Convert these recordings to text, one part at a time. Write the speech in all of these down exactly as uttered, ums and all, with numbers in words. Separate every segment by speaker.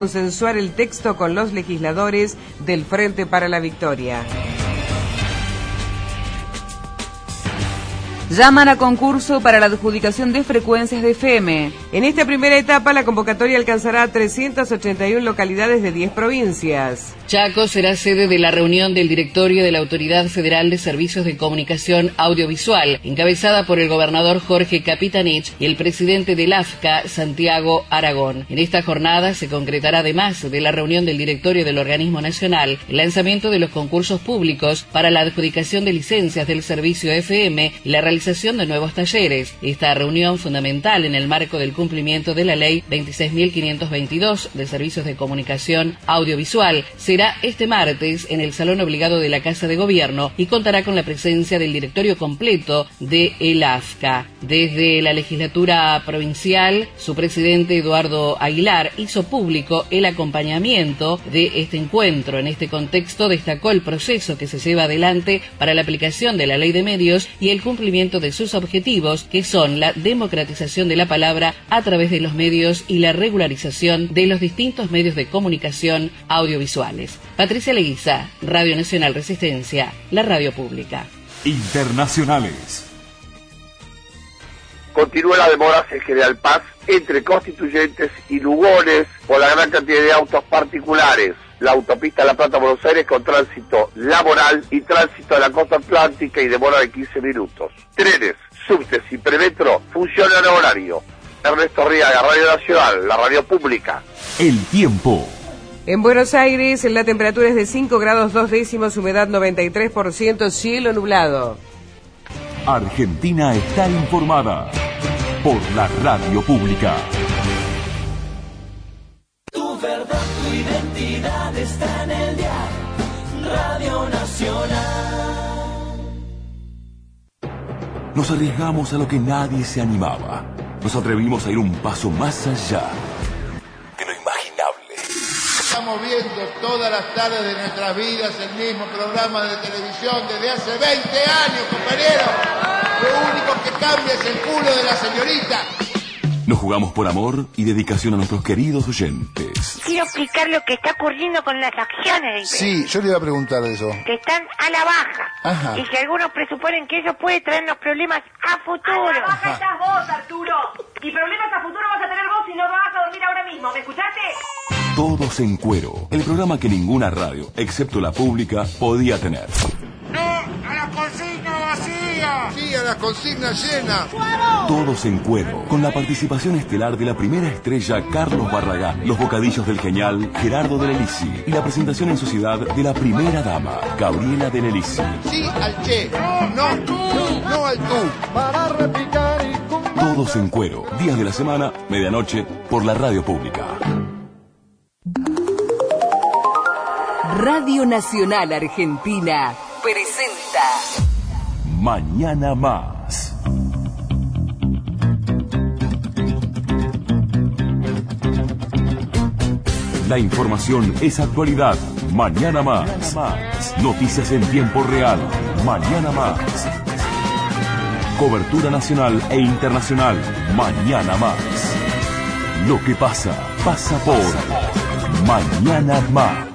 Speaker 1: consensuar el texto con los legisladores del Frente para la Victoria. Llaman a concurso para la adjudicación de frecuencias de F M. En esta primera etapa, la convocatoria alcanzará trescientas ochenta y una localidades de diez provincias.
Speaker 2: Chaco será sede de la reunión del directorio de la Autoridad Federal de Servicios de Comunicación Audiovisual, encabezada por el gobernador Jorge Capitanich y el presidente del A F C A, Santiago Aragón. En esta jornada se concretará, además de la reunión del directorio del organismo nacional, el lanzamiento de los concursos públicos para la adjudicación de licencias del servicio F M y la realización de nuevos talleres. Esta reunión, fundamental en el marco del cumplimiento de la Ley veintiséis mil quinientos veintidós de Servicios de Comunicación Audiovisual, será este martes en el Salón Obligado de la Casa de Gobierno y contará con la presencia del directorio completo de el A F C A. Desde la legislatura provincial, su presidente Eduardo Aguilar hizo público el acompañamiento de este encuentro. En este contexto destacó el proceso que se lleva adelante para la aplicación de la Ley de Medios y el cumplimiento de sus objetivos, que son la democratización de la palabra a través de los medios y la regularización de los distintos medios de comunicación audiovisuales. Patricia Leguiza, Radio Nacional Resistencia, la radio pública.
Speaker 3: Internacionales.
Speaker 4: Continúa la demora en General Paz entre Constituyentes y Lugones por la gran cantidad de autos particulares. La autopista La Plata-Buenos Aires con tránsito laboral y tránsito de la costa atlántica y demora de quince minutos. Trenes, subtes y premetro funcionan a horario. Ernesto Arriaga, Radio Nacional, la radio pública.
Speaker 3: El tiempo.
Speaker 1: En Buenos Aires, la temperatura es de cinco grados dos décimos, humedad noventa y tres por ciento, cielo nublado.
Speaker 3: Argentina está informada por la radio pública.
Speaker 5: Tu verdad, tu identidad está en el diario Radio Nacional.
Speaker 3: Nos arriesgamos a lo que nadie se animaba. Nos atrevimos a ir un paso más allá de lo imaginable.
Speaker 6: Estamos viendo todas las tardes de nuestras vidas el mismo programa de televisión desde hace veinte años, compañeros. Lo único que cambia es el culo de la señorita.
Speaker 3: Nos jugamos por amor y dedicación a nuestros queridos oyentes.
Speaker 7: Quiero explicar lo que está ocurriendo con las acciones de
Speaker 6: Sí, yo le iba a preguntar de eso.
Speaker 7: que están a la baja.
Speaker 6: Ajá.
Speaker 7: Y que algunos presuponen que eso puede traernos problemas a futuro.
Speaker 8: A la baja estás vos, Arturo. Y problemas a futuro vas a tener vos si no vas a dormir ahora mismo. ¿Me escuchaste?
Speaker 3: Todos en Cuero, el programa que ninguna radio, excepto la pública, podía tener.
Speaker 6: ¡No a la consigna vacía! ¡Sí a la consigna llena!
Speaker 3: Todos en Cuero, con la participación estelar de la primera estrella Carlos Barragán, los bocadillos del genial Gerardo de Lelisi y la presentación en sociedad de la primera dama, Gabriela de Lelisi.
Speaker 6: Sí al che, no, no, no al tú. Para repicar y con...
Speaker 3: Todos en Cuero, días de la semana, medianoche, por la radio pública.
Speaker 1: Radio Nacional Argentina presenta
Speaker 3: Mañana Más. La información es actualidad. Mañana Más. Noticias en tiempo real. Mañana Más. Cobertura nacional e internacional. Mañana Más. Lo que pasa, pasa por Mañana Más.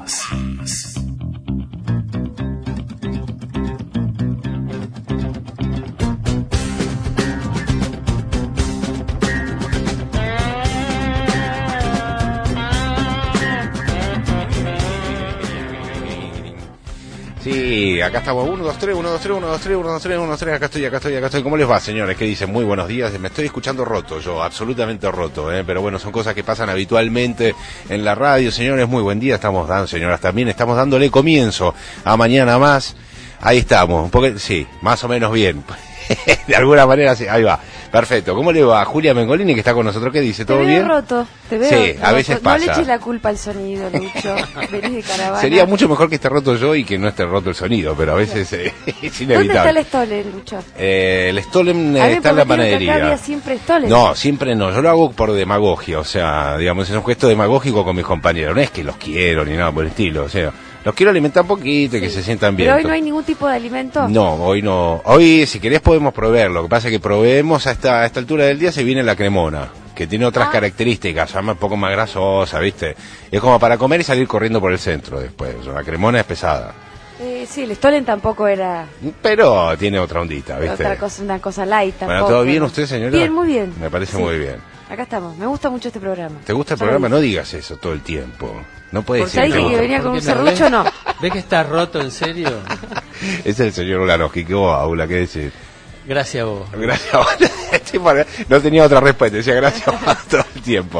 Speaker 9: Sí, acá estamos, uno, dos, tres, uno, dos, tres, uno, dos, tres, uno, dos, tres, uno, dos, tres, acá estoy, acá estoy, acá estoy. ¿Cómo les va, señores? ¿Qué dicen? Muy buenos días, me estoy escuchando roto yo, absolutamente roto, ¿eh? Pero bueno, son cosas que pasan habitualmente en la radio, señores, muy buen día, estamos dando, señoras, también estamos dándole comienzo a Mañana Más, ahí estamos, un poco, sí, más o menos bien, de alguna manera, sí, ahí va. Perfecto. ¿Cómo le va a Julia Mengolini, que está con nosotros? ¿Qué dice? ¿Todo
Speaker 10: te veo
Speaker 9: bien?
Speaker 10: roto, te veo
Speaker 9: Sí,
Speaker 10: roto.
Speaker 9: a veces pasa.
Speaker 10: No le eches la culpa al sonido, Lucho. Venís de caravana.
Speaker 9: Sería mucho mejor que esté roto yo y que no esté roto el sonido, pero a veces eh, es inevitable.
Speaker 10: ¿Dónde está el Stolen, Lucho?
Speaker 9: Eh, el Stolen eh, está en la panadería.
Speaker 10: Acá había siempre Stolen.
Speaker 9: No, siempre no. Yo lo hago por demagogia, o sea, digamos, es un gesto demagógico con mis compañeros. No es que los quiero ni nada por el estilo, o sea... Los quiero alimentar un poquito y sí, que se sientan bien.
Speaker 10: Pero hoy no hay ningún tipo de alimento.
Speaker 9: No, hoy no. Hoy, si querés, podemos proveer. Lo que pasa es que proveemos a esta, a esta altura del día, se viene la cremona. que tiene otras
Speaker 10: Ah.
Speaker 9: características, llama un poco más grasosa, ¿viste? Es como para comer y salir corriendo por el centro después. La cremona es pesada.
Speaker 10: Eh, sí, el Stollen tampoco era
Speaker 9: Pero tiene otra ondita, ¿viste?
Speaker 10: otra cosa, una cosa light tampoco.
Speaker 9: Bueno, ¿todo bien usted, señora?
Speaker 10: Bien, muy bien.
Speaker 9: Me parece
Speaker 10: Sí.
Speaker 9: muy bien.
Speaker 10: Acá estamos. Me gusta mucho este programa.
Speaker 9: ¿Te gusta el
Speaker 10: Ya lo
Speaker 9: programa?
Speaker 10: dije.
Speaker 9: No digas eso todo el tiempo. No puedes
Speaker 10: Porque
Speaker 9: decir
Speaker 10: dije que venía con un serrucho, no.
Speaker 11: ¿Ves que está roto en serio?
Speaker 9: Ese es el señor Olanoski. ¿Qué vos, Aula? ¿Qué decir?
Speaker 11: Gracias a vos.
Speaker 9: Gracias a vos. Estoy para- No tenía otra respuesta, decía gracias a vos todo el tiempo.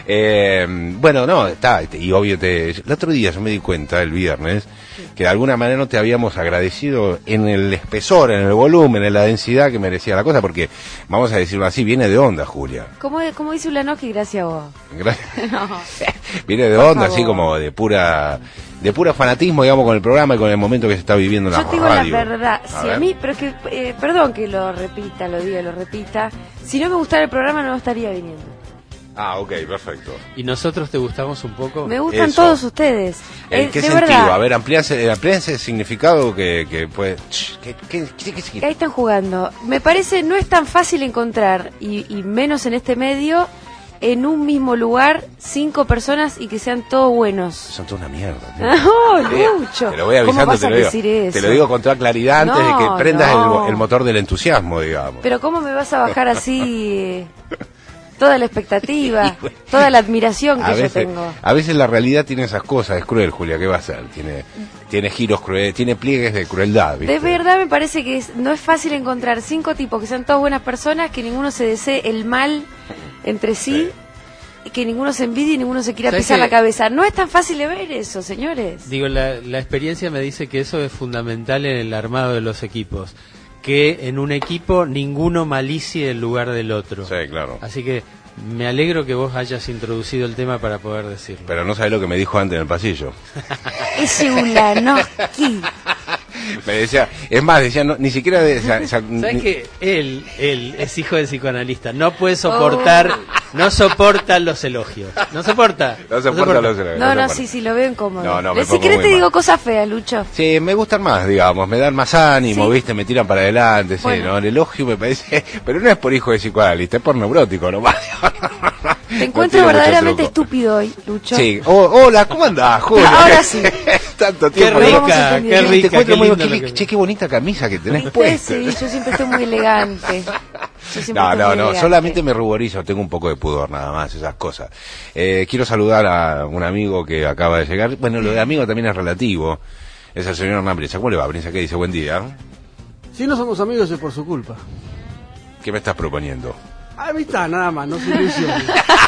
Speaker 9: Eh, bueno, no, está, y obvio te... El otro día yo me di cuenta, el viernes, que de alguna manera no te habíamos agradecido en el espesor, en el volumen, en la densidad que merecía la cosa, porque, vamos a decirlo así, viene de onda, Julia.
Speaker 10: ¿Cómo, cómo dice Ulanoski? Gracias a vos.
Speaker 9: Gracias.
Speaker 10: No.
Speaker 9: Viene de
Speaker 10: Por
Speaker 9: onda,
Speaker 10: favor.
Speaker 9: así como de pura... De pura fanatismo, digamos, con el programa y con el momento que se está viviendo en la
Speaker 10: Yo te digo
Speaker 9: radio.
Speaker 10: la verdad,
Speaker 9: A
Speaker 10: si
Speaker 9: ver.
Speaker 10: a mí, pero es que, eh, perdón que lo repita, lo diga, lo repita, si no me gustara el programa no estaría viniendo.
Speaker 9: Ah, ok, perfecto.
Speaker 11: ¿Y nosotros te gustamos un poco?
Speaker 10: Me gustan
Speaker 9: Eso.
Speaker 10: todos ustedes.
Speaker 9: ¿En
Speaker 10: Eh,
Speaker 9: qué
Speaker 10: de
Speaker 9: sentido?
Speaker 10: verdad,
Speaker 9: A ver, amplíense, amplíense el significado que, que puede... Ch, ¿Qué, qué, qué, qué significa?
Speaker 10: que ahí están jugando. Me parece no es tan fácil encontrar, y, y menos en este medio, en un mismo lugar, cinco personas y que sean todos buenos.
Speaker 9: Son toda una mierda. tío.
Speaker 10: ¡Oh,
Speaker 9: Eh,
Speaker 10: Lucho!
Speaker 9: Te lo voy
Speaker 10: ¿Cómo
Speaker 9: avisando,
Speaker 10: vas
Speaker 9: te
Speaker 10: a
Speaker 9: lo digo.
Speaker 10: decir eso?
Speaker 9: Te lo digo con toda claridad antes
Speaker 10: No,
Speaker 9: de que prendas
Speaker 10: no.
Speaker 9: el, el motor del entusiasmo, digamos.
Speaker 10: Pero ¿cómo me vas a bajar así eh, toda la expectativa, toda la admiración que
Speaker 9: a
Speaker 10: yo
Speaker 9: veces,
Speaker 10: tengo?
Speaker 9: a veces la realidad tiene esas cosas, es cruel, Julia, ¿qué va a hacer? Tiene, tiene giros crueles, tiene pliegues de crueldad, ¿viste?
Speaker 10: De verdad me parece que es- no es fácil encontrar cinco tipos que sean todas buenas personas, que ninguno se desee el mal entre sí, y que ninguno se envidie y ninguno se quiera
Speaker 11: ¿Sabes
Speaker 10: pisar
Speaker 11: qué?
Speaker 10: la cabeza. No es tan fácil de ver eso, señores.
Speaker 11: Digo, la, la experiencia me dice que eso es fundamental en el armado de los equipos. Que en un equipo ninguno malicie el lugar del otro.
Speaker 9: Sí, claro.
Speaker 11: Así que me alegro que vos hayas introducido el tema para poder decirlo.
Speaker 9: Pero no sabés lo que me dijo antes en el pasillo.
Speaker 10: Ese Ulanoski.
Speaker 9: Me decía, es más, decía, no, ni siquiera... De, o sea, o sea,
Speaker 11: ¿Sabes
Speaker 9: ni-
Speaker 11: que él, él es hijo de psicoanalista? No puede soportar, no soporta los elogios. No soporta.
Speaker 9: No soporta los elogios.
Speaker 10: No, no,
Speaker 9: soporta.
Speaker 10: sí, sí, lo veo incómodo.
Speaker 9: No, no, me
Speaker 10: si
Speaker 9: pongo
Speaker 10: querés
Speaker 9: muy
Speaker 10: te
Speaker 9: mal.
Speaker 10: digo cosas feas, Lucho.
Speaker 9: Sí, me gustan más, digamos, me dan más ánimo,
Speaker 10: Sí.
Speaker 9: ¿viste? Me tiran para adelante, sí,
Speaker 10: Bueno.
Speaker 9: ¿no? El elogio me parece... Pero no es por hijo de psicoanalista, es por neurótico nomás.
Speaker 10: Te encuentro
Speaker 9: tiene mucho
Speaker 10: verdaderamente
Speaker 9: truco.
Speaker 10: estúpido hoy, Lucho.
Speaker 9: Sí, oh, hola, ¿cómo andás, Julia?
Speaker 10: Ahora sí.
Speaker 9: Tanto
Speaker 11: Qué
Speaker 9: tiempo.
Speaker 10: Lo vamos
Speaker 11: rica, qué
Speaker 10: entendiendo.
Speaker 9: Te
Speaker 11: rica,
Speaker 9: encuentro
Speaker 11: qué
Speaker 9: muy-
Speaker 11: lindo
Speaker 9: qué-
Speaker 11: lo que-
Speaker 9: Che, qué bonita camisa que tenés
Speaker 10: ¿Viste?
Speaker 9: puesta.
Speaker 10: Sí, yo siempre estoy muy elegante. Yo siempre
Speaker 9: No,
Speaker 10: estoy
Speaker 9: no,
Speaker 10: muy
Speaker 9: no,
Speaker 10: elegante.
Speaker 9: solamente me ruborizo, tengo un poco de pudor nada más, esas cosas. Eh, quiero saludar a un amigo que acaba de llegar. Bueno, lo de amigo también es relativo. Es el señor Hernán Briza. ¿Cómo le va, Briza? ¿Qué dice? Buen día.
Speaker 12: Si no somos amigos es por su culpa.
Speaker 9: ¿Qué me estás proponiendo?
Speaker 12: Amistad, nada más, no se ilusiones.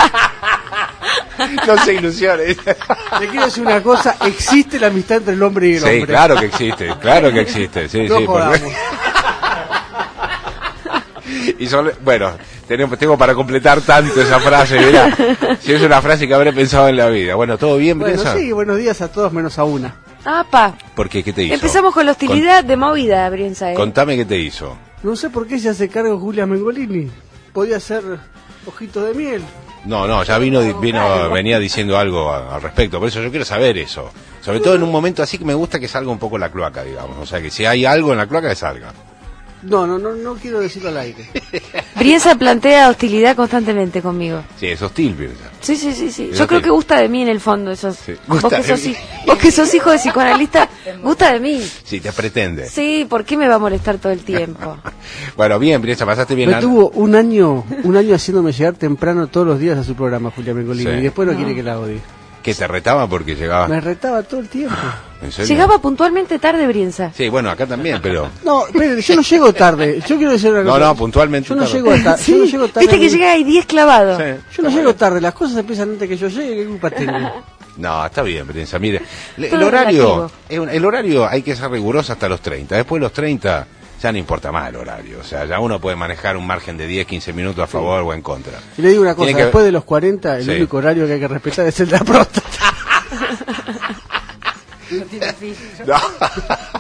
Speaker 9: No se ilusiones.
Speaker 12: Te quiero decir una cosa, existe la amistad entre el hombre y el
Speaker 9: Sí,
Speaker 12: hombre.
Speaker 9: claro que existe, claro que existe. Sí,
Speaker 12: No
Speaker 9: sí, por-
Speaker 12: jodamos.
Speaker 9: Y son, bueno, tenemos, tengo para completar tanto esa frase, mirá. Si es una frase que habré pensado en la vida. Bueno, ¿todo bien,
Speaker 12: Bueno,
Speaker 9: Briza?
Speaker 12: sí, buenos días a todos menos a una.
Speaker 10: Apa,
Speaker 9: ¿Por qué? ¿Qué te hizo?
Speaker 10: empezamos con la hostilidad de movida, Brienza. ¿eh?
Speaker 9: Contame qué te hizo.
Speaker 12: No sé por qué se hace cargo Julia Mengolini. Podía ser ojito de miel.
Speaker 9: No, no, ya vino, vino, venía diciendo algo a- al respecto, por eso yo quiero saber eso. Sobre todo en un momento así que me gusta que salga un poco la cloaca, digamos. O sea, que si hay algo en la cloaca, que salga.
Speaker 12: No, no, no, no quiero decirlo al aire.
Speaker 10: Brienza plantea hostilidad constantemente conmigo.
Speaker 9: Sí, es hostil, Briza.
Speaker 10: Sí, sí, sí, sí.
Speaker 9: Es
Speaker 10: Yo creo
Speaker 9: hostil.
Speaker 10: que gusta de mí en el fondo. Esos, vos,
Speaker 9: gusta
Speaker 10: que
Speaker 9: de
Speaker 10: sos,
Speaker 9: mí.
Speaker 10: hi- vos que sos hijo de psicoanalista, gusta de mí.
Speaker 9: Sí, te pretende.
Speaker 10: Sí, ¿por qué me va a molestar todo el tiempo?
Speaker 9: Bueno, bien, Briza, pasaste bien.
Speaker 12: Me
Speaker 9: la-
Speaker 12: tuvo un año, un año haciéndome llegar temprano todos los días a su programa, Julia Mengolini.
Speaker 9: Sí.
Speaker 12: Y después no quiere que la odie.
Speaker 9: Que te retaba porque llegaba.
Speaker 12: Me retaba todo el tiempo.
Speaker 9: ¿En serio?
Speaker 10: Llegaba puntualmente tarde, Brienza.
Speaker 9: Sí, bueno, acá también, pero.
Speaker 12: No, espere, yo no llego tarde. Yo quiero decir una
Speaker 9: No,
Speaker 12: cosa.
Speaker 9: no, puntualmente.
Speaker 12: Yo no
Speaker 9: tarde.
Speaker 12: llego a ta- yo no llego tarde.
Speaker 10: Viste que llega ahí diez clavados.
Speaker 12: Yo no llego tarde, las cosas empiezan antes que yo llegue, ¿qué culpa tengo?
Speaker 9: No, está bien, Briza. Mire, le-
Speaker 10: Todo
Speaker 9: el horario,
Speaker 10: relativo.
Speaker 9: es un- el horario hay que ser riguroso hasta los treinta. Después de los treinta ya no importa más el horario. O sea, ya uno puede manejar un margen de diez, quince minutos a favor o en contra.
Speaker 12: Y le digo una cosa,
Speaker 9: Tiene que-
Speaker 12: después de los cuarenta, el
Speaker 9: Sí.
Speaker 12: único horario que hay que respetar es el de la próstata.
Speaker 9: No.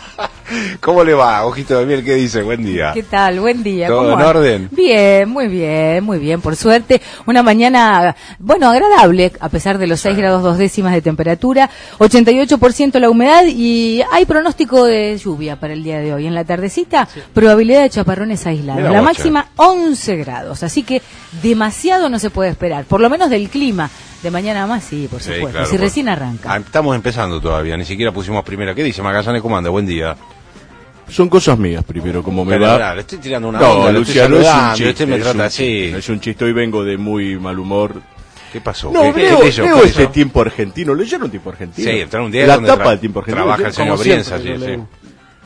Speaker 9: ¿Cómo le va, Ojito de Miel? ¿Qué dice? Buen día.
Speaker 13: ¿Qué tal? Buen día.
Speaker 9: ¿Todo
Speaker 13: ¿Cómo
Speaker 9: en
Speaker 13: va?
Speaker 9: orden?
Speaker 13: Bien, muy bien, muy bien, por suerte. Una mañana, bueno, agradable, a pesar de los seis grados dos décimas de temperatura, ochenta y ocho por ciento la humedad y hay pronóstico de lluvia para el día de hoy. En la tardecita, sí. Probabilidad de chaparrones aislados.
Speaker 9: Mira,
Speaker 13: la
Speaker 9: bocha.
Speaker 13: máxima once grados, así que demasiado no se puede esperar, por lo menos del clima. De mañana a más, sí, por
Speaker 9: Sí,
Speaker 13: supuesto,
Speaker 9: claro,
Speaker 13: si
Speaker 9: pues.
Speaker 13: recién arranca.
Speaker 9: Ah, estamos empezando todavía, ni siquiera pusimos primera. ¿Qué dice Magallanes? ¿Cómo anda? Buen día.
Speaker 14: Son cosas mías primero, como me
Speaker 9: Pero,
Speaker 14: va.
Speaker 9: mirá, le estoy tirando una
Speaker 14: no,
Speaker 9: onda, le
Speaker 14: Luciano,
Speaker 9: estoy
Speaker 14: es un
Speaker 9: saludando,
Speaker 14: chiste.
Speaker 9: usted me
Speaker 14: es
Speaker 9: trata
Speaker 14: un
Speaker 9: así.
Speaker 14: chiste, es un chiste, hoy vengo de muy mal humor.
Speaker 9: ¿Qué pasó?
Speaker 14: No,
Speaker 9: ¿Qué, qué-
Speaker 14: leo,
Speaker 9: qué leyó?
Speaker 14: leo
Speaker 9: ¿Qué
Speaker 14: este
Speaker 9: leyó?
Speaker 14: Tiempo Argentino. ¿Leyeron Tiempo Argentino?
Speaker 9: Sí, entraron un día
Speaker 14: La
Speaker 9: donde
Speaker 14: tapa
Speaker 9: tra-
Speaker 14: del Tiempo Argentino.
Speaker 9: trabaja el
Speaker 14: ¿leyeron?
Speaker 9: señor
Speaker 14: Como
Speaker 9: Brienza,
Speaker 14: siempre,
Speaker 9: sí,
Speaker 14: lo
Speaker 9: sí.
Speaker 14: leo.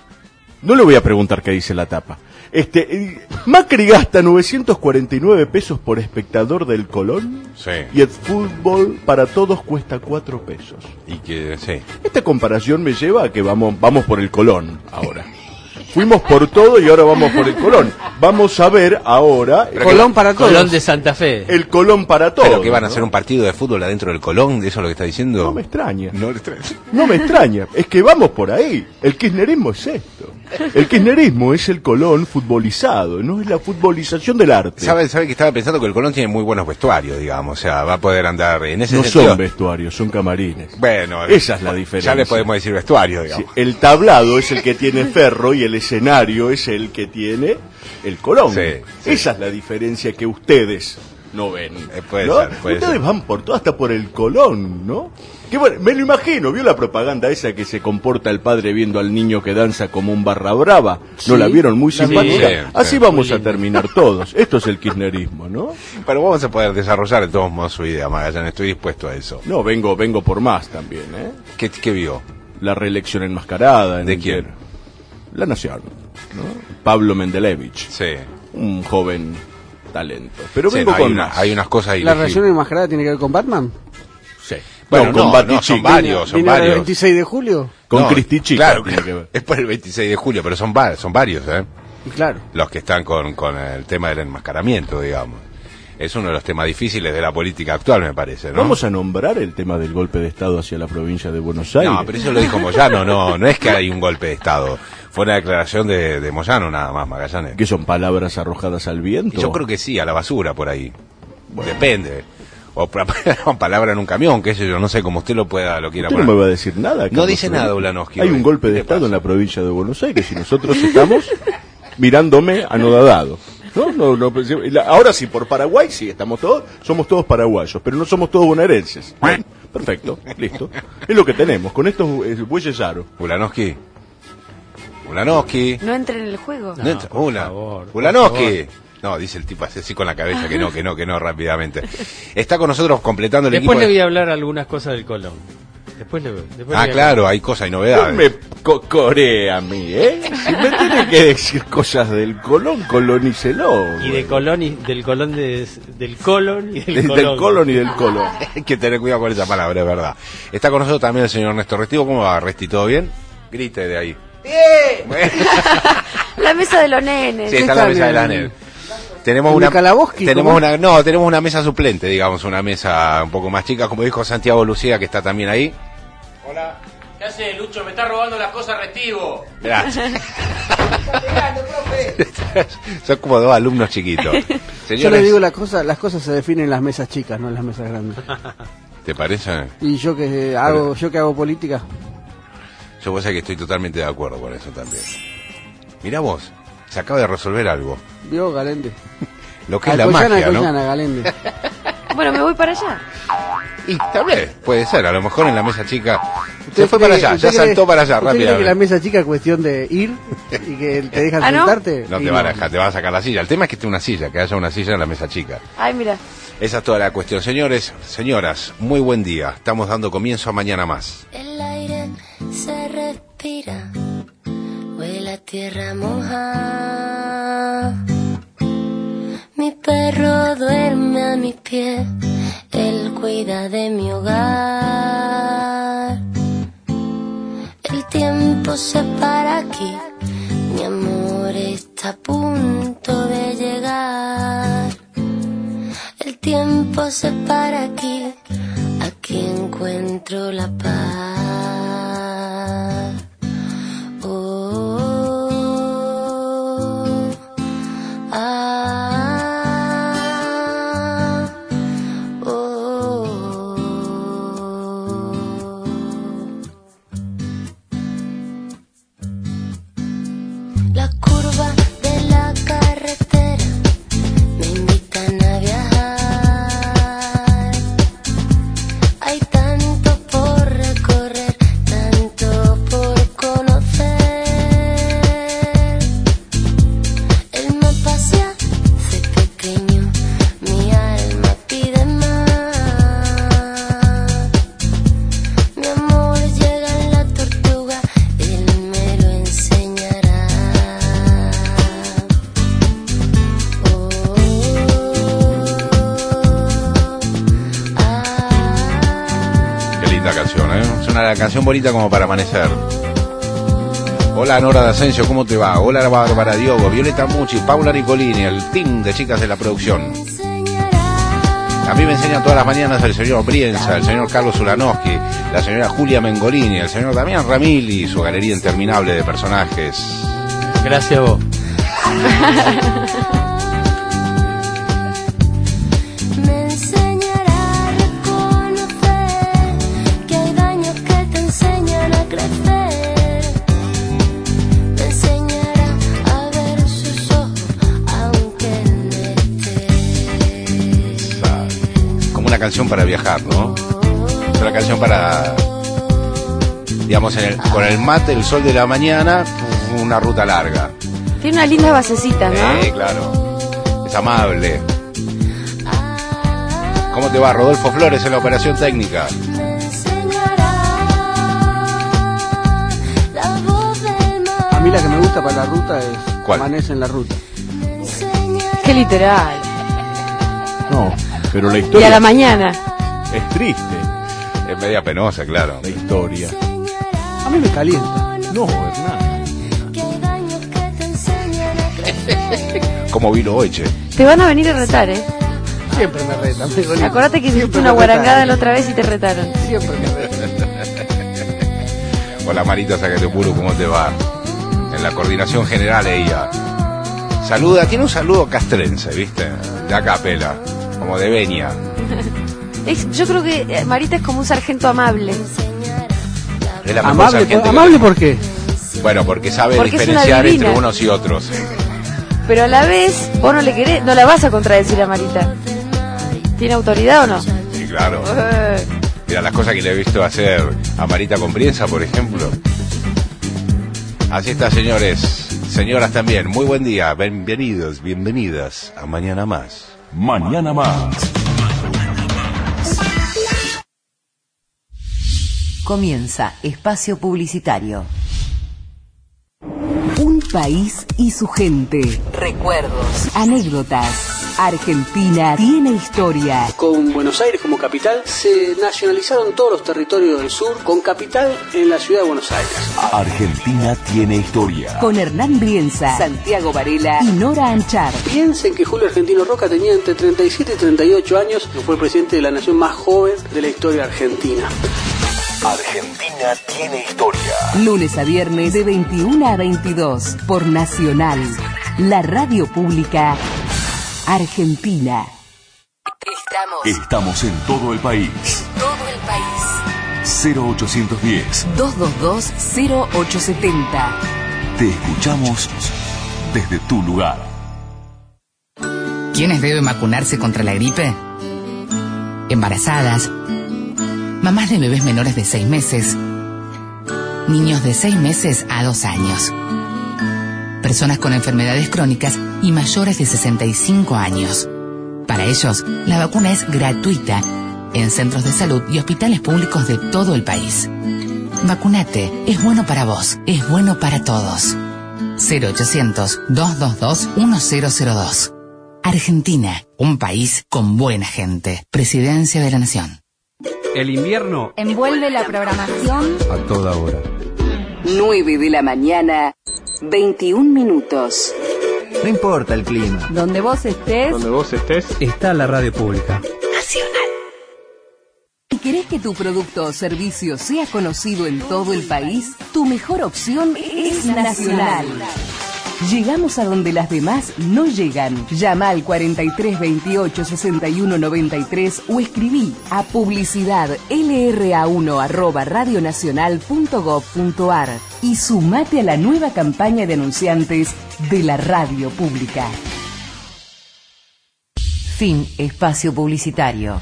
Speaker 14: No le voy a preguntar qué dice la tapa. Este, eh, Macri gasta novecientos cuarenta y nueve pesos por espectador del Colón
Speaker 9: Sí.
Speaker 14: y el fútbol para todos cuesta cuatro pesos.
Speaker 9: Y que, sí.
Speaker 14: Esta comparación me lleva a que vamos, vamos por el Colón ahora. Fuimos por todo y ahora vamos por el Colón. Vamos a ver ahora...
Speaker 12: Pero Colón para todos.
Speaker 11: Colón de Santa Fe.
Speaker 14: El Colón para todos.
Speaker 9: ¿Pero que van a
Speaker 14: ¿no?
Speaker 9: hacer un partido de fútbol adentro del Colón? ¿Eso es lo que está diciendo?
Speaker 14: No me extraña.
Speaker 9: No le extraña.
Speaker 14: No me extraña. Es que vamos por ahí. El kirchnerismo es esto. El kirchnerismo es el Colón futbolizado, no es la futbolización del arte.
Speaker 9: ¿Sabe, sabe que estaba pensando que el Colón tiene muy buenos vestuarios, digamos? O sea, va a poder andar en ese
Speaker 14: No
Speaker 9: sentido.
Speaker 14: son vestuarios, son camarines.
Speaker 9: Bueno,
Speaker 14: Esa es la diferencia.
Speaker 9: Ya le podemos decir vestuario, digamos.
Speaker 14: Sí, el tablado es el que tiene Ferro y el escenario es el que tiene el Colón.
Speaker 9: Sí, sí.
Speaker 14: Esa es la diferencia que ustedes no ven.
Speaker 9: Eh, puede
Speaker 14: ¿no?
Speaker 9: ser, puede
Speaker 14: ustedes
Speaker 9: ser.
Speaker 14: van por todo, hasta por el Colón, ¿no? Que bueno, me lo imagino, ¿vio la propaganda esa que se comporta el padre viendo al niño que danza como un barra brava? ¿No
Speaker 12: Sí,
Speaker 14: la vieron? Muy
Speaker 12: la
Speaker 14: simpática.
Speaker 9: vi. Sí,
Speaker 14: Así
Speaker 9: sí.
Speaker 14: vamos a terminar todos. Esto es el kirchnerismo, ¿no?
Speaker 9: Pero vamos a poder desarrollar de todos modos su idea, Magallanes. Estoy dispuesto a eso.
Speaker 14: No, vengo, vengo por más también, ¿eh?
Speaker 9: ¿Qué, qué vio?
Speaker 14: La reelección enmascarada. En
Speaker 9: ¿De
Speaker 14: el-
Speaker 9: quién?
Speaker 14: La Nación, ¿no? Pablo Mendelevich,
Speaker 9: Sí.
Speaker 14: un joven talento. Pero
Speaker 9: Sí,
Speaker 14: vengo
Speaker 9: no, hay,
Speaker 14: con
Speaker 9: una-
Speaker 14: más.
Speaker 9: hay unas cosas
Speaker 12: ¿La
Speaker 9: ilegibles.
Speaker 12: reacción enmascarada tiene que ver con Batman?
Speaker 14: Sí.
Speaker 9: Bueno,
Speaker 14: con
Speaker 9: no,
Speaker 14: Bati
Speaker 9: no, son
Speaker 14: Chica.
Speaker 9: varios, son
Speaker 12: ¿Viene el
Speaker 9: varios.
Speaker 12: veintiséis de julio?
Speaker 14: Con
Speaker 9: No,
Speaker 14: Cristi Chica
Speaker 9: Claro,
Speaker 14: tiene que ver.
Speaker 9: es por el veintiséis de julio, pero son, va- son varios, ¿eh?
Speaker 12: Y claro.
Speaker 9: Los que están con, con el tema del enmascaramiento, digamos. Es uno de los temas difíciles de la política actual, me parece, ¿no?
Speaker 14: Vamos a nombrar el tema del golpe de Estado hacia la provincia de Buenos Aires.
Speaker 9: No, pero eso lo dijo Moyano, no, no es que hay un golpe de Estado. Fue una declaración de, de Moyano nada más, Magallanes.
Speaker 14: ¿Qué son palabras arrojadas al viento?
Speaker 9: Y yo creo que sí, a la basura por ahí. Depende. O pa- palabra en un camión, qué sé yo, no sé cómo usted lo pueda, lo quiera
Speaker 14: Usted no
Speaker 9: poner.
Speaker 14: me va a decir nada.
Speaker 9: No
Speaker 14: Carlos
Speaker 9: dice
Speaker 14: Frederico.
Speaker 9: nada, Ulanowski.
Speaker 14: Hay
Speaker 9: hoy.
Speaker 14: un golpe
Speaker 9: ¿Qué
Speaker 14: de
Speaker 9: le
Speaker 14: Estado
Speaker 9: pasa?
Speaker 14: en la provincia de Buenos Aires y nosotros estamos mirándome anodadado. No, no, no, pues, la- ahora sí, por Paraguay sí, estamos todos, somos todos paraguayos, pero no somos todos bonaerenses. Bien, perfecto, listo. Es lo que tenemos, con estos eh, bueyes aros.
Speaker 9: Ulanowski. Ulanowski.
Speaker 10: No entren en el juego.
Speaker 9: No entra- Ula-
Speaker 11: favor, por
Speaker 9: Ulanowski. No, dice el tipo así con la cabeza que no, que no, que no, rápidamente. Está con nosotros completando el
Speaker 11: Después
Speaker 9: equipo.
Speaker 11: le
Speaker 9: de-
Speaker 11: voy a hablar algunas cosas del Colón. Después le, después le voy
Speaker 9: Ah,
Speaker 11: a
Speaker 9: claro, hay cosas y
Speaker 14: No
Speaker 9: novedades.
Speaker 14: me co- corea a mí, ¿eh? Si me tiene que decir cosas del Colón, colonícelo.
Speaker 11: Y de Colón y del Colón de, del Colón y del,
Speaker 14: Del,
Speaker 11: Colón.
Speaker 14: del Colón y del Colón.
Speaker 9: Hay que tener cuidado con esa palabra, es verdad. Está con nosotros también el señor Néstor Restivo. ¿Cómo va, Resti? ¿Todo bien? Grite de ahí.
Speaker 10: La mesa de los nenes.
Speaker 9: Sí, está en la mesa de la NED. Tenemos
Speaker 12: ¿El
Speaker 9: una,
Speaker 12: Mikalaboski,
Speaker 9: tenemos
Speaker 12: cómo?
Speaker 9: una, no, tenemos una mesa suplente, digamos, una mesa un poco más chica, como dijo Santiago Lucía, que está también ahí.
Speaker 15: Hola. ¿Qué hace, Lucho? Me está robando las cosas Restivo.
Speaker 9: Gracias. Son como dos alumnos chiquitos. Señores,
Speaker 12: Yo le digo la cosa, las cosas se definen en las mesas chicas, no en las mesas grandes.
Speaker 9: ¿te parece?
Speaker 12: Y yo que hago, yo que hago política,
Speaker 9: Yo voy a decir que estoy totalmente de acuerdo con eso también. Mirá vos, se acaba de resolver algo.
Speaker 12: vio Galende.
Speaker 9: Lo que es
Speaker 12: Alcoyana,
Speaker 9: la magia,
Speaker 12: Alcoyana,
Speaker 9: ¿no?
Speaker 12: Galende.
Speaker 10: Bueno, me voy para allá.
Speaker 9: Y tal vez, puede ser, a lo mejor en la mesa chica. Usted fue
Speaker 12: cree-
Speaker 9: para allá,
Speaker 12: usted
Speaker 9: ya
Speaker 12: cree-
Speaker 9: saltó para allá,
Speaker 12: ¿usted cree que la
Speaker 9: rápidamente.
Speaker 12: mesa chica es cuestión de ir y que te dejan
Speaker 10: ¿Ah, no?
Speaker 12: sentarte?
Speaker 9: No
Speaker 12: Y
Speaker 9: te van a dejar, te van a sacar la silla. El tema es que esté una silla, que haya una silla en la mesa chica.
Speaker 10: Ay, mira.
Speaker 9: Esa es toda la cuestión. Señores, señoras, muy buen día. Estamos dando comienzo a Mañana Más.
Speaker 16: El aire se respira, huele a tierra mojada. Mi perro duerme a mis pies, él cuida de mi hogar. El tiempo se para aquí, mi amor está a punto de llegar. El tiempo se para aquí, aquí encuentro la paz. Oh,
Speaker 9: linda canción, ¿eh? Es una canción bonita como para amanecer. Hola Nora de Asensio, ¿cómo te va? Hola Bárbara Diogo, Violeta Mucci, Paula Nicolini, el team de chicas de la producción. A mí me enseñan todas las mañanas el señor Brienza, el señor Carlos Ulanowski, la señora Julia Mengolini, el señor Damián Ramil y su galería interminable de personajes.
Speaker 11: Gracias a vos.
Speaker 9: Canción para viajar, ¿no? Es una canción para, digamos, en el, con el mate, el sol de la mañana, una ruta larga.
Speaker 10: Tiene una linda basecita, ¿no?
Speaker 9: Sí, claro. Es amable. ¿Cómo te va, Rodolfo Flores, en la operación técnica?
Speaker 12: A mí la que me gusta para la ruta es
Speaker 9: ¿Cuál?
Speaker 12: Amanece en la ruta.
Speaker 10: Qué literal.
Speaker 14: No, pero la historia...
Speaker 10: Y a la mañana.
Speaker 14: Es triste.
Speaker 9: Es media penosa, claro.
Speaker 14: La historia.
Speaker 12: A mí me calienta.
Speaker 14: No, Hernán.
Speaker 9: Como vino hoy, che.
Speaker 10: Te van a venir a retar, ¿eh?
Speaker 12: Siempre me retan. Me
Speaker 10: Acordate que hiciste una guarangada la otra vez y te retaron.
Speaker 12: Siempre me retan.
Speaker 9: Hola Marita Zacateopuro, ¿cómo te va? En la coordinación general ella. Saluda, tiene un saludo castrense, ¿viste? De acá pela, como de venia.
Speaker 10: Es, yo creo que Marita es como un sargento amable.
Speaker 9: Es la mejor
Speaker 12: Amable,
Speaker 9: sargento
Speaker 12: por,
Speaker 9: que
Speaker 12: ¿amable
Speaker 9: tengo.
Speaker 12: por qué?
Speaker 9: Bueno, porque sabe
Speaker 10: Porque es una
Speaker 9: diferenciar
Speaker 10: divina.
Speaker 9: entre unos y otros.
Speaker 10: Pero a la vez, vos no le querés, no la vas a contradecir a Marita. ¿Tiene autoridad o no?
Speaker 9: Sí, claro.
Speaker 10: Eh.
Speaker 9: Mira, las cosas que le he visto hacer a Marita con Brienza, por ejemplo. Así está, señores. Señoras también. Muy buen día. Bienvenidos, bienvenidas a Mañana Más.
Speaker 3: Mañana Más.
Speaker 17: Comienza Espacio Publicitario. Un país y su gente. Recuerdos, anécdotas. Argentina tiene historia.
Speaker 12: Con Buenos Aires como capital, se nacionalizaron todos los territorios del sur, con capital en la ciudad de Buenos Aires.
Speaker 3: Argentina tiene historia.
Speaker 17: Con Hernán Brienza, Santiago Varela y Nora Anchar.
Speaker 12: Piensen que Julio Argentino Roca tenía entre treinta y siete y treinta y ocho años, y fue el presidente de la nación más joven de la historia argentina.
Speaker 3: Argentina tiene historia.
Speaker 17: Lunes a viernes de veintiuno a veintidós por Nacional, la radio pública argentina.
Speaker 3: Estamos. Estamos en todo el país.
Speaker 17: En todo el país.
Speaker 3: cero ochocientos diez.
Speaker 17: dos dos dos, cero ocho siete cero.
Speaker 3: Te escuchamos desde tu lugar.
Speaker 18: ¿Quiénes deben vacunarse contra la gripe? Embarazadas, mamás de bebés menores de seis meses, niños de seis meses a dos años, personas con enfermedades crónicas y mayores de sesenta y cinco años. Para ellos, la vacuna es gratuita en centros de salud y hospitales públicos de todo el país. Vacunate, es bueno para vos, es bueno para todos. cero ochocientos, dos dos dos, uno cero cero dos. Argentina, un país con buena gente. Presidencia de la Nación.
Speaker 19: El invierno
Speaker 13: envuelve la programación
Speaker 19: a toda hora.
Speaker 17: nueve de la mañana, veintiún minutos.
Speaker 19: No importa el clima.
Speaker 13: donde vos estés.
Speaker 19: Donde vos estés, está la radio pública.
Speaker 17: Nacional. Si querés que tu producto o servicio sea conocido en todo el país, tu mejor opción es Nacional. Llegamos a donde las demás no llegan. Llama al cuarenta y tres veintiocho sesenta y uno noventa y tres o escribí a publicidad l r a uno arroba radionacional punto gov punto ar y sumate a la nueva campaña de anunciantes de la radio pública. Fin espacio publicitario.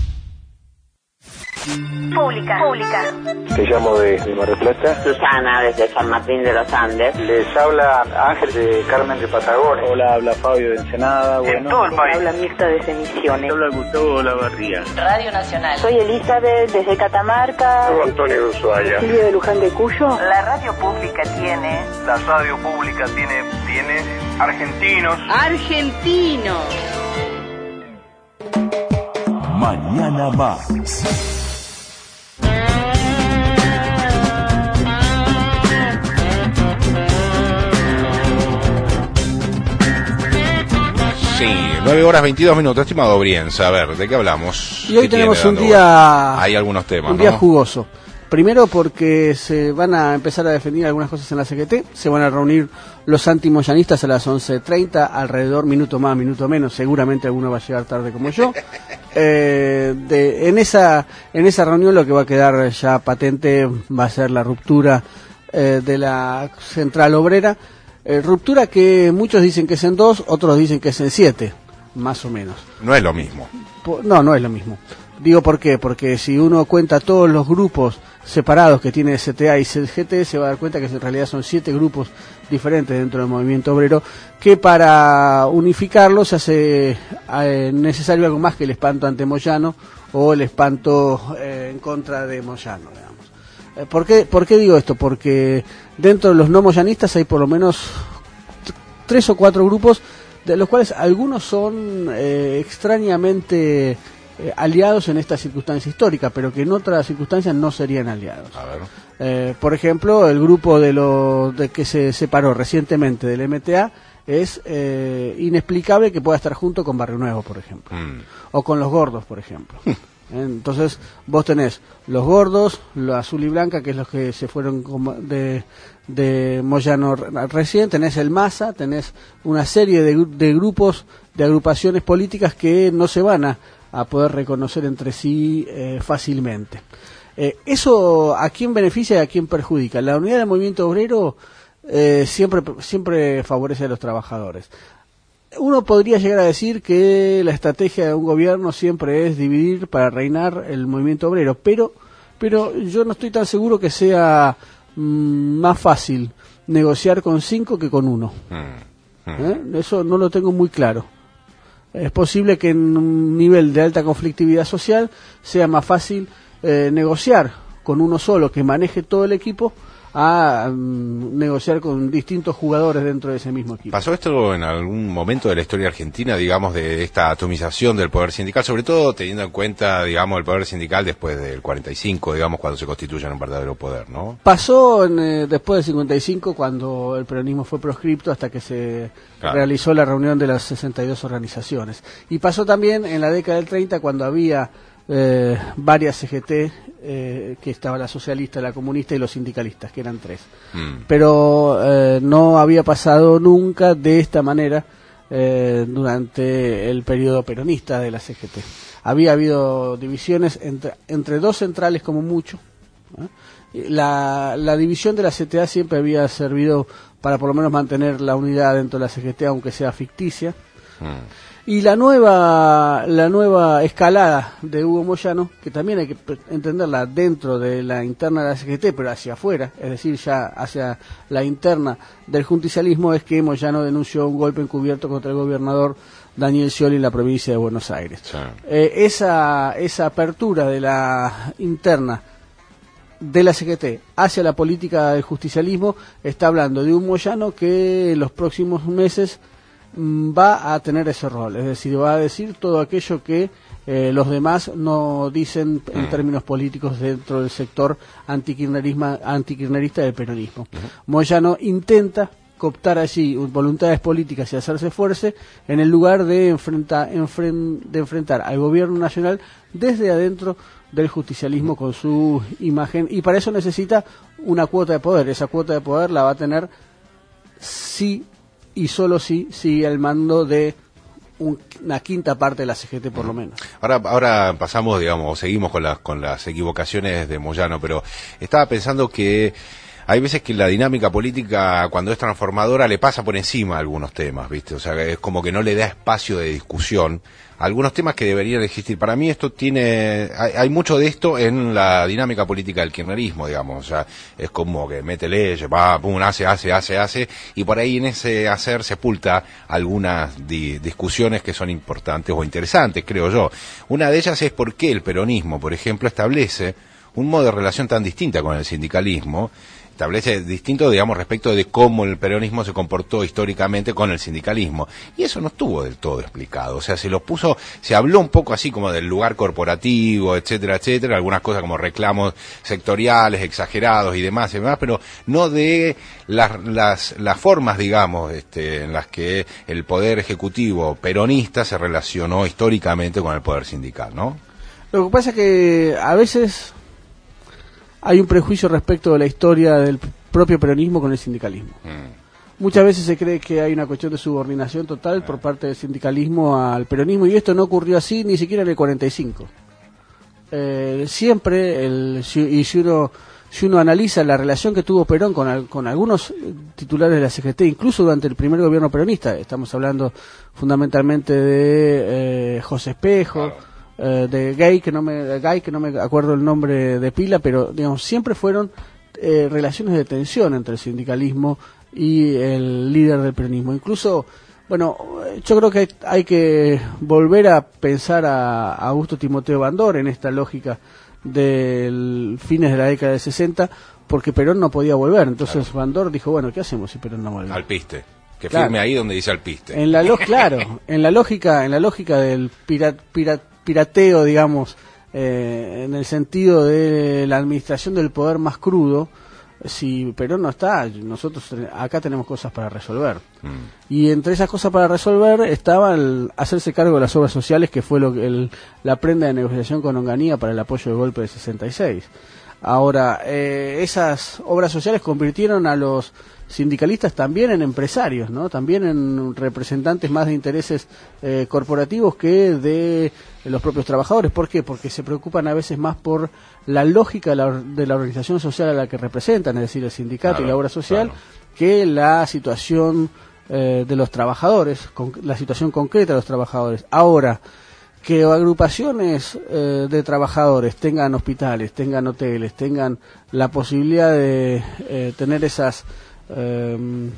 Speaker 8: Pública. Pública.
Speaker 20: Te llamo desde Mar del Plata.
Speaker 21: Susana, desde San Martín de los Andes.
Speaker 20: Les habla Ángel de Carmen de Patagones. Hola, habla Fabio de Ensenada. Bueno.
Speaker 21: En todo el país. Habla Mirta de Misiones.
Speaker 20: Habla Gustavo Olavarría.
Speaker 21: Radio Nacional.
Speaker 8: Soy Elizabeth desde Catamarca.
Speaker 20: Soy Antonio de Ushuaia.
Speaker 8: Silvia de Luján de Cuyo.
Speaker 21: La radio pública tiene...
Speaker 20: La radio pública tiene, tiene argentinos.
Speaker 8: Argentinos.
Speaker 3: Mañana Más.
Speaker 9: nueve horas veintidós minutos, estimado Brienza, a ver, ¿de qué hablamos?
Speaker 12: Y hoy
Speaker 9: ¿Qué
Speaker 12: tenemos
Speaker 9: tiene
Speaker 12: un
Speaker 9: dando
Speaker 12: día...
Speaker 9: vuelta? Hay algunos temas,
Speaker 12: Un día
Speaker 9: ¿no?
Speaker 12: jugoso. Primero porque se van a empezar a definir algunas cosas en la C G T, se van a reunir los antimoyanistas a las once treinta, alrededor, minuto más, minuto menos, seguramente alguno va a llegar tarde como yo. Eh, de, en, esa, en esa reunión lo que va a quedar ya patente va a ser la ruptura eh, de la central obrera, eh, ruptura que muchos dicen que es en dos, otros dicen que es en siete, más o menos.
Speaker 9: No es lo mismo.
Speaker 12: No, no es lo mismo. Digo, ¿por qué? Porque si uno cuenta todos los grupos separados que tiene C T A y C G T, se va a dar cuenta que en realidad son siete grupos diferentes dentro del movimiento obrero, que para unificarlos se hace eh, necesario algo más que el espanto ante Moyano o el espanto eh, en contra de Moyano, digamos. Eh, ¿por qué, ¿Por qué digo esto? Porque dentro de los no moyanistas hay por lo menos t- tres o cuatro grupos, de los cuales algunos son eh, extrañamente eh, aliados en esta circunstancia histórica, pero que en otras circunstancias no serían aliados.
Speaker 9: A ver.
Speaker 12: Eh, por ejemplo, el grupo de los de que se separó recientemente del M T A es eh, inexplicable que pueda estar junto con Barrio Nuevo, por ejemplo,
Speaker 9: Mm.
Speaker 12: o con los gordos, por ejemplo. Entonces, vos tenés los gordos, lo azul y blanca, que es los que se fueron como de, de Moyano re- recién, tenés el MASA, tenés una serie de, gru- de grupos, de agrupaciones políticas que no se van a, a poder reconocer entre sí eh, fácilmente. Eh, ¿Eso a quién beneficia y a quién perjudica? La unidad del movimiento obrero eh, siempre, siempre favorece a los trabajadores. Uno podría llegar a decir que la estrategia de un gobierno siempre es dividir para reinar el movimiento obrero, pero, pero yo no estoy tan seguro que sea mm, más fácil negociar con cinco que con uno. ¿Eh? Eso no lo tengo muy claro. Es posible que en un nivel de alta conflictividad social sea más fácil eh, negociar con uno solo que maneje todo el equipo a um, negociar con distintos jugadores dentro de ese mismo equipo.
Speaker 9: ¿Pasó esto en algún momento de la historia argentina, digamos, de esta atomización del poder sindical, sobre todo teniendo en cuenta, digamos, el poder sindical después del cuarenta y cinco, digamos, cuando se constituye en un verdadero poder, ¿no?
Speaker 12: Pasó en, eh, después del cincuenta y cinco, cuando el peronismo fue proscripto, hasta que se
Speaker 9: Claro.
Speaker 12: realizó la reunión de las sesenta y dos organizaciones. Y pasó también en la década del treinta, cuando había eh, varias C G T, eh, que estaba la socialista, la comunista y los sindicalistas, que eran tres.
Speaker 9: Mm.
Speaker 12: Pero eh, no había pasado nunca de esta manera eh, durante el periodo peronista de la C G T. Había habido divisiones entre, entre dos centrales como mucho. ¿eh? La, la división de la C T A siempre había servido para por lo menos mantener la unidad dentro de la C G T, aunque sea ficticia.
Speaker 9: Mm.
Speaker 12: Y la nueva la nueva escalada de Hugo Moyano, que también hay que entenderla dentro de la interna de la C G T, pero hacia afuera, es decir, ya hacia la interna del justicialismo, es que Moyano denunció un golpe encubierto contra el gobernador Daniel Scioli en la provincia de Buenos Aires.
Speaker 9: Sí.
Speaker 12: Eh, esa, esa apertura de la interna de la C G T hacia la política del justicialismo está hablando de un Moyano que en los próximos meses va a tener ese rol, es decir, va a decir todo aquello que eh, los demás no dicen en términos políticos dentro del sector antikirchnerismo, antikirchnerista del peronismo. Uh-huh. Moyano intenta cooptar allí voluntades políticas y hacerse fuerza en el lugar de, enfrenta, enfren, de enfrentar al gobierno nacional desde adentro del justicialismo con su imagen, y para eso necesita una cuota de poder. Esa cuota de poder la va a tener sí y solo si sigue al mando de un, una quinta parte de la C G T por lo menos.
Speaker 9: Ahora, ahora pasamos, digamos, seguimos con las con las equivocaciones de Moyano, pero estaba pensando que hay veces que la dinámica política, cuando es transformadora, le pasa por encima a algunos temas, ¿viste? O sea, es como que no le da espacio de discusión a algunos temas que deberían existir. Para mí esto tiene, hay, hay mucho de esto en la dinámica política del kirchnerismo, digamos. O sea, es como que mete leyes, va, pum, hace, hace, hace, hace, y por ahí en ese hacer sepulta algunas di- discusiones que son importantes o interesantes, creo yo. Una de ellas es por qué el peronismo, por ejemplo, establece un modo de relación tan distinta con el sindicalismo, establece distinto, digamos, respecto de cómo el peronismo se comportó históricamente con el sindicalismo. Y eso no estuvo del todo explicado. O sea, se lo puso, se habló un poco así como del lugar corporativo, etcétera, etcétera, algunas cosas como reclamos sectoriales, exagerados y demás, y demás, pero no de las, las, las formas, digamos, este, en las que el poder ejecutivo peronista se relacionó históricamente con el poder sindical, ¿no?
Speaker 12: Lo que pasa es que a veces hay un prejuicio respecto de la historia del propio peronismo con el sindicalismo. Mm. Muchas veces se cree que hay una cuestión de subordinación total mm. por parte del sindicalismo al peronismo, y esto no ocurrió así ni siquiera en el cuarenta y cinco. Eh, siempre, el, si, y si uno, si uno analiza la relación que tuvo Perón con, al, con algunos titulares de la C G T, incluso durante el primer gobierno peronista, estamos hablando fundamentalmente de eh, José Espejo, claro. de Gay, que no me Gay, que no me acuerdo el nombre de pila, pero digamos siempre fueron eh, relaciones de tensión entre el sindicalismo y el líder del peronismo. Incluso, bueno, yo creo que hay, hay que volver a pensar a, a Augusto Timoteo Bandor en esta lógica de fines de la década de sesenta, porque Perón no podía volver. Entonces claro. Bandor dijo, bueno, ¿qué hacemos si Perón no vuelve?
Speaker 9: Al piste. Que
Speaker 12: claro.
Speaker 9: firme ahí donde dice al piste.
Speaker 12: En la lo, claro, en la lógica, en la lógica del pirat, pirat pirateo, digamos, eh, en el sentido de la administración del poder más crudo, si Perón no está, nosotros acá tenemos cosas para resolver. Mm. Y entre esas cosas para resolver estaba el hacerse cargo de las obras sociales, que fue lo que el, la prenda de negociación con Onganía para el apoyo del golpe de sesenta y seis. Ahora, eh, esas obras sociales convirtieron a los sindicalistas también en empresarios, ¿no? También en representantes más de intereses eh, corporativos que de los propios trabajadores. ¿Por qué? Porque se preocupan a veces más por la lógica de la, de la organización social a la que representan, es decir, el sindicato claro, y la obra social, claro. que la situación eh, de los trabajadores, con, la situación concreta de los trabajadores. Ahora, que agrupaciones eh, de trabajadores tengan hospitales, tengan hoteles, tengan la posibilidad de eh, tener esas eh,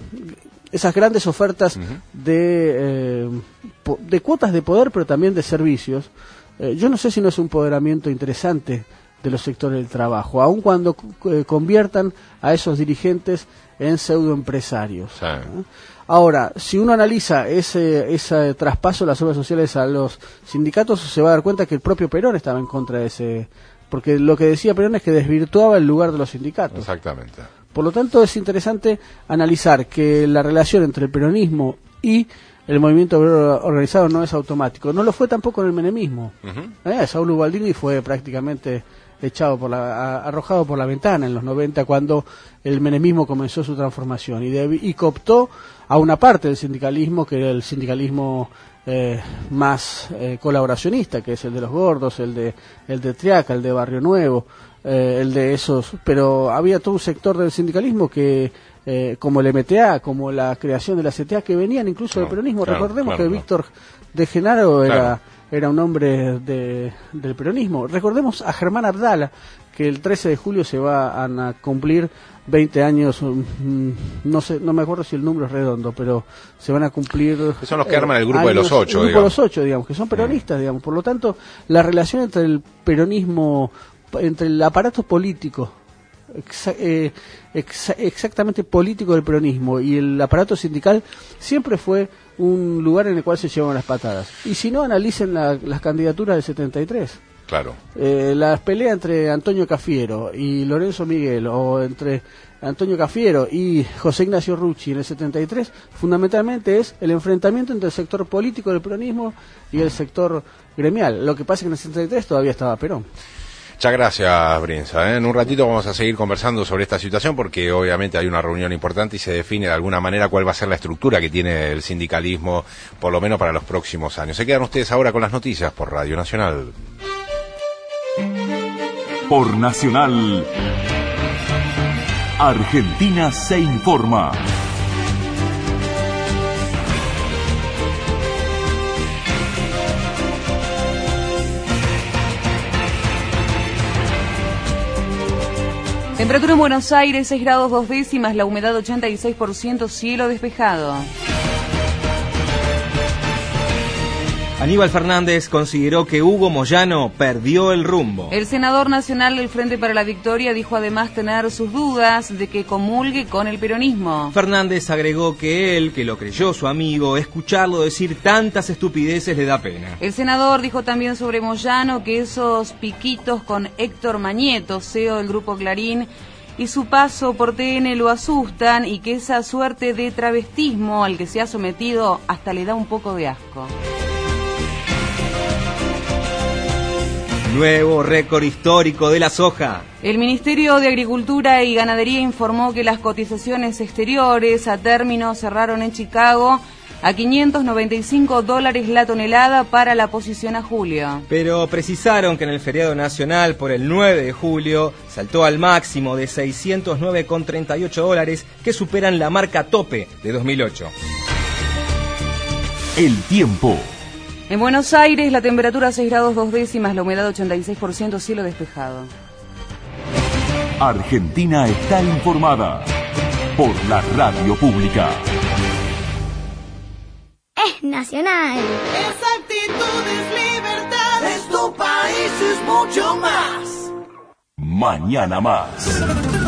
Speaker 12: esas grandes ofertas uh-huh. de eh, po- de cuotas de poder, pero también de servicios, eh, yo no sé si no es un empoderamiento interesante de los sectores del trabajo, aun cuando eh, conviertan a esos dirigentes en pseudoempresarios. Sí. ¿eh? Ahora, si uno analiza ese, ese traspaso de las obras sociales a los sindicatos, se va a dar cuenta que el propio Perón estaba en contra de ese, porque lo que decía Perón es que desvirtuaba el lugar de los sindicatos.
Speaker 9: Exactamente.
Speaker 12: Por lo tanto, es interesante analizar que la relación entre el peronismo y el movimiento obrero organizado no es automático. No lo fue tampoco en el menemismo. Uh-huh. Eh, Saúl Ubaldini fue prácticamente echado por la, arrojado por la ventana en los noventa, cuando el menemismo comenzó su transformación y, de, y cooptó a una parte del sindicalismo, que era el sindicalismo eh, más eh, colaboracionista, que es el de los gordos, el de el de Triaca, el de Barrio Nuevo, eh, el de esos, pero había todo un sector del sindicalismo que eh, como el M T A, como la creación de la C T A, que venían incluso del peronismo. Claro, Recordemos claro, que Víctor de Genaro era claro. era un hombre de, del peronismo. Recordemos a Germán Abdala, que el trece de julio se van a cumplir veinte años, mmm, no sé, no me acuerdo si el número es redondo, pero se van a cumplir...
Speaker 9: Que son los que eh, arman el grupo años, de los ocho,
Speaker 12: el grupo
Speaker 9: digamos.
Speaker 12: de los ocho, digamos, que son peronistas, mm. digamos. Por lo tanto, la relación entre el peronismo, entre el aparato político, exa, eh, exa, exactamente político del peronismo, y el aparato sindical, siempre fue un lugar en el cual se llevan las patadas. Y si no, analicen la, las candidaturas del setenta y tres.
Speaker 9: Claro.
Speaker 12: Eh, la pelea entre Antonio Cafiero y Lorenzo Miguel, o entre Antonio Cafiero y José Ignacio Rucci en el setenta y tres, fundamentalmente es el enfrentamiento entre el sector político del peronismo y el sector gremial. Lo que pasa es que en el setenta y tres todavía estaba Perón.
Speaker 9: Muchas gracias, Brinza. ¿eh? En un ratito vamos a seguir conversando sobre esta situación, porque obviamente hay una reunión importante y se define de alguna manera cuál va a ser la estructura que tiene el sindicalismo, por lo menos para los próximos años. Se quedan ustedes ahora con las noticias por Radio Nacional.
Speaker 3: Por Nacional, Argentina se informa.
Speaker 1: Temperatura en Buenos Aires, seis grados dos décimas, la humedad ochenta y seis por ciento, cielo despejado.
Speaker 2: Aníbal Fernández consideró que Hugo Moyano perdió el rumbo.
Speaker 1: El senador nacional del Frente para la Victoria dijo además tener sus dudas de que comulgue con el peronismo.
Speaker 2: Fernández agregó que él, que lo creyó su amigo, escucharlo decir tantas estupideces le da pena.
Speaker 1: El senador dijo también sobre Moyano que esos piquitos con Héctor Mañeto, C E O del Grupo Clarín, y su paso por T N lo asustan y que esa suerte de travestismo al que se ha sometido hasta le da un poco de asco.
Speaker 2: Nuevo récord histórico de la soja.
Speaker 1: El Ministerio de Agricultura y Ganadería informó que las cotizaciones exteriores a término cerraron en Chicago a quinientos noventa y cinco dólares la tonelada para la posición a julio.
Speaker 2: Pero precisaron que en el feriado nacional por el nueve de julio saltó al máximo de seiscientos nueve con treinta y ocho dólares, que superan la marca tope de dos mil ocho.
Speaker 3: El tiempo.
Speaker 1: En Buenos Aires, la temperatura seis grados dos décimas, la humedad ochenta y seis por ciento, cielo despejado.
Speaker 3: Argentina está informada por la radio pública.
Speaker 22: Es nacional.
Speaker 5: Esa actitud es libertad. Es tu país, es mucho más.
Speaker 3: Mañana más.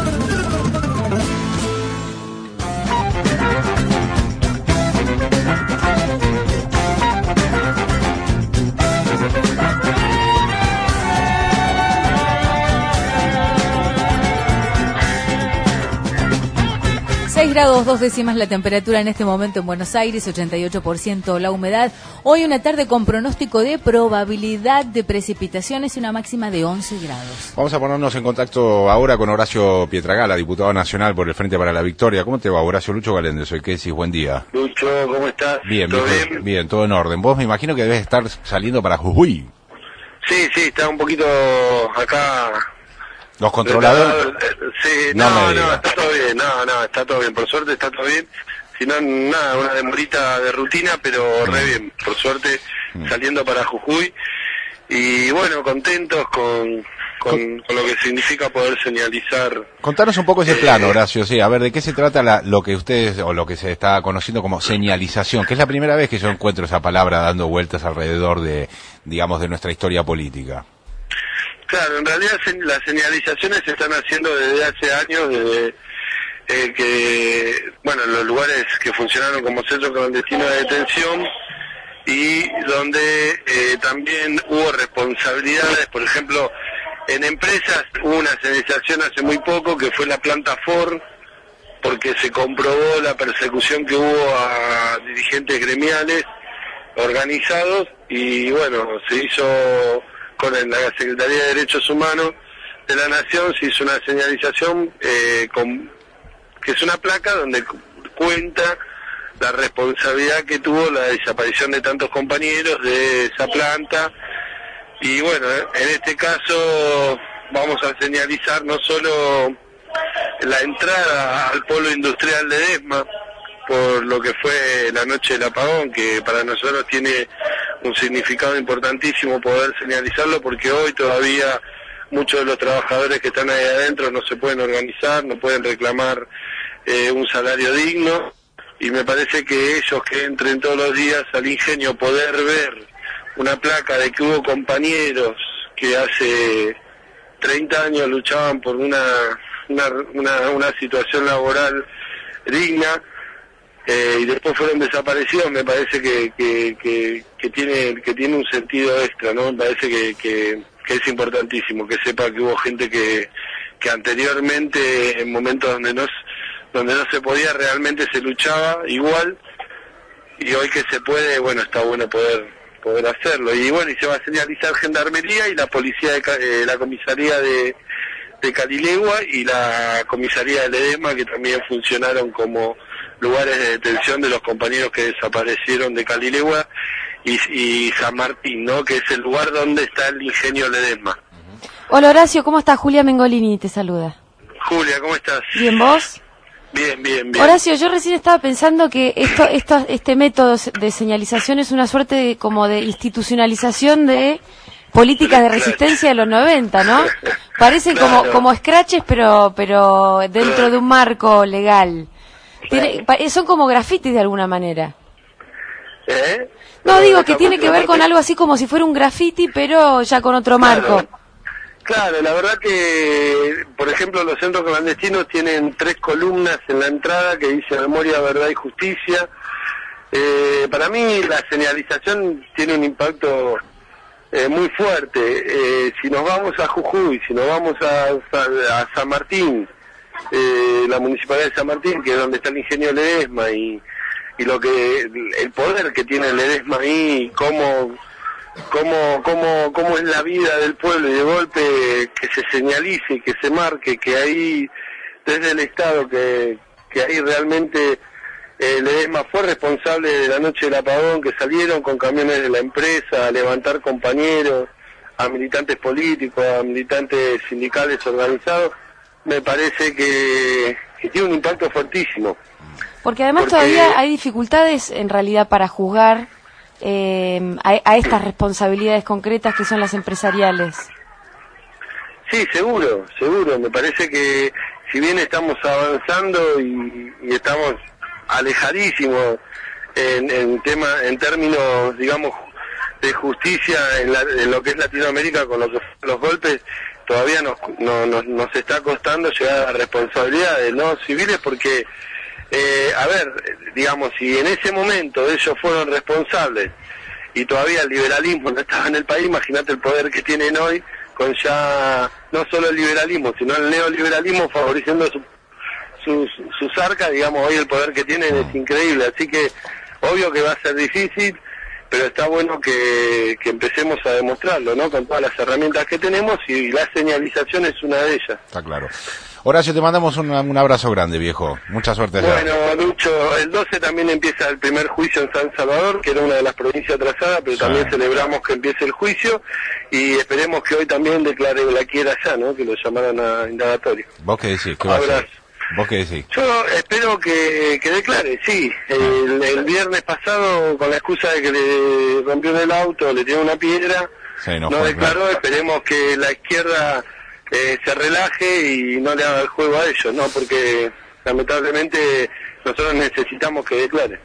Speaker 13: seis grados dos décimas la temperatura en este momento en Buenos Aires, ochenta y ocho por ciento la humedad. Hoy una tarde con pronóstico de probabilidad de precipitaciones y una máxima de once grados.
Speaker 9: Vamos a ponernos en contacto ahora con Horacio Pietragala, diputado nacional por el Frente para la Victoria. ¿Cómo te va, Horacio? Lucho Galende, soy. ¿Qué decís? Buen día.
Speaker 4: Lucho, ¿cómo estás?
Speaker 9: Bien,
Speaker 4: ¿Todo
Speaker 9: bien,
Speaker 4: bien?
Speaker 9: bien, todo en orden. Vos me imagino que debes estar saliendo para Jujuy.
Speaker 4: Sí, sí, está un poquito acá.
Speaker 9: Los controladores.
Speaker 4: Sí,
Speaker 9: No
Speaker 4: no,
Speaker 9: me
Speaker 4: no,
Speaker 9: digas.
Speaker 4: está todo bien, no, no, está todo bien, por suerte está todo bien. Si no, nada, una demorita de rutina, pero re bien, por suerte, saliendo para Jujuy. Y bueno, contentos con, con, con lo que significa poder señalizar.
Speaker 9: Contanos un poco ese
Speaker 4: Eh,
Speaker 9: plano, Horacio, sí, a ver, ¿de qué se trata la, lo que ustedes, o lo que se está conociendo como señalización? Que es la primera vez que yo encuentro esa palabra dando vueltas alrededor de, digamos, de nuestra historia política.
Speaker 4: Claro, en realidad se- las señalizaciones se están haciendo desde hace años, desde eh, que, bueno, los lugares que funcionaron como centros clandestinos de detención y donde eh, también hubo responsabilidades, por ejemplo, en empresas hubo una señalización hace muy poco que fue la planta Ford, porque se comprobó la persecución que hubo a dirigentes gremiales organizados y bueno, se hizo con la Secretaría de Derechos Humanos de la Nación, se hizo una señalización eh, con, que es una placa donde cu- cuenta la responsabilidad que tuvo la desaparición de tantos compañeros de esa planta y bueno, eh, en este caso vamos a señalizar no solo la entrada al polo industrial de Desma, por lo que fue la noche del apagón, que para nosotros tiene un significado importantísimo poder señalizarlo, porque hoy todavía muchos de los trabajadores que están ahí adentro no se pueden organizar, no pueden reclamar eh, un salario digno, y me parece que ellos que entren todos los días al ingenio, poder ver una placa de que hubo compañeros que hace treinta años luchaban por una, una, una, una situación laboral digna, Eh, y después fueron desaparecidos, me parece que, que, que, que tiene que tiene un sentido extra, ¿no? Me parece que, que, que es importantísimo que sepa que hubo gente que, que anteriormente, en momentos donde no, s- donde no se podía, realmente se luchaba igual, y hoy que se puede, bueno, está bueno poder poder hacerlo. Y bueno, y se va a señalizar Gendarmería y la policía, de, Ca- eh, la comisaría de, de Calilegua y la comisaría de Ledesma, que también funcionaron como lugares de detención de los compañeros que desaparecieron de Calilegua y, y San Martín, ¿no? Que es el lugar donde está el ingenio Ledesma.
Speaker 10: Hola Horacio, ¿cómo estás? Julia Mengolini te saluda.
Speaker 4: Julia, ¿cómo estás?
Speaker 10: ¿Bien vos?
Speaker 4: Bien, bien, bien.
Speaker 10: Horacio, yo recién estaba pensando que esto, esto, este método de señalización es una suerte de, como de institucionalización de políticas de resistencia de los noventa, ¿no? Parecen como,
Speaker 4: Claro.
Speaker 10: como scratches, pero, pero dentro de un marco legal. Tiene- pa- son como grafitis de alguna manera.
Speaker 6: ¿Eh?
Speaker 10: No,
Speaker 6: Pero
Speaker 10: digo
Speaker 6: esa
Speaker 10: que tiene que ver con algo así como si fuera un graffiti, pero ya con otro marco.
Speaker 6: Claro, la verdad que, por ejemplo, los centros clandestinos tienen tres columnas en la entrada que dice Memoria, Verdad y Justicia. Eh, para mí la señalización tiene un impacto eh, muy fuerte. Eh, si nos vamos a Jujuy, si nos vamos a, a San Martín, eh, la Municipalidad de San Martín, que es donde está el ingenio Ledesma, y, y lo que el poder que tiene Ledesma ahí, cómo... Cómo, cómo, cómo es la vida del pueblo, y de golpe que se señalice, que se marque, que ahí desde el Estado, que, que ahí realmente eh, Ledesma fue responsable de la noche del apagón, que salieron con camiones de la empresa a levantar compañeros, a militantes políticos, a militantes sindicales organizados, me parece que, que tiene un impacto fuertísimo.
Speaker 10: Porque además
Speaker 6: Porque...
Speaker 10: todavía hay dificultades en realidad para juzgar Eh, a, a estas responsabilidades concretas que son las empresariales.
Speaker 6: Sí, seguro, seguro. Me parece que si bien estamos avanzando y, y estamos alejadísimos en, en tema, en términos, digamos, de justicia en, la, en lo que es Latinoamérica con los, los golpes, todavía nos, no, nos, nos está costando llegar a responsabilidades, ¿no?, civiles, porque Eh, a ver, digamos, si en ese momento ellos fueron responsables y todavía el liberalismo no estaba en el país, imagínate el poder que tienen hoy con ya no solo el liberalismo, sino el neoliberalismo favoreciendo su, sus, sus arcas. Digamos, hoy el poder que tienen es increíble, así que obvio que va a ser difícil, pero está bueno que, que empecemos a demostrarlo, ¿no?, con todas las herramientas que tenemos, y la señalización es una de ellas.
Speaker 9: Está claro. Horacio, te mandamos un, un abrazo grande, viejo. Mucha suerte.
Speaker 6: Bueno, Lucho, el doce también empieza el primer juicio en San Salvador, que era una de las provincias atrasadas, pero sí, también celebramos que empiece el juicio, y esperemos que hoy también declare la quiera allá, ¿no?, que lo llamaran a indagatorio.
Speaker 9: ¿Vos qué decís? ¿Qué va a hacer? ¿Vos qué decís?
Speaker 6: Yo espero que, que declare, sí. El, el viernes pasado, con la excusa de que le rompió en el auto, le tiró una piedra,
Speaker 9: sí, no,
Speaker 6: no
Speaker 9: fue,
Speaker 6: declaró. Claro. Esperemos que la izquierda eh, se relaje y no le haga el juego a ellos, ¿no? Porque lamentablemente nosotros necesitamos que declare.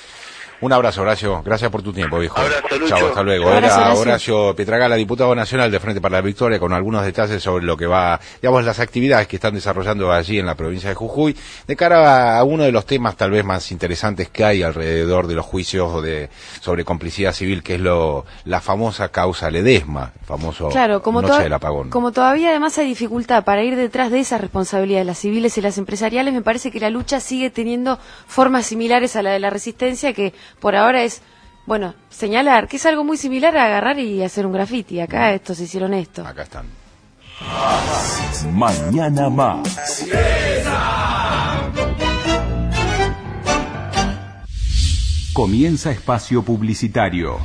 Speaker 9: Un abrazo, Horacio. Gracias por tu tiempo, viejo.
Speaker 6: Abrazo, Lucho.
Speaker 9: Chau, hasta luego.
Speaker 6: Abrazo,
Speaker 9: Era
Speaker 6: Horacio.
Speaker 9: Horacio Pietragala, diputado nacional de Frente para la Victoria, con algunos detalles sobre lo que va, digamos, las actividades que están desarrollando allí en la provincia de Jujuy, de cara a uno de los temas tal vez más interesantes que hay alrededor de los juicios de, sobre complicidad civil, que es lo, la famosa causa Ledesma, el famoso
Speaker 10: Claro, como,
Speaker 9: Noche
Speaker 10: to-
Speaker 9: del Apagón.
Speaker 10: como todavía además hay dificultad para ir detrás de esas responsabilidades, las civiles y las empresariales, me parece que la lucha sigue teniendo formas similares a la de la resistencia, que por ahora es, bueno, señalar, que es algo muy similar a agarrar y hacer un graffiti. Acá estos hicieron esto.
Speaker 9: Acá están.
Speaker 3: Mañana más.
Speaker 19: Comienza espacio publicitario.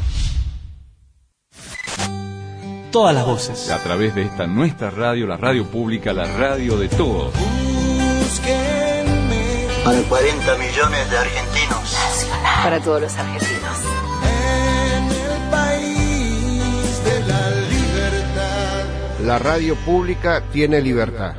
Speaker 19: Todas las voces. A través de esta nuestra radio, la radio pública, la radio de todos.
Speaker 7: Para cuarenta millones de argentinos.
Speaker 21: Nacional. Para todos los argentinos.
Speaker 23: País de la libertad. La radio pública tiene libertad.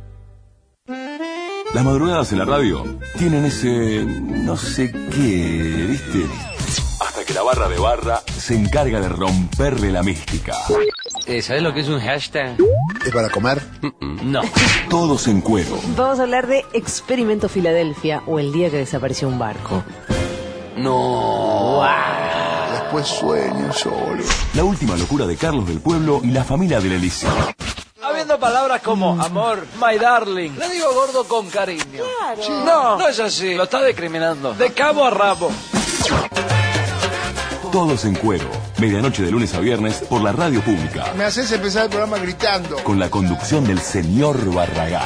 Speaker 3: Las madrugadas en la radio tienen ese no sé qué, ¿viste? Hasta que la barra de barra se encarga de romperle la mística.
Speaker 24: Eh, ¿Sabes lo que es un hashtag?
Speaker 23: ¿Es para comer?
Speaker 24: No.
Speaker 3: Todos en cuero.
Speaker 25: Vamos a hablar de Experimento Filadelfia, o el día que desapareció un barco.
Speaker 24: No.
Speaker 23: Wow. Después sueño solo.
Speaker 3: La última locura de Carlos del Pueblo y la familia del Elíseo.
Speaker 26: Habiendo palabras como amor, my darling, le digo gordo con cariño.
Speaker 25: Claro.
Speaker 26: Sí. No, no es así, lo está discriminando. De cabo a rabo.
Speaker 3: Todos en cuero. Medianoche de lunes a viernes por la radio pública.
Speaker 23: Me haces empezar el programa gritando.
Speaker 3: Con la conducción del señor Barragán.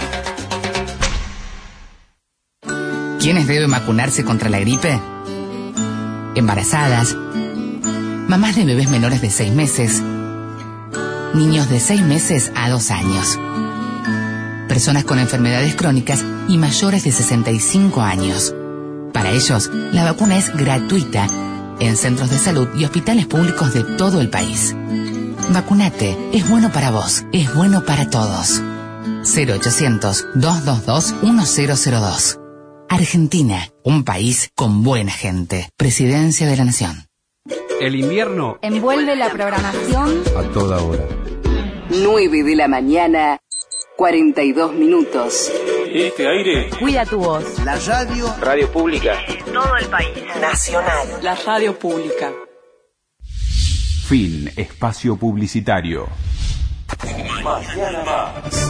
Speaker 18: ¿Quiénes deben vacunarse contra la gripe? Embarazadas, mamás de bebés menores de seis meses, niños de seis meses a dos años, personas con enfermedades crónicas y mayores de sesenta y cinco años. Para ellos, la vacuna es gratuita en centros de salud y hospitales públicos de todo el país. Vacunate, es bueno para vos, es bueno para todos. cero ochocientos, dos dos dos, uno cero cero dos. Argentina, un país con buena gente. Presidencia de la Nación.
Speaker 11: El invierno
Speaker 21: envuelve la programación
Speaker 11: a toda hora.
Speaker 21: nueve de la mañana, cuarenta y dos minutos.
Speaker 11: Este aire
Speaker 21: Cuida tu voz.
Speaker 7: La radio.
Speaker 11: Radio Pública.
Speaker 21: En todo el país. Nacional.
Speaker 25: La radio pública.
Speaker 19: Fin. Espacio publicitario.
Speaker 3: Mañana más.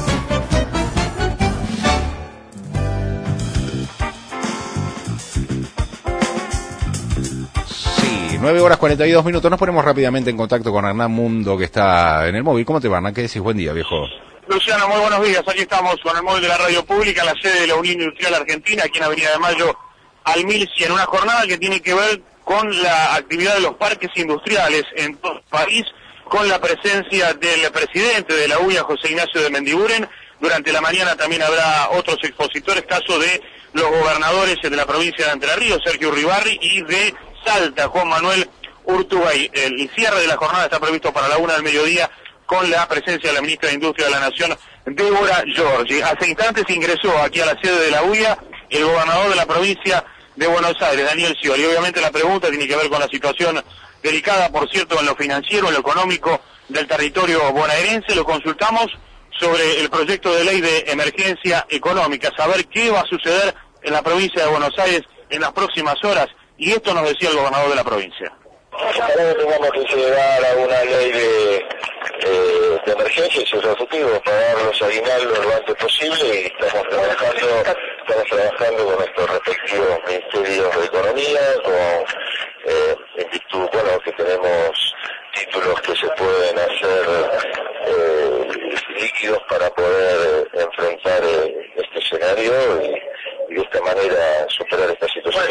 Speaker 9: Sí, nueve horas cuarenta y dos minutos. Nos ponemos rápidamente en contacto con Hernán Mundo, que está en el móvil. ¿Cómo te va, Hernán? ¿Qué decís? Buen día, viejo.
Speaker 6: Luciano, muy buenos días. Aquí estamos con el móvil de la radio pública, la sede de la Unión Industrial Argentina, aquí en Avenida de Mayo al mil cien. Una jornada que tiene que ver con la actividad de los parques industriales en todo el país, con la presencia del presidente de la U I A, José Ignacio de Mendiguren. Durante la mañana también habrá otros expositores, caso de los gobernadores de la provincia de Entre Ríos, Sergio Uribarri, y de Salta, Juan Manuel Urtubey. El cierre de la jornada está previsto para la una del mediodía, con la presencia de la ministra de Industria de la Nación, Débora Giorgi. Hace instantes ingresó aquí a la sede de la U I A el gobernador de la provincia de Buenos Aires, Daniel Scioli. Obviamente la pregunta tiene que ver con la situación delicada, por cierto, en lo financiero, en lo económico del territorio bonaerense. Lo consultamos sobre el proyecto de ley de emergencia económica, saber qué va a suceder en la provincia de Buenos Aires en las próximas horas, y esto nos decía el gobernador de la provincia.
Speaker 14: Ojalá que tengamos que llegar a una ley de, eh, de emergencia y sus objetivos, pagar los aguinaldos lo antes posible, y estamos trabajando, estamos trabajando con nuestros respectivos ministerios de economía, con, eh, en virtud, bueno, que tenemos títulos que se pueden hacer eh, líquidos para poder eh, enfrentar eh, este escenario y, y de esta manera superar esta situación.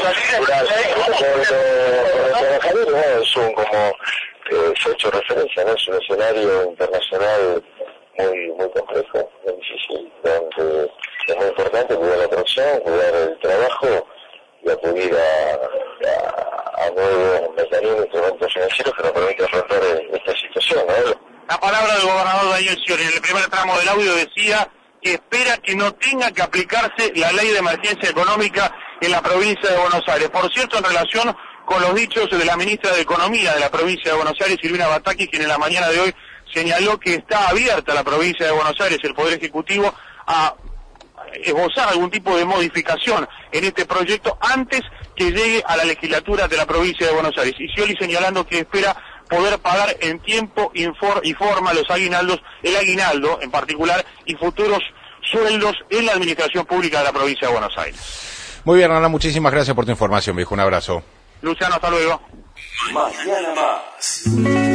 Speaker 14: Es un, como eh, se ha hecho referencia, ¿no? Es un escenario internacional muy muy complejo, muy difícil, donde es muy importante cuidar la producción, cuidar el trabajo y acudir a, a, a nuevos mecanismos, instrumentos financieros que nos permitan afrontar esta situación, ¿no?
Speaker 6: La palabra del gobernador Daniel Scioli en el primer tramo del audio decía que espera que no tenga que aplicarse la ley de emergencia económica en la provincia de Buenos Aires. Por cierto, en relación con los dichos de la ministra de Economía de la provincia de Buenos Aires, Silvina Batakis, quien en la mañana de hoy señaló que está abierta la provincia de Buenos Aires, el Poder Ejecutivo, a esbozar algún tipo de modificación en este proyecto antes que llegue a la legislatura de la provincia de Buenos Aires. Y Scioli señalando que espera poder pagar en tiempo y forma los aguinaldos, el aguinaldo en particular, y futuros sueldos en la administración pública de la provincia de Buenos Aires.
Speaker 9: Muy bien, Ana, muchísimas gracias por tu información, viejo. Un abrazo.
Speaker 6: Luciano, hasta luego.
Speaker 3: Mañana más.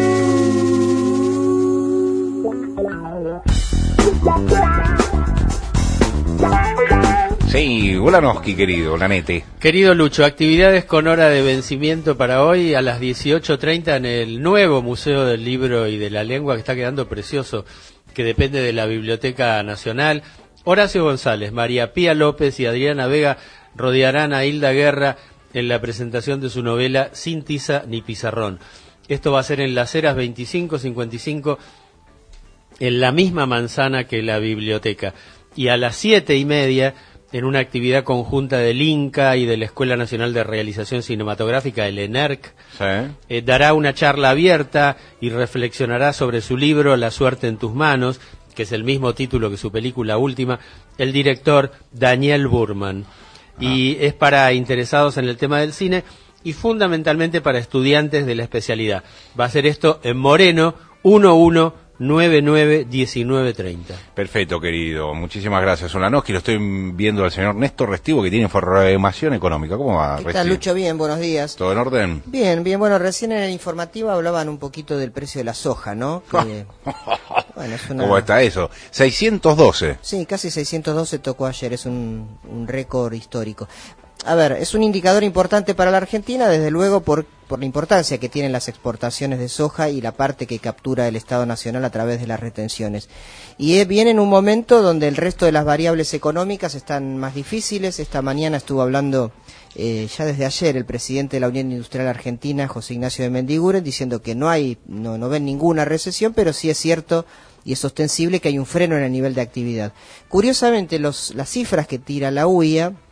Speaker 9: Sí, Ulanoski, querido, Lanete.
Speaker 15: Querido Lucho, actividades con hora de vencimiento para hoy a las dieciocho treinta en el nuevo Museo del Libro y de la Lengua, que está quedando precioso, que depende de la Biblioteca Nacional. Horacio González, María Pía López y Adriana Vega rodearán a Hilda Guerra en la presentación de su novela Sin tiza ni pizarrón. Esto va a ser en Las Heras veinticinco cincuenta y cinco, en la misma manzana que la biblioteca. Y a las siete y media, en una actividad conjunta del INCA y de la Escuela Nacional de Realización Cinematográfica, el ENERC,
Speaker 9: sí.
Speaker 15: eh, dará una charla abierta y reflexionará sobre su libro La suerte en tus manos, que es el mismo título que su película última, el director Daniel Burman. Ah. Y es para interesados en el tema del cine y fundamentalmente para estudiantes de la especialidad. Va a ser esto en Moreno, uno uno nueve nueve diecinueve treinta.
Speaker 9: Perfecto, querido. Muchísimas gracias, Ulanoski. Lo estoy viendo al señor Néstor Restivo, que tiene información económica. ¿Cómo va,
Speaker 16: ¿Qué tal, Lucho? Bien, buenos días.
Speaker 9: ¿Todo en orden?
Speaker 16: Bien, bien. Bueno, recién en el informativo hablaban un poquito del precio de la soja, ¿no? Que, bueno, es una...
Speaker 9: ¿Cómo está eso? seiscientos doce.
Speaker 16: Sí, casi seiscientos doce tocó ayer. Es un, un récord histórico. A ver, es un indicador importante para la Argentina, desde luego por, por la importancia que tienen las exportaciones de soja y la parte que captura el Estado Nacional a través de las retenciones. Y viene en un momento donde el resto de las variables económicas están más difíciles. Esta mañana estuvo hablando, eh, ya desde ayer, el presidente de la Unión Industrial Argentina, José Ignacio de Mendiguren, diciendo que no hay, no, no ven ninguna recesión, pero sí es cierto y es ostensible que hay un freno en el nivel de actividad. Curiosamente, los, las cifras que tira la U I A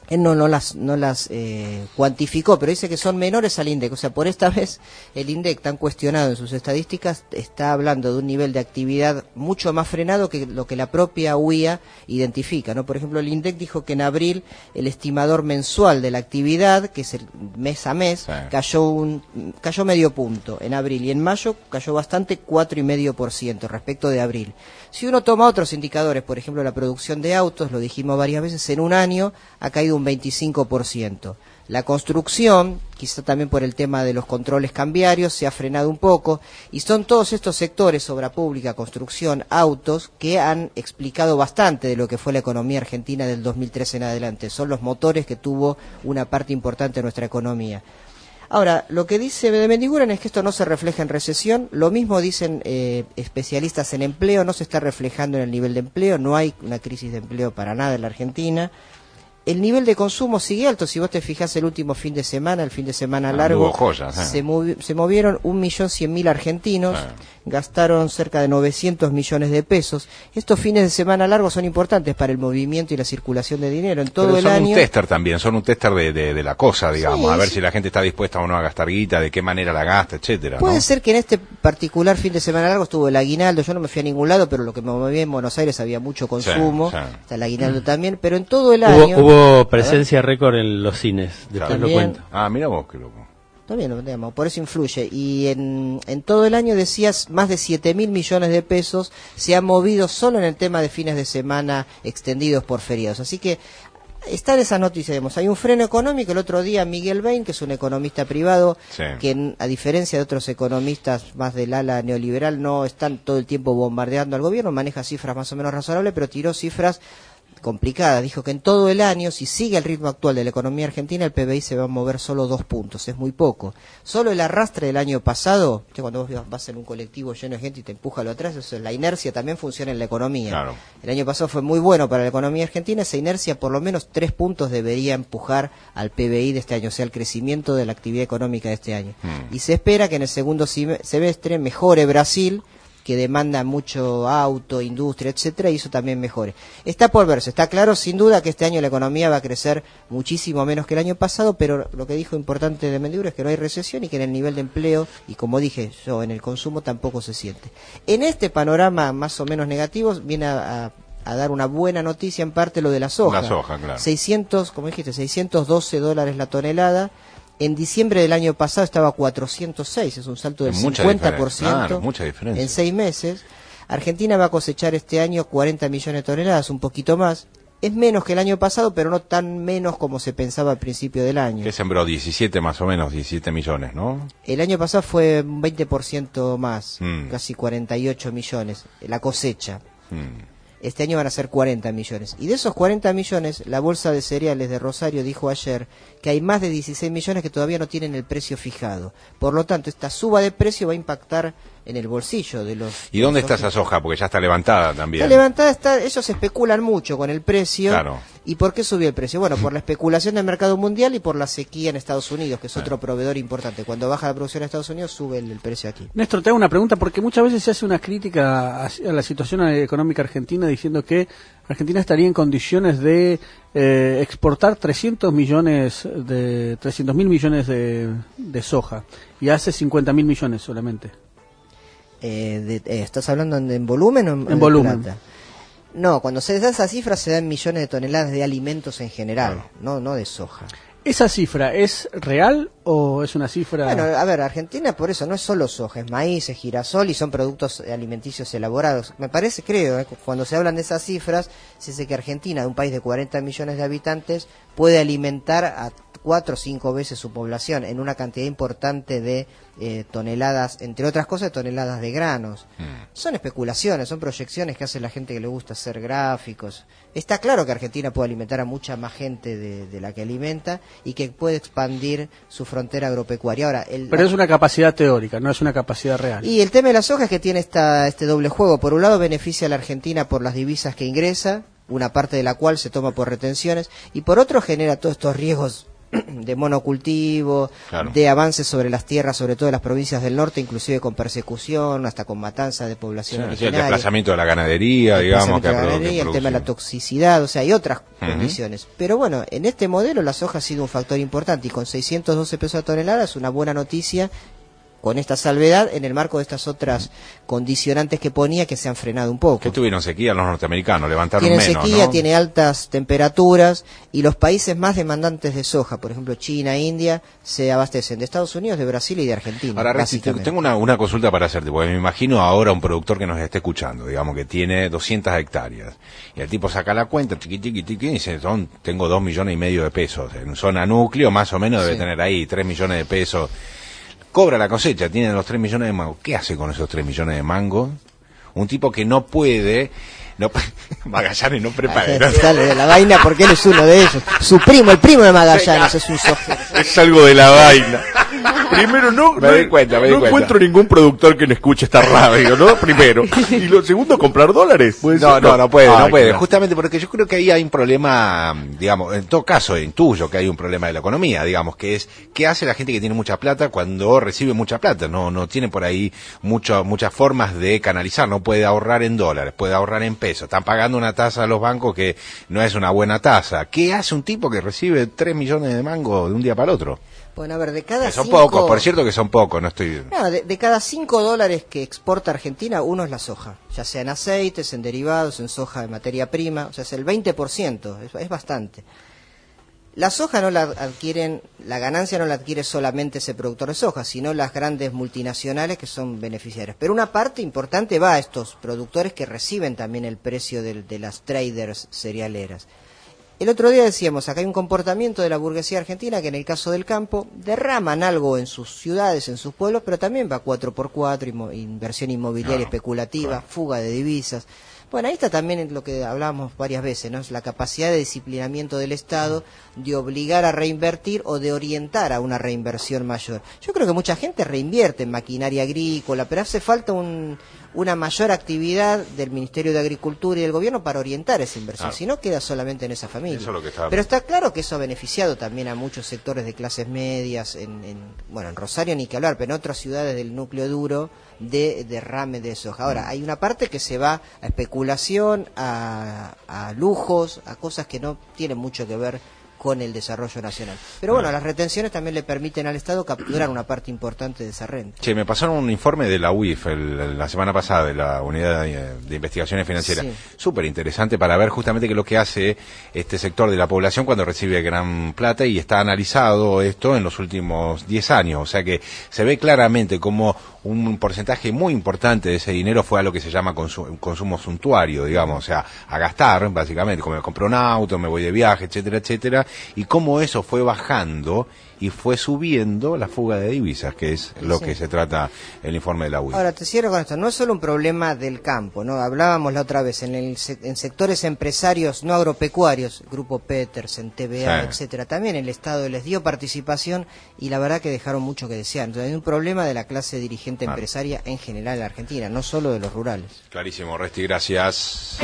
Speaker 16: Él no, no las, no las eh, cuantificó, pero dice que son menores al INDEC. O sea, por esta vez el INDEC, tan cuestionado en sus estadísticas, está hablando de un nivel de actividad mucho más frenado que lo que la propia U I A identifica, ¿no? Por ejemplo, el INDEC dijo que en abril el estimador mensual de la actividad, que es el mes a mes, sí. cayó un cayó medio punto en abril, y en mayo cayó bastante, cuatro coma cinco por ciento respecto de abril. Si uno toma otros indicadores, por ejemplo, la producción de autos, lo dijimos varias veces, en un año ha caído un veinticinco por ciento. La construcción, quizá también por el tema de los controles cambiarios, se ha frenado un poco, y son todos estos sectores, obra pública, construcción, autos, que han explicado bastante de lo que fue la economía argentina del dos mil trece en adelante. Son los motores que tuvo una parte importante de nuestra economía. Ahora, lo que dice de Mendiguren es que esto no se refleja en recesión, lo mismo dicen eh, especialistas en empleo, no se está reflejando en el nivel de empleo, no hay una crisis de empleo para nada en la Argentina. El nivel de consumo sigue alto, si vos te fijás el último fin de semana, el fin de semana ah, largo, joyas, eh. se, movi se movieron un millón cien mil argentinos, eh. gastaron cerca de novecientos millones de pesos. Estos fines de semana largos son importantes para el movimiento y la circulación de dinero en todo
Speaker 9: Pero
Speaker 16: el
Speaker 9: son
Speaker 16: año.
Speaker 9: Son un tester también, son un tester de, de, de la cosa, digamos, sí, a ver
Speaker 16: sí.
Speaker 9: si la gente está dispuesta o no a gastar guita, de qué manera la gasta, etcétera.
Speaker 16: Puede
Speaker 9: ¿no?
Speaker 16: ser que en este particular fin de semana largo estuvo el aguinaldo, yo no me fui a ningún lado, pero lo que me moví en Buenos Aires había mucho consumo, sí, sí. está el aguinaldo mm. también, pero en todo el año...
Speaker 15: Hubo, hubo presencia récord en los cines, después
Speaker 16: claro.
Speaker 15: lo cuento.
Speaker 9: Ah, mira vos, qué loco.
Speaker 16: También, digamos, por eso influye. Y en, en todo el año, decías, más de siete mil millones de pesos se han movido solo en el tema de fines de semana extendidos por feriados. Así que están esas noticias, digamos. Hay un freno económico. El otro día Miguel Bain, que es un economista privado, sí. que a diferencia de otros economistas más del ala neoliberal, no están todo el tiempo bombardeando al gobierno, maneja cifras más o menos razonables, pero tiró cifras complicada. Dijo que en todo el año, si sigue el ritmo actual de la economía argentina, el P B I se va a mover solo dos puntos, es muy poco. Solo el arrastre del año pasado, que cuando vos vas en un colectivo lleno de gente y te empuja lo atrás, eso, la inercia también funciona en la economía. Claro. El año pasado fue muy bueno para la economía argentina, esa inercia por lo menos tres puntos debería empujar al P B I de este año, o sea, el crecimiento de la actividad económica de este año. Hmm. Y se espera que en el segundo semestre mejore Brasil, que demanda mucho auto, industria, etcétera, y eso también mejore. Está por verse, está claro sin duda que este año la economía va a crecer muchísimo menos que el año pasado, pero lo que dijo importante de Mendiguren es que no hay recesión y que en el nivel de empleo, y como dije yo, en el consumo tampoco se siente. En este panorama más o menos negativo, viene a, a a dar una buena noticia en parte lo de la soja.
Speaker 9: La soja, claro.
Speaker 16: seiscientos, como dijiste, seiscientos doce dólares la tonelada. En diciembre del año pasado estaba a cuatrocientos seis, es un salto del
Speaker 9: mucha
Speaker 16: cincuenta por ciento
Speaker 9: claro, mucha diferencia.
Speaker 16: En seis meses. Argentina va a cosechar este año cuarenta millones de toneladas, un poquito más. Es menos que el año pasado, pero no tan menos como se pensaba al principio del año.
Speaker 9: Que sembró diecisiete más o menos, diecisiete millones, ¿no?
Speaker 16: El año pasado fue un veinte por ciento más,
Speaker 9: mm.
Speaker 16: casi cuarenta y ocho millones, la cosecha.
Speaker 9: Mm.
Speaker 16: Este año van a ser cuarenta millones. Y de esos cuarenta millones, la Bolsa de Cereales de Rosario dijo ayer que hay más de dieciséis millones que todavía no tienen el precio fijado. Por lo tanto, esta suba de precio va a impactar en el bolsillo de los...
Speaker 9: ¿Y dónde
Speaker 16: los
Speaker 9: está esa soja? Porque ya está levantada también.
Speaker 16: Está levantada, está, ellos especulan mucho con el precio.
Speaker 9: Claro.
Speaker 16: ¿Y por qué subió el precio? Bueno, por la especulación del mercado mundial y por la sequía en Estados Unidos, que es otro proveedor importante. Cuando baja la producción en Estados Unidos, sube el, el precio aquí.
Speaker 1: Néstor, te hago una pregunta, porque muchas veces se hace una crítica a, a la situación económica argentina diciendo que Argentina estaría en condiciones de eh, exportar trescientos millones de trescientos mil millones de, de soja y hace cincuenta mil millones solamente.
Speaker 16: Eh, de, eh, ¿Estás hablando en, en volumen o en,
Speaker 1: en volumen?
Speaker 16: Plata? No, cuando se da esa cifra se dan millones de toneladas de alimentos en general, no, no de soja.
Speaker 1: ¿Esa cifra es real o es una cifra...?
Speaker 16: Bueno, a ver, Argentina por eso no es solo soja, es maíz, es girasol y son productos alimenticios elaborados. Me parece, creo, eh, cuando se hablan de esas cifras, se dice que Argentina, de un país de cuarenta millones de habitantes, puede alimentar a cuatro o cinco veces su población en una cantidad importante de eh, toneladas, entre otras cosas, toneladas de granos. Mm. Son especulaciones, son proyecciones que hace la gente que le gusta hacer gráficos. Está claro que Argentina puede alimentar a mucha más gente de, de la que alimenta y que puede expandir su frontera agropecuaria. Ahora, el,
Speaker 1: Pero es una capacidad teórica, no es una capacidad real.
Speaker 16: Y el tema de la soja es que tiene esta, este doble juego. Por un lado beneficia a la Argentina por las divisas que ingresa, una parte de la cual se toma por retenciones, y por otro genera todos estos riesgos de monocultivo,
Speaker 9: Claro.
Speaker 16: de avances sobre las tierras, sobre todo en las provincias del norte, inclusive con persecución, hasta con matanza de población
Speaker 9: Sí, sí, el
Speaker 16: originaria.
Speaker 9: desplazamiento de la ganadería, digamos, que,
Speaker 16: Desplazamiento de la
Speaker 9: produ-
Speaker 16: ganadería,
Speaker 9: que
Speaker 16: el tema de la
Speaker 9: produce.
Speaker 16: toxicidad, o sea, hay otras
Speaker 9: Ujú.
Speaker 16: condiciones. Pero bueno, en este modelo la soja ha sido un factor importante y con seiscientos doce pesos a tonelada es una buena noticia, con esta salvedad en el marco de estas otras condicionantes que ponía que se han frenado un poco.
Speaker 9: Que tuvieron sequía los norteamericanos, levantaron
Speaker 16: Tiene
Speaker 9: menos,
Speaker 16: sequía,
Speaker 9: ¿no?
Speaker 16: tiene altas temperaturas y los países más demandantes de soja, por ejemplo China, India, se abastecen de Estados Unidos, de Brasil y de Argentina.
Speaker 9: Ahora, Rexy,
Speaker 16: básicamente.
Speaker 9: tengo una, una consulta para hacerte, porque me imagino ahora un productor que nos esté escuchando, digamos, que tiene doscientas hectáreas, y el tipo saca la cuenta, tiqui, tiqui, tiqui, y dice, son, tengo dos millones y medio de pesos, en zona núcleo, más o menos debe
Speaker 16: Sí.
Speaker 9: tener ahí tres millones de pesos, cobra la cosecha, tiene los tres millones de mangos, ¿qué hace con esos tres millones de mangos? Un tipo que no puede, no, Magallanes no prepara, ¿no?
Speaker 16: Sale de la vaina porque él es uno de ellos. Su primo, el primo de Magallanes, es un soja.
Speaker 2: Es algo de la vaina. Primero, no,
Speaker 9: Me
Speaker 2: no,
Speaker 9: di cuenta, me di
Speaker 2: no
Speaker 9: cuenta.
Speaker 2: encuentro ningún productor que le escuche esta radio, ¿no? Primero. Y lo segundo, comprar dólares. ¿Puede
Speaker 9: No,
Speaker 2: ser?
Speaker 9: no, no puede, no
Speaker 2: Ay,
Speaker 9: puede.
Speaker 2: claro.
Speaker 9: Justamente porque yo creo que ahí hay un problema, digamos, en todo caso intuyo que hay un problema de la economía, digamos, que es qué hace la gente que tiene mucha plata cuando recibe mucha plata. No, no tiene por ahí mucho, muchas formas de canalizar. No puede ahorrar en dólares, puede ahorrar en pesos. Están pagando una tasa a los bancos que no es una buena tasa. ¿Qué hace un tipo que recibe tres millones de mangos de un día para el otro?
Speaker 16: Bueno, a ver, de cada
Speaker 9: Que son
Speaker 16: cinco...
Speaker 9: pocos, por cierto que son pocos, no estoy...
Speaker 16: No, de, de cada cinco dólares que exporta Argentina, uno es la soja. Ya sea en aceites, en derivados, en soja de materia prima. O sea, es el veinte por ciento. Es, es bastante. La soja no la adquieren, la ganancia no la adquiere solamente ese productor de soja, sino las grandes multinacionales que son beneficiarias. Pero una parte importante va a estos productores que reciben también el precio de, de las traders cerealeras. El otro día decíamos, acá hay un comportamiento de la burguesía argentina que en el caso del campo derraman algo en sus ciudades, en sus pueblos, pero también va cuatro por cuatro, inmo- inversión inmobiliaria
Speaker 9: Claro,
Speaker 16: especulativa,
Speaker 9: claro.
Speaker 16: fuga de divisas. Bueno, ahí está también lo que hablábamos varias veces, ¿no? Es la capacidad de disciplinamiento del Estado de obligar a reinvertir o de orientar a una reinversión mayor. Yo creo que mucha gente reinvierte en maquinaria agrícola, pero hace falta un, una mayor actividad del Ministerio de Agricultura y del Gobierno para orientar esa inversión.
Speaker 9: Claro.
Speaker 16: Si no, queda solamente en esa familia.
Speaker 9: Eso es lo que estaba-
Speaker 16: Pero está claro que eso ha beneficiado también a muchos sectores de clases medias, en, en bueno, en Rosario ni que hablar, pero en otras ciudades del núcleo duro de derrame de soja. Ahora, hay una parte que se va a especulación, a, a lujos, a cosas que no tienen mucho que ver con el desarrollo nacional. Pero bueno, las retenciones también le permiten al Estado capturar una parte importante de esa renta.
Speaker 9: Che, me pasaron un informe de la U I F el- la semana pasada, de la Unidad de, de Investigaciones Financieras.
Speaker 16: Sí.
Speaker 9: Súper interesante para ver justamente qué es lo que hace este sector de la población cuando recibe gran plata, y está analizado esto en los últimos diez años. O sea que se ve claramente como un porcentaje muy importante de ese dinero fue a lo que se llama consu- consumo suntuario, digamos, o sea, a gastar, básicamente, como me compro un auto, me voy de viaje, etcétera, etcétera, y cómo eso fue bajando y fue subiendo la fuga de divisas, que es lo
Speaker 16: Sí.
Speaker 9: que se trata el informe de la U I F.
Speaker 16: Ahora, te cierro con esto. No es solo un problema del campo, ¿no? Hablábamos la otra vez, en, el, se- en sectores empresarios no agropecuarios, Grupo Petersen, T V A,
Speaker 9: Sí.
Speaker 16: etcétera. También el Estado les dio participación y la verdad que dejaron mucho que desear. Entonces, hay un problema de la clase dirigente
Speaker 9: Claro.
Speaker 16: empresaria en general en la Argentina, no solo de los rurales.
Speaker 9: Clarísimo, Resti, gracias.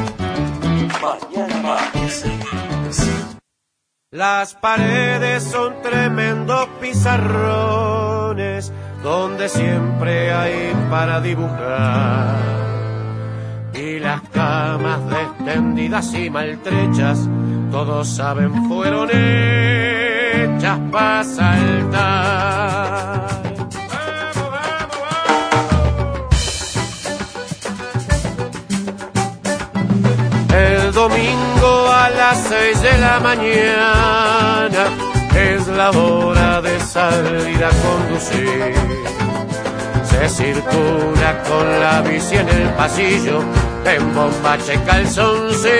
Speaker 8: Las paredes son tremendos pizarrones donde siempre hay para dibujar. Y las camas extendidas y maltrechas, todos saben fueron hechas para saltar. El domingo a las seis de la mañana es la hora de salir a conducir. Se circula con la bici en el pasillo, en bombache calzoncillo,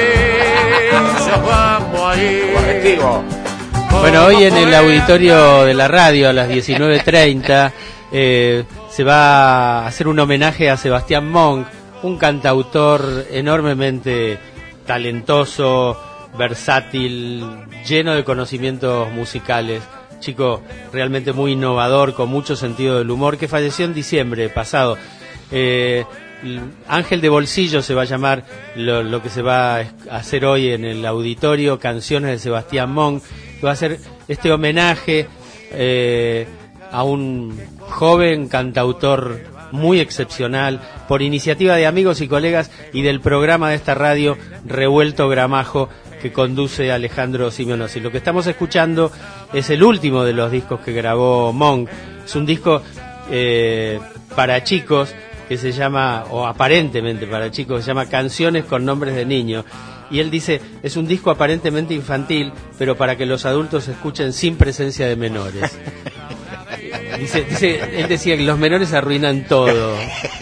Speaker 8: vamos ahí.
Speaker 15: Bueno, hoy en el auditorio de la radio a las diecinueve treinta eh, se va a hacer un homenaje a Sebastián Monk, un cantautor enormemente talentoso, versátil, lleno de conocimientos musicales, chico realmente muy innovador, con mucho sentido del humor, que falleció en diciembre pasado. Eh, Ángel de Bolsillo se va a llamar lo, lo que se va a hacer hoy en el auditorio, Canciones de Sebastián Monk, que va a ser este homenaje eh, a un joven cantautor muy excepcional, por iniciativa de amigos y colegas y del programa de esta radio Revuelto Gramajo, que conduce Alejandro Simeonosi. Lo que estamos escuchando es el último de los discos que grabó Monk. Es un disco eh, para chicos que se llama, o aparentemente para chicos, se llama Canciones con Nombres de Niños. Y él dice, es un disco aparentemente infantil, pero para que los adultos escuchen sin presencia de menores. Dice, dice, él decía que los menores arruinan todo.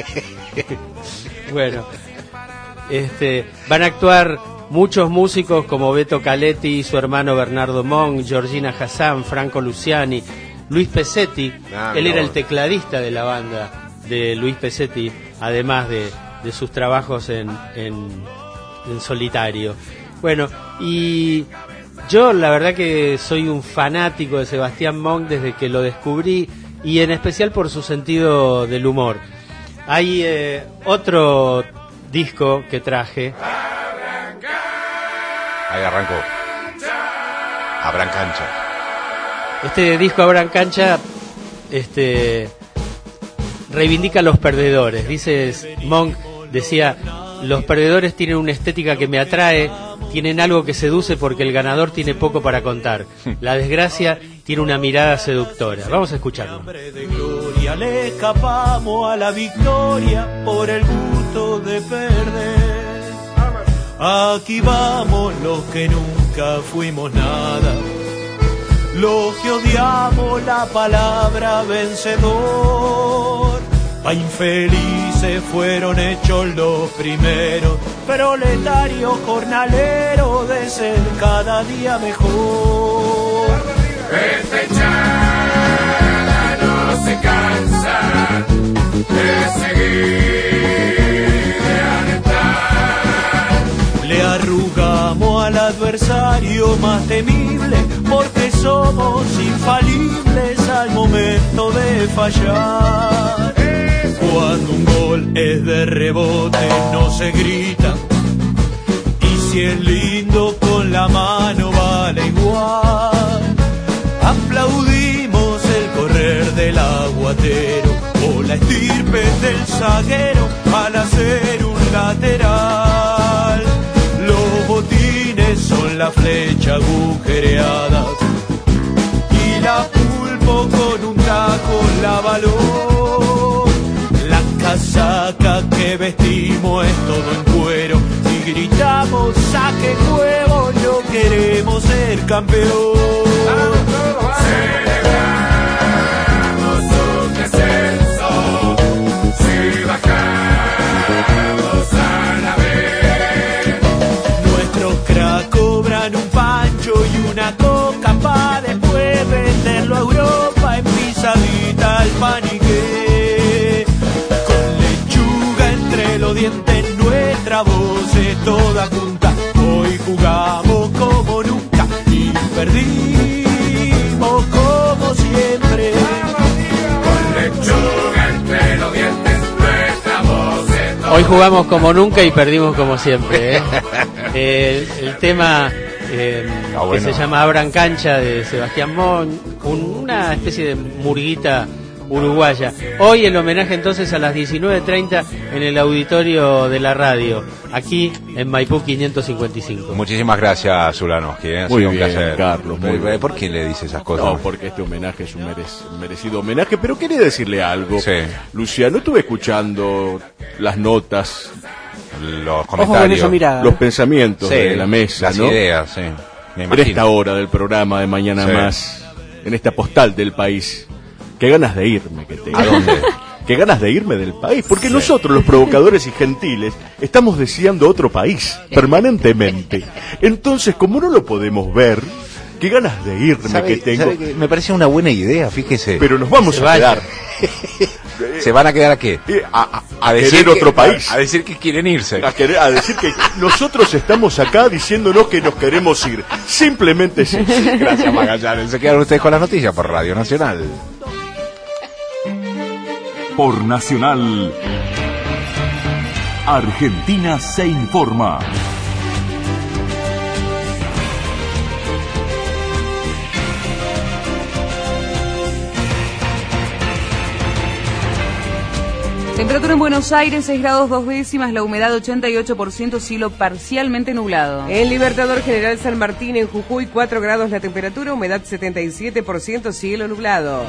Speaker 15: Bueno, este, van a actuar muchos músicos como Beto Caletti, su hermano Bernardo Monk, Georgina Hassan, Franco Luciani, Luis Pesetti.
Speaker 9: Ah,
Speaker 15: él
Speaker 9: no.
Speaker 15: era el tecladista de la banda de Luis Pesetti, además de, de sus trabajos en, en, en solitario. Bueno, y yo la verdad que soy un fanático de Sebastián Monk desde que lo descubrí, y en especial por su sentido del humor. Hay eh, otro disco que traje.
Speaker 9: Ahí arrancó. Abran cancha.
Speaker 15: Este disco Abran Cancha este, reivindica a los perdedores. Dice Monk, decía, los perdedores tienen una estética que me atrae, tienen algo que seduce porque el ganador tiene poco para contar. La desgracia tiene una mirada seductora. Vamos a escucharlo.
Speaker 5: De gloria le escapamos a la victoria por el gusto de perder. Aquí vamos los que nunca fuimos nada, los que odiamos la palabra vencedor. Pa' infelices fueron hechos los primeros, proletarios jornaleros de ser cada día mejor.
Speaker 8: Esta hinchada no se cansa de seguir, de alentar.
Speaker 5: Le arrugamos al adversario más temible, porque somos infalibles al momento de fallar. Cuando un gol es de rebote no se grita, y si es lindo con la mano vale igual. Aplaudimos el correr del aguatero o la estirpe del zaguero al hacer un lateral. Los botines son la flecha agujereada y la pulpo con un taco la valor. La casaca que vestimos es todo en cuero y gritamos saque huevo, no queremos ser campeón.
Speaker 8: Celebramos un descenso, si bajamos a la vez.
Speaker 5: Nuestros cracks cobran un pancho y una coca pa' después venderlo a Europa en pisadita al paniqué. Con lechuga entre los dientes, nuestra voz es toda junta. Hoy jugamos como nunca y perdimos como siempre.
Speaker 8: Con lechuga entre los dientes, nuestra voz es toda.
Speaker 15: Hoy jugamos como nunca y perdimos como siempre, ¿eh? el, el tema eh,
Speaker 9: Ah, bueno.
Speaker 15: que se llama Abran Cancha, de Sebastián Monk, un- una especie de murguita uruguaya. Hoy el homenaje entonces a las diecinueve treinta en el auditorio de la radio, aquí en Maipú quinientos cincuenta y cinco.
Speaker 9: Muchísimas gracias, Zulanowski. ¿eh? Ha
Speaker 19: Muy
Speaker 9: sido un
Speaker 19: bien,
Speaker 9: placer.
Speaker 19: Carlos, muy
Speaker 9: Muy
Speaker 19: bien.
Speaker 9: bien. ¿Por qué le dice esas cosas?
Speaker 19: No, porque este homenaje es un merec- un merecido homenaje, pero quería decirle algo.
Speaker 9: Sí.
Speaker 19: Luciano, estuve escuchando las notas,
Speaker 9: Los
Speaker 1: Ojo con
Speaker 9: comentarios.
Speaker 1: eso, mira.
Speaker 19: los pensamientos
Speaker 9: Sí,
Speaker 19: de la mesa,
Speaker 9: las
Speaker 19: ¿no?
Speaker 9: ideas, sí. Me
Speaker 19: En
Speaker 9: imagino.
Speaker 19: esta hora del programa de Mañana
Speaker 9: Sí.
Speaker 19: Más, en esta postal del país. Qué ganas de irme que tengo.
Speaker 9: ¿A dónde?
Speaker 19: Qué ganas de irme del país, porque
Speaker 9: Sí.
Speaker 19: nosotros los provocadores y gentiles estamos deseando otro país permanentemente. Entonces, como no lo podemos ver, qué ganas de irme
Speaker 9: ¿Sabe-
Speaker 19: que tengo.
Speaker 9: sabe que me parece una buena idea, fíjese.
Speaker 19: Pero nos vamos
Speaker 15: Se
Speaker 19: a
Speaker 15: vaya.
Speaker 19: quedar.
Speaker 9: ¿Se van a quedar a qué?
Speaker 19: Eh, a, a- a
Speaker 9: decir
Speaker 19: querer
Speaker 9: que-
Speaker 19: otro país.
Speaker 9: A, a decir que quieren irse.
Speaker 19: A, querer- a decir que nosotros estamos acá diciéndonos que nos queremos ir. Simplemente es eso.
Speaker 9: Gracias, Magallanes. Se quedan ustedes con las noticias por Radio Nacional.
Speaker 3: Por Nacional, Argentina se informa.
Speaker 4: Temperatura en Buenos Aires, seis grados dos décimas, la humedad ochenta y ocho por ciento, cielo parcialmente nublado.
Speaker 12: En Libertador General San Martín, en Jujuy, cuatro grados la temperatura, humedad setenta y siete por ciento, cielo nublado.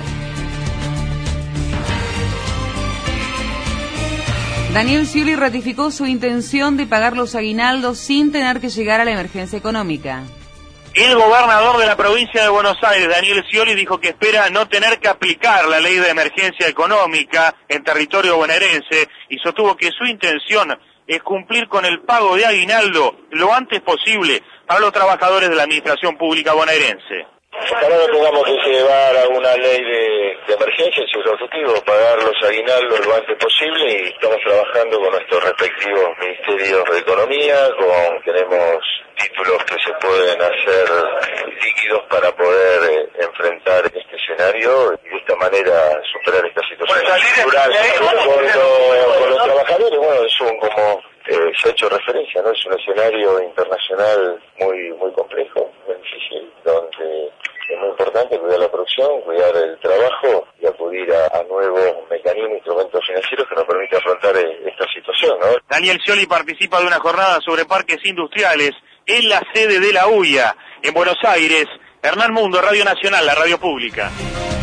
Speaker 4: Daniel Scioli ratificó su intención de pagar los aguinaldos sin tener que llegar a la emergencia económica.
Speaker 13: El gobernador de la provincia de Buenos Aires, Daniel Scioli, dijo que espera no tener que aplicar la ley de emergencia económica en territorio bonaerense y sostuvo que su intención es cumplir con el pago de aguinaldo lo antes posible para los trabajadores de la administración pública bonaerense.
Speaker 14: Ojalá no tengamos que llevar a una ley de, de emergencia, ese es el objetivo, pagar los aguinaldos lo antes posible, y estamos trabajando con nuestros respectivos ministerios de economía, con tenemos títulos que se pueden hacer líquidos para poder eh, enfrentar este escenario y de esta manera superar esta situación. Con, lo, con los trabajadores, bueno, es un, como eh, se ha hecho referencia, ¿no? Es un escenario internacional muy muy complejo, muy difícil, donde es muy importante cuidar la producción, cuidar el trabajo y acudir a, a nuevos mecanismos, instrumentos financieros que nos permitan afrontar eh, esta situación, ¿no?
Speaker 13: Daniel Scioli participa de una jornada sobre parques industriales en la sede de la U I A, en Buenos Aires. Hernán Mundo, Radio Nacional, la radio pública.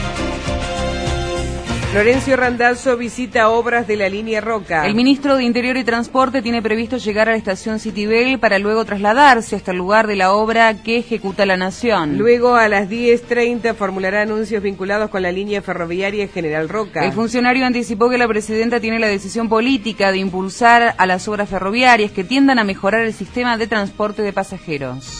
Speaker 12: Florencio Randazzo visita obras de la línea Roca.
Speaker 4: El ministro de Interior y Transporte tiene previsto llegar a la estación Citibel para luego trasladarse hasta el lugar de la obra que ejecuta la Nación.
Speaker 12: Luego a las diez treinta formulará anuncios vinculados con la línea ferroviaria General Roca.
Speaker 4: El funcionario anticipó que la presidenta tiene la decisión política de impulsar a las obras ferroviarias que tiendan a mejorar el sistema de transporte de pasajeros.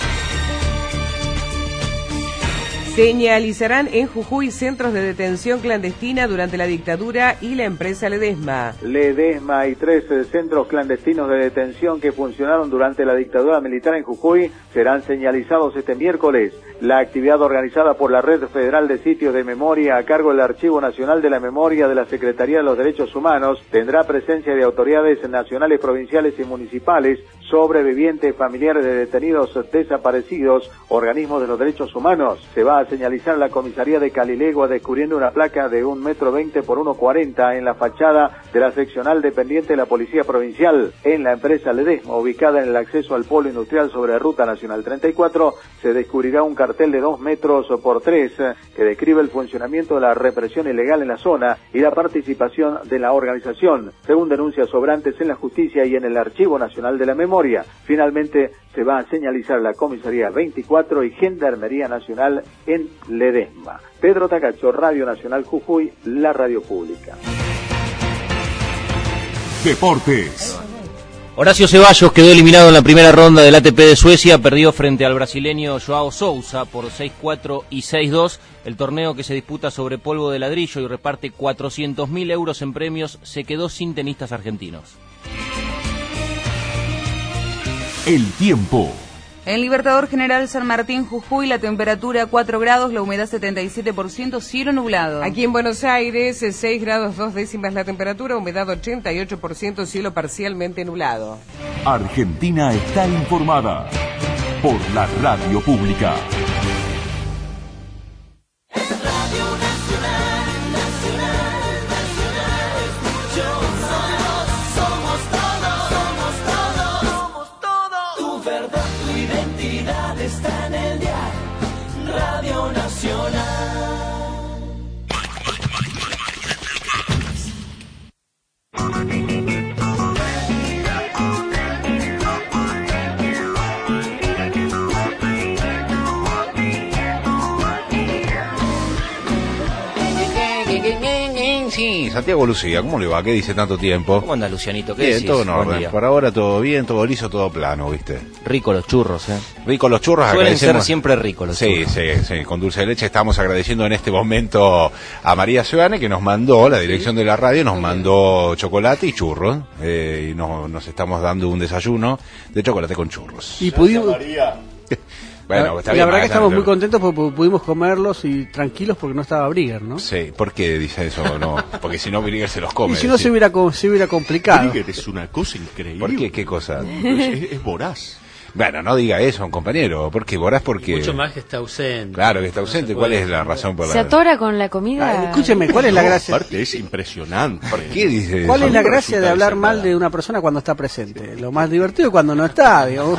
Speaker 12: Señalizarán en Jujuy centros de detención clandestina durante la dictadura y la empresa Ledesma.
Speaker 17: Ledesma y tres eh, centros clandestinos de detención que funcionaron durante la dictadura militar en Jujuy serán señalizados este miércoles. La actividad organizada por la Red Federal de Sitios de Memoria a cargo del Archivo Nacional de la Memoria de la Secretaría de los Derechos Humanos tendrá presencia de autoridades nacionales, provinciales y municipales, sobrevivientes, familiares de detenidos desaparecidos, organismos de los derechos humanos. Se va a señalizar la comisaría de Calilegua descubriendo una placa de un metro veinte por uno cuarenta en la fachada de la seccional dependiente de la Policía Provincial. En la empresa Ledesma, ubicada en el acceso al polo industrial sobre Ruta Nacional treinta y cuatro, se descubrirá un cartel de dos metros por tres que describe el funcionamiento de la represión ilegal en la zona y la participación de la organización, según denuncias sobrantes en la justicia y en el Archivo Nacional de la Memoria. Finalmente, se va a señalizar la comisaría veinticuatro y Gendarmería Nacional en Ledesma. Pedro Tacacho, Radio Nacional Jujuy, la radio pública.
Speaker 3: Deportes.
Speaker 20: Horacio Ceballos quedó eliminado en la primera ronda del A T P de Suecia, perdió frente al brasileño Joao Sousa por seis cuatro y seis dos. El torneo, que se disputa sobre polvo de ladrillo y reparte cuatrocientos mil euros en premios, se quedó sin tenistas argentinos.
Speaker 3: El tiempo.
Speaker 4: En Libertador General San Martín, Jujuy, la temperatura cuatro grados, la humedad setenta y siete por ciento, cielo nublado.
Speaker 12: Aquí en Buenos Aires, seis grados dos décimas la temperatura, humedad ochenta y ocho por ciento, cielo parcialmente nublado.
Speaker 3: Argentina está informada por la radio pública.
Speaker 5: Está en el día, Radio Nacional.
Speaker 9: Sí, Santiago Lucía, ¿cómo le va? ¿Qué dice tanto tiempo?
Speaker 20: ¿Cómo anda, Lucianito? ¿Qué
Speaker 9: Bien,
Speaker 20: decís?
Speaker 9: todo en
Speaker 20: Buen
Speaker 9: orden.
Speaker 20: día.
Speaker 9: Por ahora todo bien, todo liso, todo plano, ¿viste?
Speaker 20: Rico los churros, ¿eh?
Speaker 9: Rico los churros.
Speaker 20: Suelen
Speaker 9: agradecemos.
Speaker 20: ser siempre ricos los
Speaker 9: sí,
Speaker 20: churros.
Speaker 9: Sí, sí, con dulce de leche. Estamos agradeciendo en este momento a María Seoane, que nos mandó, la dirección de la radio, nos mandó chocolate y churros. Eh, y nos, nos estamos dando un desayuno de chocolate con churros.
Speaker 1: Y pudimos...
Speaker 9: Bueno,
Speaker 1: la,
Speaker 9: está
Speaker 1: la
Speaker 9: bien,
Speaker 1: verdad que
Speaker 9: está
Speaker 1: estamos
Speaker 9: bien.
Speaker 1: muy contentos porque pudimos comerlos y tranquilos porque no estaba Brigger, ¿no?
Speaker 9: Sí, ¿por qué dice eso? No, porque si no, Brigger se los come.
Speaker 1: Y si no,
Speaker 9: sí.
Speaker 1: se hubiera, se hubiera complicado.
Speaker 19: Brigger es una cosa increíble.
Speaker 9: ¿Por qué? ¿Qué cosa?
Speaker 19: Es, es voraz.
Speaker 9: Bueno, no diga eso, compañero, porque Borás porque...
Speaker 15: Mucho más que está ausente.
Speaker 9: Claro, que está ausente. No ¿Cuál es la razón por la...?
Speaker 10: ¿Se atora con la comida?
Speaker 1: Ah, escúcheme, ¿cuál es la gracia?
Speaker 19: Aparte es impresionante.
Speaker 9: ¿Por qué dice
Speaker 1: ¿Cuál
Speaker 9: eso?
Speaker 1: es la gracia de hablar mal de una persona cuando está presente? Lo más divertido es cuando no está, digamos.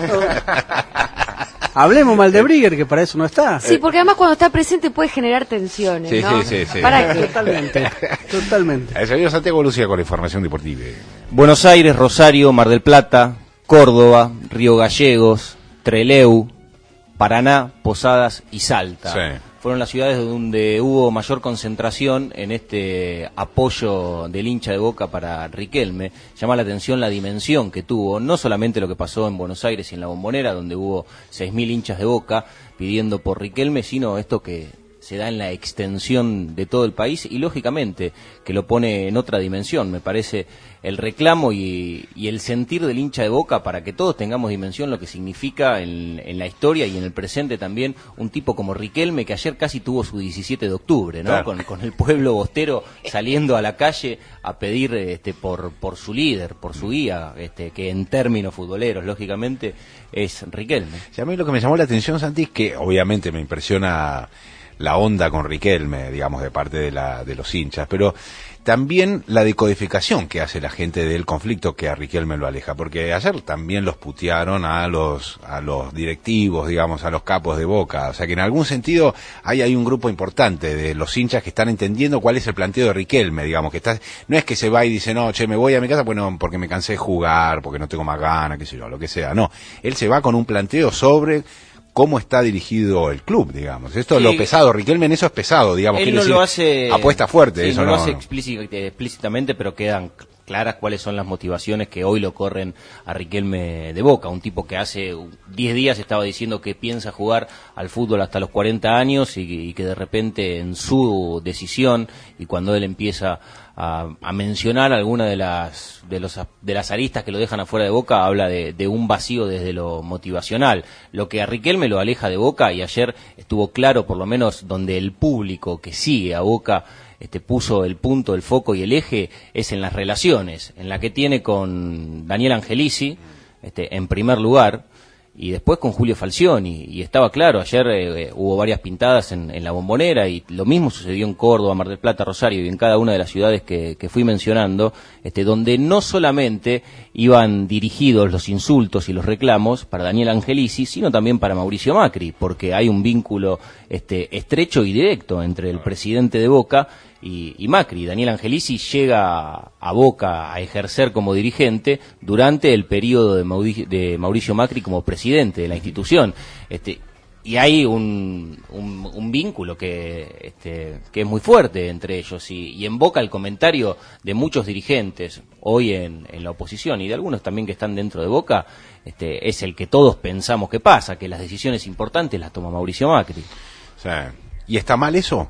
Speaker 1: Hablemos mal de Brigger, que para eso no está.
Speaker 10: Sí, porque además cuando está presente puede generar tensiones,
Speaker 9: Sí,
Speaker 10: ¿no?
Speaker 9: sí, sí, sí.
Speaker 10: ¿Para qué?
Speaker 1: Totalmente, totalmente.
Speaker 9: El señor Santiago Lucía con la información deportiva.
Speaker 20: Buenos Aires, Rosario, Mar del Plata, Córdoba, Río Gallegos, Trelew, Paraná, Posadas y Salta.
Speaker 9: Sí.
Speaker 20: Fueron las ciudades donde hubo mayor concentración en este apoyo del hincha de Boca para Riquelme. Llama la atención la dimensión que tuvo, no solamente lo que pasó en Buenos Aires y en La Bombonera, donde hubo seis mil hinchas de Boca pidiendo por Riquelme, sino esto que se da en la extensión de todo el país y lógicamente que lo pone en otra dimensión. Me parece el reclamo y, y el sentir del hincha de Boca para que todos tengamos dimensión lo que significa en, en la historia y en el presente también un tipo como Riquelme, que ayer casi tuvo su diecisiete de octubre, ¿no?
Speaker 9: Claro.
Speaker 20: Con, con el pueblo bostero saliendo a la calle a pedir este por por su líder, por su guía, este que en términos futboleros lógicamente es Riquelme.
Speaker 9: Y a mí lo que me llamó la atención, Santi, es que obviamente me impresiona la onda con Riquelme, digamos, de parte de la de los hinchas, pero también la decodificación que hace la gente del conflicto que a Riquelme lo aleja, porque ayer también los putearon a los a los directivos, digamos, a los capos de Boca, o sea que en algún sentido hay hay un grupo importante de los hinchas que están entendiendo cuál es el planteo de Riquelme, digamos, que está no es que se va y dice, no, che, me voy a mi casa bueno, porque me cansé de jugar, porque no tengo más ganas, qué sé yo, lo que sea, no, él se va con un planteo sobre cómo está dirigido el club, digamos. Esto es
Speaker 20: Sí.
Speaker 9: lo pesado. Riquelme en eso es pesado, digamos.
Speaker 20: Él
Speaker 9: Quiere
Speaker 20: no
Speaker 9: decir,
Speaker 20: lo hace...
Speaker 9: apuesta fuerte,
Speaker 20: sí,
Speaker 9: eso
Speaker 20: no,
Speaker 9: no.
Speaker 20: lo hace
Speaker 9: no.
Speaker 20: explíci- explícitamente, pero quedan claras cuáles son las motivaciones que hoy lo corren a Riquelme de Boca. Un tipo que hace diez días estaba diciendo que piensa jugar al fútbol hasta los cuarenta años y, y que de repente en su decisión y cuando él empieza a, a mencionar alguna de las de los de las aristas que lo dejan afuera de Boca, habla de, de un vacío desde lo motivacional, lo que a Riquelme lo aleja de Boca, y ayer estuvo claro, por lo menos donde el público que sigue a Boca este puso el punto, el foco y el eje, es en las relaciones, en la que tiene con Daniel Angelici, este, en primer lugar, y después con Julio Falcioni, y estaba claro, ayer eh, hubo varias pintadas en, en La Bombonera, y lo mismo sucedió en Córdoba, Mar del Plata, Rosario, y en cada una de las ciudades que, que fui mencionando, este, donde no solamente iban dirigidos los insultos y los reclamos para Daniel Angelici, sino también para Mauricio Macri, porque hay un vínculo este, estrecho y directo entre el presidente de Boca y, y Macri. Daniel Angelici llega a Boca a ejercer como dirigente durante el periodo de Mauricio, de Mauricio Macri como presidente de la institución. Este, y hay un, un, un vínculo que, este, que es muy fuerte entre ellos. Y, y en Boca el comentario de muchos dirigentes hoy en, en la oposición y de algunos también que están dentro de Boca este, es el que todos pensamos que pasa, que las decisiones importantes las toma Mauricio Macri.
Speaker 9: O sea, ¿y está mal eso?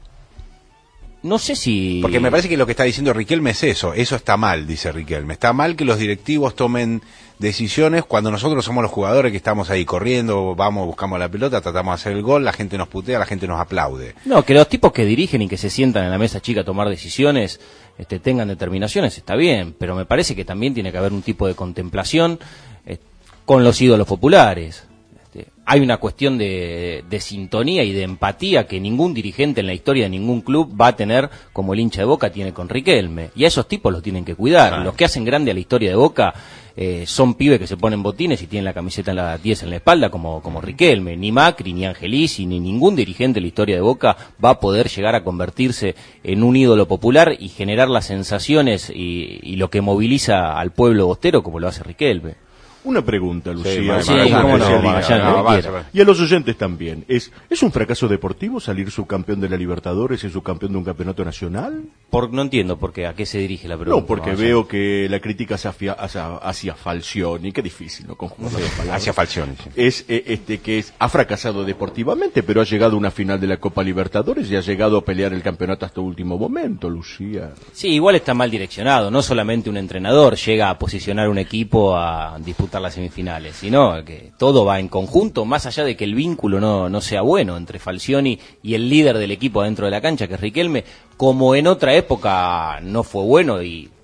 Speaker 20: No sé si...
Speaker 9: Porque me parece que lo que está diciendo Riquelme es eso, eso está mal, dice Riquelme. Está mal que los directivos tomen decisiones cuando nosotros somos los jugadores que estamos ahí corriendo, vamos, buscamos la pelota, tratamos de hacer el gol, la gente nos putea, la gente nos aplaude.
Speaker 20: No, que los tipos que dirigen y que se sientan en la mesa chica a tomar decisiones este, tengan determinaciones, está bien, pero me parece que también tiene que haber un tipo de contemplación eh, con los ídolos populares. Hay una cuestión de, de sintonía y de empatía que ningún dirigente en la historia de ningún club va a tener como el hincha de Boca tiene con Riquelme. Y a esos tipos los tienen que cuidar. Claro. Los que hacen grande a la historia de Boca eh, son pibes que se ponen botines y tienen la camiseta en la diez en la espalda como, como Riquelme. Ni Macri, ni Angelici, ni ningún dirigente de la historia de Boca va a poder llegar a convertirse en un ídolo popular y generar las sensaciones y, y lo que moviliza al pueblo bostero como lo hace Riquelme.
Speaker 19: Una pregunta, Lucía.
Speaker 20: Sí, sí, cómo no, vaya, no, vaya.
Speaker 19: Y a los oyentes también. ¿Es, ¿Es un fracaso deportivo salir subcampeón de la Libertadores y subcampeón de un campeonato nacional?
Speaker 20: Por, no entiendo por qué, a qué se dirige la pregunta.
Speaker 19: No, porque vaya. Veo que la crítica hacia, hacia, hacia Falcioni, qué difícil, ¿no? Conjugar las palabras.
Speaker 9: Hacia Falcioni, sí.
Speaker 19: Es eh, este que es, ha fracasado deportivamente, pero ha llegado a una final de la Copa Libertadores y ha llegado a pelear el campeonato hasta último momento, Lucía.
Speaker 20: Sí, igual está mal direccionado. No solamente un entrenador llega a posicionar un equipo a disputar las semifinales, sino que todo va en conjunto, más allá de que el vínculo no, no sea bueno entre Falcioni y el líder del equipo adentro de la cancha, que es Riquelme, como en otra época no fue bueno y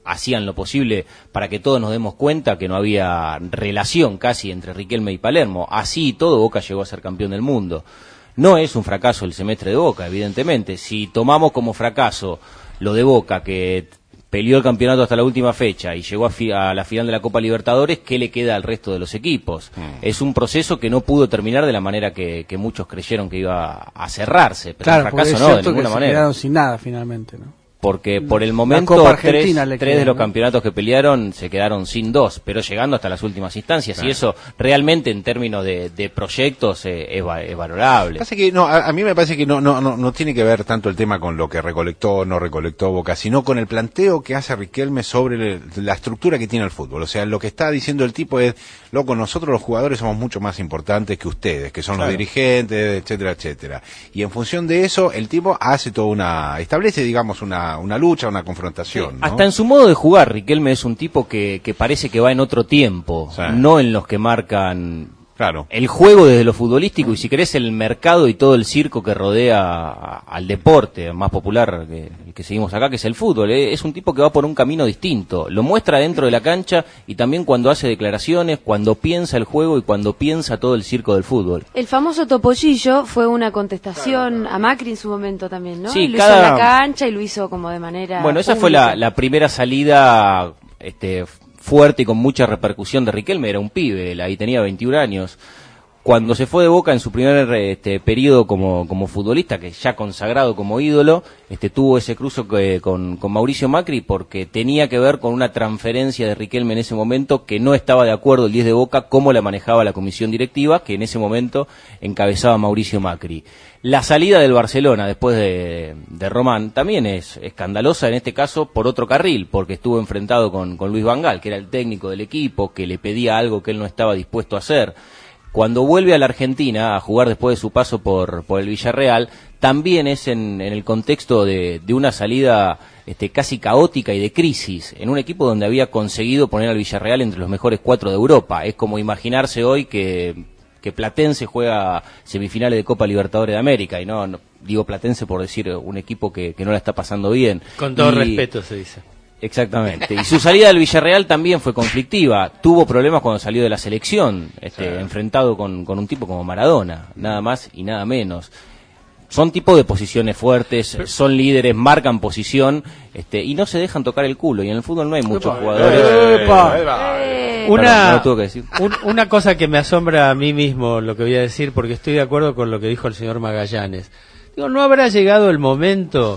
Speaker 20: hacían lo posible para que todos nos demos cuenta que no había relación casi entre Riquelme y Palermo. Así y todo, Boca llegó a ser campeón del mundo. No es un fracaso el semestre de Boca, evidentemente. Si tomamos como fracaso lo de Boca, que peleó el campeonato hasta la última fecha y llegó a, fi- a la final de la Copa Libertadores, ¿qué le queda al resto de los equipos? Mm. Es un proceso que no pudo terminar de la manera que, que muchos creyeron que iba a cerrarse, pero
Speaker 1: claro,
Speaker 20: un fracaso
Speaker 1: es
Speaker 20: no, de
Speaker 1: cierto
Speaker 20: ninguna
Speaker 1: que
Speaker 20: manera.
Speaker 1: se quedaron sin nada finalmente, ¿no?
Speaker 20: Porque por el momento tres, tres de los campeonatos que pelearon se quedaron sin dos, pero llegando hasta las últimas instancias, claro. Y eso realmente en términos de, de proyectos eh, es, es valorable.
Speaker 9: Pasa que no, a, a mí me parece que no, no, no, no tiene que ver tanto el tema con lo que recolectó o no recolectó Boca, sino con el planteo que hace Riquelme sobre el, la estructura que tiene el fútbol. O sea, lo que está diciendo el tipo es, loco, nosotros los jugadores somos mucho más importantes que ustedes, que son claro. los dirigentes, etcétera, etcétera. Y en función de eso, el tipo hace toda una, establece, digamos, una una lucha, una confrontación,
Speaker 20: sí,
Speaker 9: ¿no?
Speaker 20: Hasta en su modo de jugar, Riquelme es un tipo que, que parece que va en otro tiempo, sí. No en los que marcan claro. el juego desde lo futbolístico y si querés el mercado y todo el circo que rodea a, al deporte más popular que, que seguimos acá, que es el fútbol. ¿eh? Es un tipo que va por un camino distinto, lo muestra dentro de la cancha y también cuando hace declaraciones, cuando piensa el juego y cuando piensa todo el circo del fútbol.
Speaker 10: El famoso topollillo fue una contestación a Macri en su momento también, ¿no?
Speaker 20: Sí,
Speaker 10: lo
Speaker 20: cada...
Speaker 10: hizo en la cancha y lo hizo como de manera
Speaker 20: Bueno, esa
Speaker 10: pública.
Speaker 20: fue la, la primera salida este, fuerte y con mucha repercusión de Riquelme. Era un pibe, él ahí tenía veintiún años. Cuando se fue de Boca en su primer este, periodo como, como futbolista, que ya consagrado como ídolo, este, tuvo ese cruce que, con, con Mauricio Macri porque tenía que ver con una transferencia de Riquelme en ese momento que no estaba de acuerdo el diez de Boca cómo la manejaba la comisión directiva, que en ese momento encabezaba Mauricio Macri. La salida del Barcelona después de, de Román también es escandalosa, en este caso por otro carril, porque estuvo enfrentado con, con Luis Van Gaal, que era el técnico del equipo, que le pedía algo que él no estaba dispuesto a hacer. Cuando vuelve a la Argentina a jugar después de su paso por, por el Villarreal, también es en, en el contexto de, de una salida este, casi caótica y de crisis, en un equipo donde había conseguido poner al Villarreal entre los mejores cuatro de Europa. Es como imaginarse hoy que, que Platense juega semifinales de Copa Libertadores de América, y no, no digo Platense por decir un equipo que, que no la está pasando bien.
Speaker 15: Con todo
Speaker 20: y,
Speaker 15: respeto se dice.
Speaker 20: Exactamente. Y su salida del Villarreal también fue conflictiva. Tuvo problemas cuando salió de la selección, este, sí. enfrentado con, con un tipo como Maradona, nada más y nada menos. Son tipos de posiciones fuertes, son líderes, marcan posición, este, y no se dejan tocar el culo. Y en el fútbol no hay muchos
Speaker 15: Epa,
Speaker 20: jugadores.
Speaker 15: Epa. Una, Perdón, no lo tuve que decir. Un, una cosa que me asombra a mí mismo, lo que voy a decir, porque estoy de acuerdo con lo que dijo el señor Magallanes. Digo, ¿no habrá llegado el momento?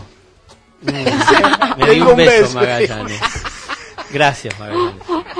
Speaker 15: Me dio un beso, Magallanes. Gracias, Magallanes.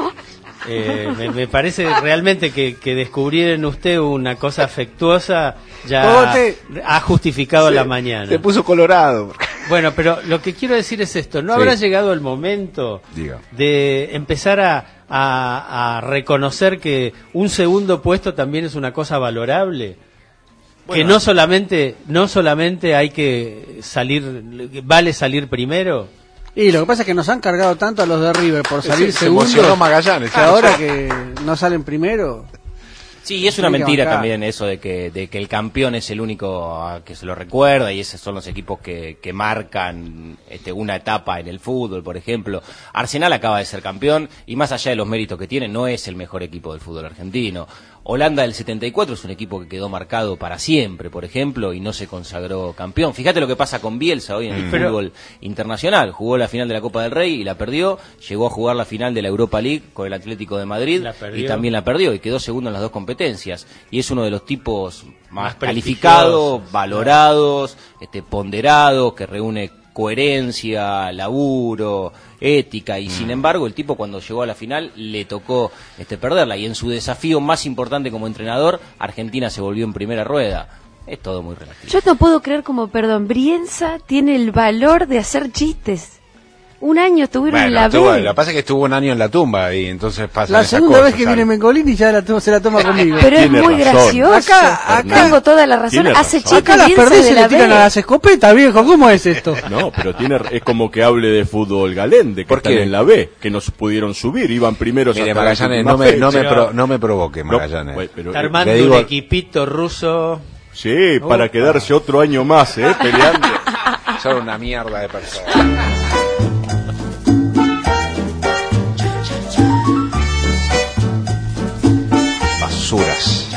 Speaker 15: Eh, me, me parece realmente que, que descubrir en usted una cosa afectuosa ya te... ha justificado
Speaker 9: se,
Speaker 15: la mañana.
Speaker 9: Se puso colorado.
Speaker 15: Bueno, pero lo que quiero decir es esto. ¿No sí. habrá llegado el momento Diga. de empezar a, a, a reconocer que un segundo puesto también es una cosa valorable? Bueno, que no solamente no solamente hay que salir, vale salir primero.
Speaker 1: Y lo que pasa es que nos han cargado tanto a los de River por salir
Speaker 9: se
Speaker 1: segundos,
Speaker 9: Magallanes,
Speaker 1: que ahora que no salen primero.
Speaker 20: Sí, y es una mentira también eso de que de que el campeón es el único que se lo recuerda y esos son los equipos que, que marcan este, una etapa en el fútbol, por ejemplo. Arsenal acaba de ser campeón y más allá de los méritos que tiene, no es el mejor equipo del fútbol argentino. Holanda del setenta y cuatro es un equipo que quedó marcado para siempre, por ejemplo, y no se consagró campeón. Fíjate lo que pasa con Bielsa hoy en el Pero... fútbol internacional. Jugó la final de la Copa del Rey y la perdió. Llegó a jugar la final de la Europa League con el Atlético de Madrid y también la perdió y quedó segundo en las dos competencias. Y es uno de los tipos más, más calificados, valorados, este, ponderados, que reúne coherencia, laburo, ética, y mm. sin embargo el tipo cuando llegó a la final le tocó este perderla, y en su desafío más importante como entrenador, Argentina se volvió en primera rueda. Es todo muy relativo.
Speaker 10: Yo no puedo creer como, perdón, Brienza tiene el valor de hacer chistes. Un año estuvieron
Speaker 9: bueno,
Speaker 10: en la
Speaker 9: estuvo,
Speaker 10: B.
Speaker 9: Lo que pasa es que estuvo un año en la tumba y entonces pasa
Speaker 1: la segunda vez que viene Mengolini ya la toma, se la toma conmigo.
Speaker 10: Pero es muy razón. gracioso. Acá, acá tengo toda la razón. Hace chistes.
Speaker 1: Acá las perdés y le tiran a las escopetas, viejo. ¿Cómo es esto?
Speaker 19: No, pero tiene es como que hable de fútbol Galende, que están en la B, que no pudieron subir, iban primeros.
Speaker 9: Mire, Magallanes, no me, no, me pro, no me provoque, Magallanes.
Speaker 15: No, pero, Está armando digo... un equipito ruso.
Speaker 19: Sí, uh, para quedarse otro año más, ¿eh? Peleando.
Speaker 9: Son una mierda de personas.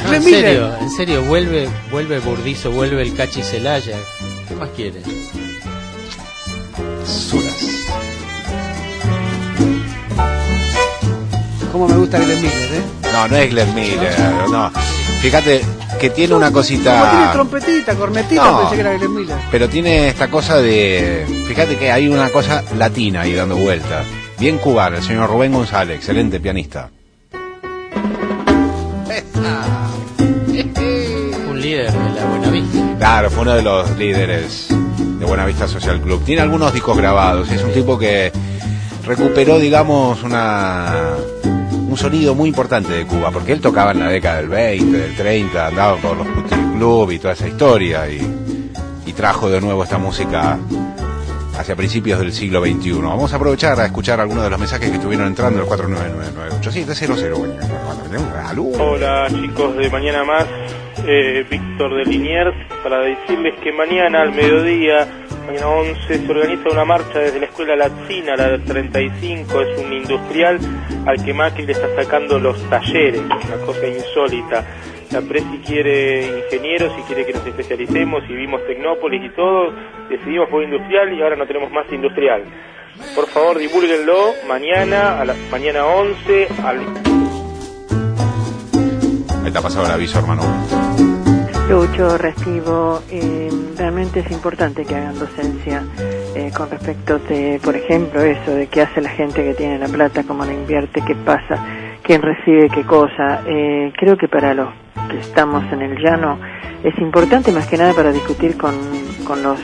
Speaker 15: No, en serio, en serio, vuelve, vuelve Burdizo, vuelve el Cachi Celaya. ¿Qué más quiere?
Speaker 9: Suras.
Speaker 1: Cómo me gusta Glenn Miller, ¿eh?
Speaker 9: No, no es Glenn Miller, no. Fíjate que tiene una
Speaker 1: Como
Speaker 9: cosita...
Speaker 1: tiene trompetita, cornetita,
Speaker 9: No.
Speaker 1: pensé que era Glenn Miller.
Speaker 9: Pero tiene esta cosa de... Fíjate que hay una cosa latina ahí dando vuelta. Bien cubana, el señor Rubén González, excelente pianista.
Speaker 15: Un líder de la Buenavista.
Speaker 9: Claro, fue uno de los líderes de Buenavista Social Club. Tiene algunos discos grabados. Es un tipo que recuperó, digamos, una un sonido muy importante de Cuba, porque él tocaba en la década del veinte, del treinta, andaba por los Putin Club y toda esa historia, y, y trajo de nuevo esta música hacia principios del siglo veintiuno. Vamos a aprovechar a escuchar algunos de los mensajes que estuvieron entrando al cuatro nueve nueve nueve ocho siete cero cero.
Speaker 7: Hola chicos de Mañana Más, eh, Víctor de Liniers, para decirles que mañana al mediodía, mañana once, se organiza una marcha desde la escuela Latina, la del treinta y cinco, es un industrial al que Macri le está sacando los talleres, una cosa insólita. La Presi quiere ingenieros y quiere que nos especialicemos, y vimos Tecnópolis y todo, decidimos por industrial y ahora no tenemos más industrial. Por favor, divúlguenlo mañana, a la mañana once, al...
Speaker 9: Ahí te ha pasado el aviso, hermano.
Speaker 18: Lucho, Restivo, eh, realmente es importante que hagan docencia eh, con respecto de, por ejemplo, eso de qué hace la gente que tiene la plata, cómo la invierte, qué pasa, quién recibe qué cosa. Eh, creo que para los que estamos en el llano es importante más que nada para discutir con, con los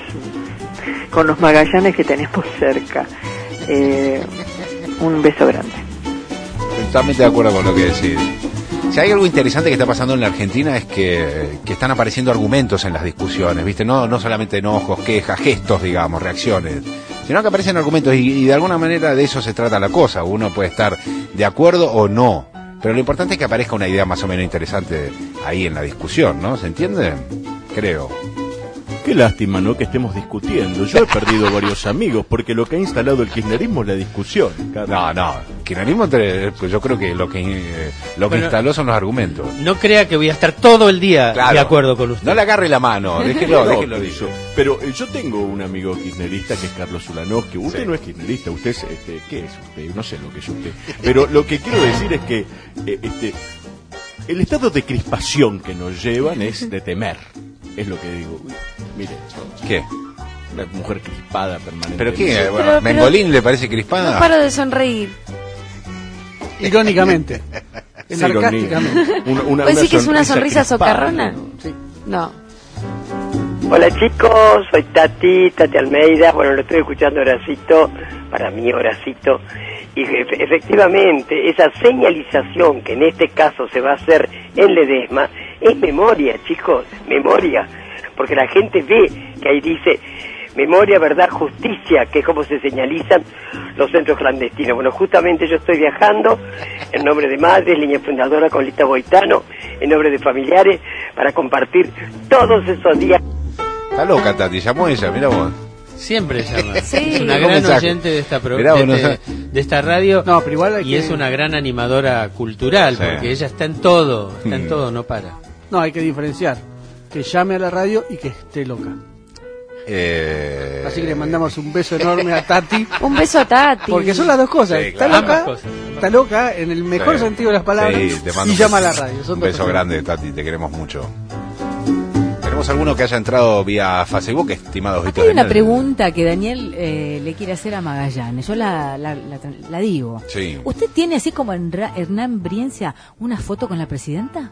Speaker 18: con los Magallanes que tenemos cerca. Eh, un beso grande.
Speaker 9: Totalmente de acuerdo con lo que decís. Si hay algo interesante que está pasando en la Argentina es que, que están apareciendo argumentos en las discusiones, ¿viste? No, no solamente enojos, quejas, gestos, digamos, reacciones, sino que aparecen argumentos y, y de alguna manera de eso se trata la cosa. Uno puede estar de acuerdo o no, pero lo importante es que aparezca una idea más o menos interesante ahí en la discusión, ¿no? ¿Se entiende? Creo.
Speaker 19: Qué lástima, ¿no?, que estemos discutiendo. Yo he perdido varios amigos porque lo que ha instalado el kirchnerismo es la discusión.
Speaker 9: No, no, kirchnerismo, pues yo creo que lo que eh, lo que
Speaker 15: Bueno,
Speaker 9: instaló son los argumentos.
Speaker 15: No crea que voy a estar todo el día
Speaker 9: Claro.
Speaker 15: de acuerdo con usted.
Speaker 9: No le agarre la mano, déjelo,
Speaker 19: No,
Speaker 9: déjelo
Speaker 19: pero,
Speaker 9: dicho.
Speaker 19: pero eh, yo tengo un amigo kirchnerista que es Carlos Ulanowski. Usted
Speaker 9: Sí.
Speaker 19: no es kirchnerista, usted es, este, ¿qué es usted? No sé lo que es usted. Pero lo que quiero decir es que eh, este, el estado de crispación que nos llevan es de temer. Es lo que digo. Uy, mire,
Speaker 9: ¿qué?
Speaker 19: Una mujer crispada permanente.
Speaker 9: ¿Pero qué?
Speaker 10: Pero-
Speaker 9: Bueno,
Speaker 10: pero-
Speaker 9: ¿Mengolín le parece crispada?
Speaker 10: No paro de sonreír.
Speaker 1: Irónicamente.
Speaker 19: Esa
Speaker 1: Sarcásticamente.
Speaker 19: ironía. Una- una-
Speaker 10: ¿Puedes
Speaker 19: una
Speaker 10: decir que es una
Speaker 19: sonrisa
Speaker 10: sonrisa
Speaker 19: crispada,
Speaker 10: socarrona?
Speaker 1: Sí.
Speaker 10: No.
Speaker 22: Hola chicos, soy Tati, Tati Almeida. Bueno, lo estoy escuchando Horacito, para mí Horacito. Y efe- efectivamente, esa señalización que en este caso se va a hacer en Ledesma es memoria, chicos, memoria. Porque la gente ve que ahí dice memoria, verdad, justicia, que es como se señalizan los centros clandestinos. Bueno, justamente yo estoy viajando en nombre de madres, línea fundadora con Lita Boitano, en nombre de familiares, para compartir todos esos días.
Speaker 9: Está loca, Tati, llamó ella, mira vos.
Speaker 15: Siempre llama.
Speaker 10: Sí.
Speaker 15: Es una
Speaker 9: ¿Cómo
Speaker 15: gran
Speaker 9: mensaje?
Speaker 15: oyente de esta, pro-
Speaker 9: Mirá,
Speaker 15: de,
Speaker 9: vos, no
Speaker 15: este- de esta radio
Speaker 1: No, pero igual hay
Speaker 15: y
Speaker 1: que-
Speaker 15: es una gran animadora cultural,
Speaker 9: Sí.
Speaker 15: porque ella está en todo, está en
Speaker 9: Mm.
Speaker 15: todo, no para.
Speaker 1: No, hay que diferenciar. Que llame a la radio y que esté loca.
Speaker 9: Eh...
Speaker 1: Así que le mandamos un beso enorme a Tati.
Speaker 10: Un beso a Tati.
Speaker 1: Porque son las dos cosas.
Speaker 9: Sí,
Speaker 1: Está
Speaker 9: claro.
Speaker 1: loca,
Speaker 15: Ambas cosas.
Speaker 1: está loca en el mejor
Speaker 9: Sí.
Speaker 1: sentido de las palabras
Speaker 9: Sí, te mando
Speaker 1: y
Speaker 9: un
Speaker 1: llama a la
Speaker 9: beso.
Speaker 1: radio. Son
Speaker 9: Un
Speaker 1: dos
Speaker 9: beso
Speaker 1: cosas.
Speaker 9: grande, Tati, te queremos mucho. Tenemos alguno que haya entrado vía Facebook, estimados
Speaker 23: Acá
Speaker 9: Víctor
Speaker 23: hay una
Speaker 9: Daniel.
Speaker 23: pregunta que Daniel eh, le quiere hacer a Magallanes. Yo la, la, la, la digo.
Speaker 9: Sí.
Speaker 23: ¿Usted tiene, así como en Ra- Hernán Brienza, una foto con la presidenta?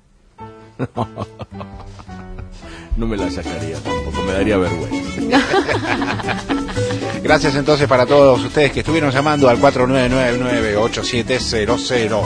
Speaker 19: No me la sacaría tampoco, me daría vergüenza.
Speaker 9: Gracias entonces para todos ustedes que estuvieron llamando al cuatro nueve nueve nueve ocho siete cero cero.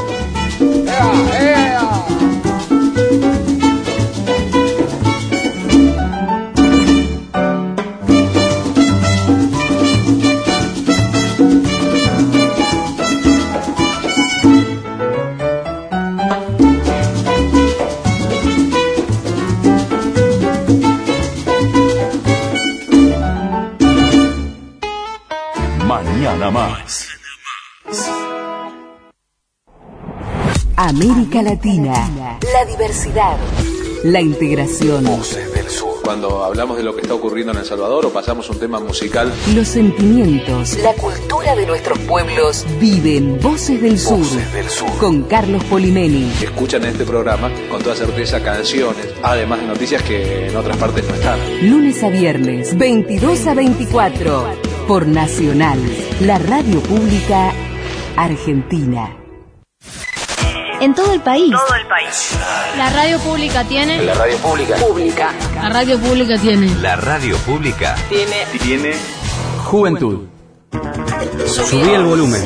Speaker 3: Mañana más.
Speaker 6: América Latina. La diversidad. La integración.
Speaker 11: Voces del Sur. Cuando hablamos de lo que está ocurriendo en El Salvador o pasamos un tema musical.
Speaker 6: Los sentimientos. La cultura de nuestros pueblos. Viven Voces del Sur.
Speaker 11: Voces del Sur.
Speaker 6: Con Carlos Polimeni.
Speaker 11: Escuchan en este programa con toda certeza canciones, además de noticias que en otras partes no están.
Speaker 6: Lunes a viernes, veintidós a veinticuatro. Por Nacional, la radio pública argentina.
Speaker 21: En todo el país.
Speaker 24: Todo el país.
Speaker 21: La radio pública tiene.
Speaker 11: La radio pública.
Speaker 21: Pública. La radio pública tiene.
Speaker 11: La radio pública
Speaker 21: Tiene.
Speaker 11: tiene
Speaker 25: Juventud. Subí el volumen.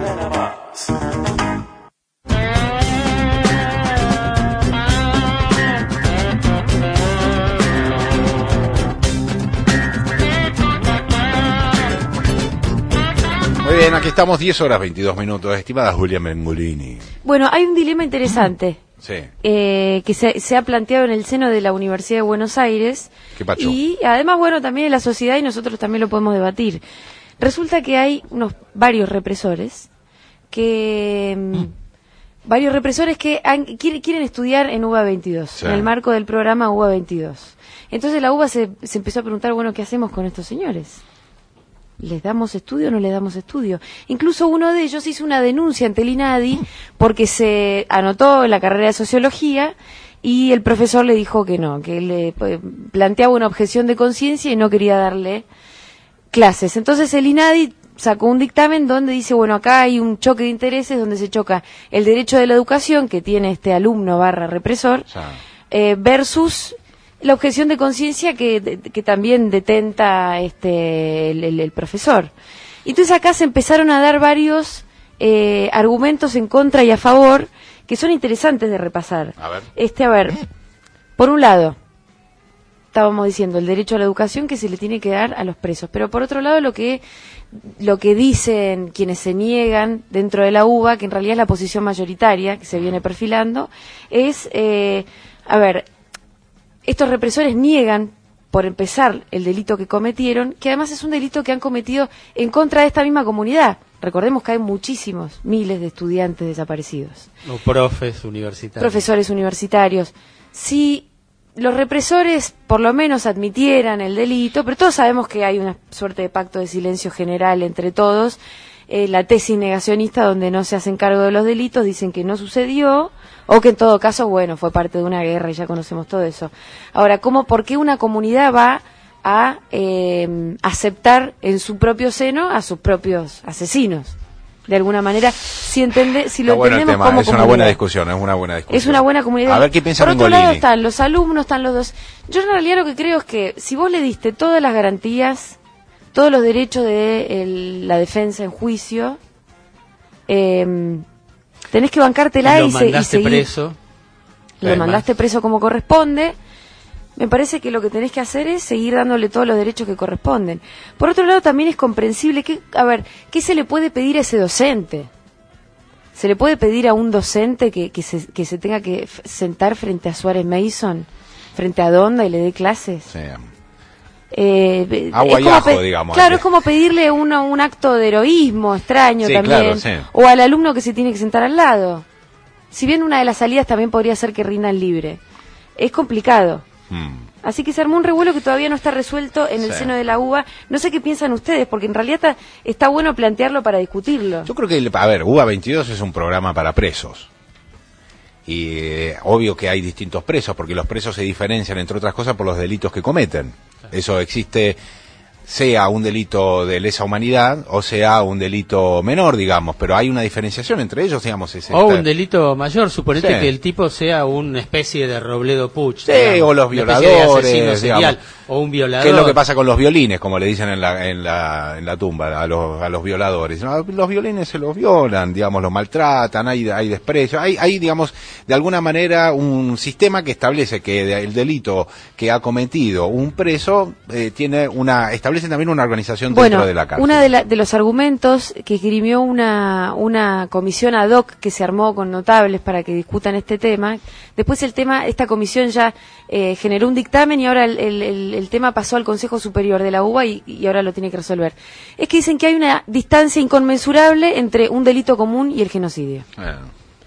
Speaker 9: Muy bien, aquí estamos, diez horas veintidós minutos, estimada Julia Mengolini.
Speaker 10: Bueno, hay un dilema interesante
Speaker 9: Sí.
Speaker 10: eh, que se, se ha planteado en el seno de la Universidad de Buenos Aires.
Speaker 9: ¿Qué pacho?
Speaker 10: Y además, bueno, también en la sociedad, y nosotros también lo podemos debatir. Resulta que hay unos varios represores que... mm. varios represores que han, quieren, quieren estudiar en U B A veintidós,
Speaker 9: Sí.
Speaker 10: en el marco del programa U B A veintidós. Entonces la U B A se, se empezó a preguntar, bueno, ¿qué hacemos con estos señores? ¿Les damos estudio o no les damos estudio? Incluso uno de ellos hizo una denuncia ante el INADI porque se anotó en la carrera de Sociología y el profesor le dijo que no, que le eh, planteaba una objeción de conciencia y no quería darle clases. Entonces el INADI sacó un dictamen donde dice, bueno, acá hay un choque de intereses donde se choca el derecho de la educación que tiene este alumno barra represor eh, versus la objeción de conciencia que, que también detenta este el, el, el profesor. Entonces acá se empezaron a dar varios eh, argumentos en contra y a favor que son interesantes de repasar.
Speaker 9: A ver.
Speaker 10: Este, a ver, por un lado, estábamos diciendo el derecho a la educación que se le tiene que dar a los presos, pero por otro lado lo que lo que dicen quienes se niegan dentro de la U B A, que en realidad es la posición mayoritaria que se viene perfilando, es, eh, a ver, estos represores niegan, por empezar, el delito que cometieron, que además es un delito que han cometido en contra de esta misma comunidad. Recordemos que hay muchísimos, miles de estudiantes desaparecidos.
Speaker 15: O profes universitarios.
Speaker 10: Profesores universitarios. Si los represores por lo menos admitieran el delito, pero todos sabemos que hay una suerte de pacto de silencio general entre todos, eh, la tesis negacionista donde no se hacen cargo de los delitos, dicen que no sucedió, o que en todo caso, bueno, fue parte de una guerra y ya conocemos todo eso. Ahora, ¿cómo, por qué una comunidad va a eh, aceptar en su propio seno a sus propios asesinos? De alguna manera, si entiende, si lo
Speaker 9: Está bueno el
Speaker 10: entendemos
Speaker 9: tema,
Speaker 10: como
Speaker 9: es una
Speaker 10: comunidad.
Speaker 9: buena discusión, es una buena discusión.
Speaker 10: Es una buena comunidad.
Speaker 9: A ver qué piensa
Speaker 10: Por otro
Speaker 9: Mengolini.
Speaker 10: lado están los alumnos, están los dos. Yo en realidad lo que creo es que si vos le diste todas las garantías, todos los derechos de el- la defensa en juicio, eh, tenés que bancártela
Speaker 15: Lo
Speaker 10: y, se- y
Speaker 15: mandaste
Speaker 10: seguir.
Speaker 15: preso.
Speaker 10: Lo
Speaker 15: Además.
Speaker 10: mandaste preso como corresponde. Me parece que lo que tenés que hacer es seguir dándole todos los derechos que corresponden. Por otro lado, también es comprensible que, a ver, ¿qué se le puede pedir a ese docente? ¿Se le puede pedir a un docente que, que, se, que se tenga que f- sentar frente a Suárez Mason, frente a Donda y le dé clases?
Speaker 9: Sí.
Speaker 10: Eh, be-
Speaker 9: Agua
Speaker 10: es
Speaker 9: y
Speaker 10: como
Speaker 9: ajo,
Speaker 10: pe-
Speaker 9: digamos.
Speaker 10: Claro, es como pedirle uno, un acto de heroísmo extraño
Speaker 9: Sí,
Speaker 10: también.
Speaker 9: claro, sí.
Speaker 10: O al alumno que se tiene que sentar al lado. Si bien una de las salidas también podría ser que rindan libre. Es complicado. Así que se armó un revuelo que todavía no está resuelto en el
Speaker 9: Sí.
Speaker 10: seno de la U B A. No sé qué piensan ustedes, porque en realidad está, está bueno plantearlo para discutirlo.
Speaker 9: Yo creo que, a ver, U B A veintidós es un programa para presos. Y eh, obvio que hay distintos presos, porque los presos se diferencian, entre otras cosas, por los delitos que cometen. Eso existe, sea un delito de lesa humanidad o sea un delito menor, digamos, pero hay una diferenciación entre ellos, digamos. Es
Speaker 15: O
Speaker 9: esta-
Speaker 15: un delito mayor, suponete
Speaker 9: Sí.
Speaker 15: que el tipo sea una especie de Robledo Puch.
Speaker 9: Sí,
Speaker 15: digamos,
Speaker 9: o los
Speaker 15: una especie de
Speaker 9: violadores,
Speaker 15: asesino serial,
Speaker 9: digamos.
Speaker 15: o un violador.
Speaker 9: ¿Qué es lo que pasa con los violines, como le dicen en la, en la, en la tumba a los, a los violadores? No, los violines se los violan, digamos, los maltratan, hay, hay desprecio, hay, hay, digamos, de alguna manera un sistema que establece que de- el delito que ha cometido un preso eh, tiene una, establece también una organización
Speaker 10: Bueno,
Speaker 9: dentro de la cárcel.
Speaker 10: uno de, la- de los argumentos que esgrimió una, una comisión ad hoc que se armó con notables para que discutan este tema, después el tema, esta comisión ya eh, generó un dictamen y ahora el, el- el- el tema pasó al Consejo Superior de la U B A y, y ahora lo tiene que resolver. Es que dicen que hay una distancia inconmensurable entre un delito común y el genocidio.
Speaker 9: Eh,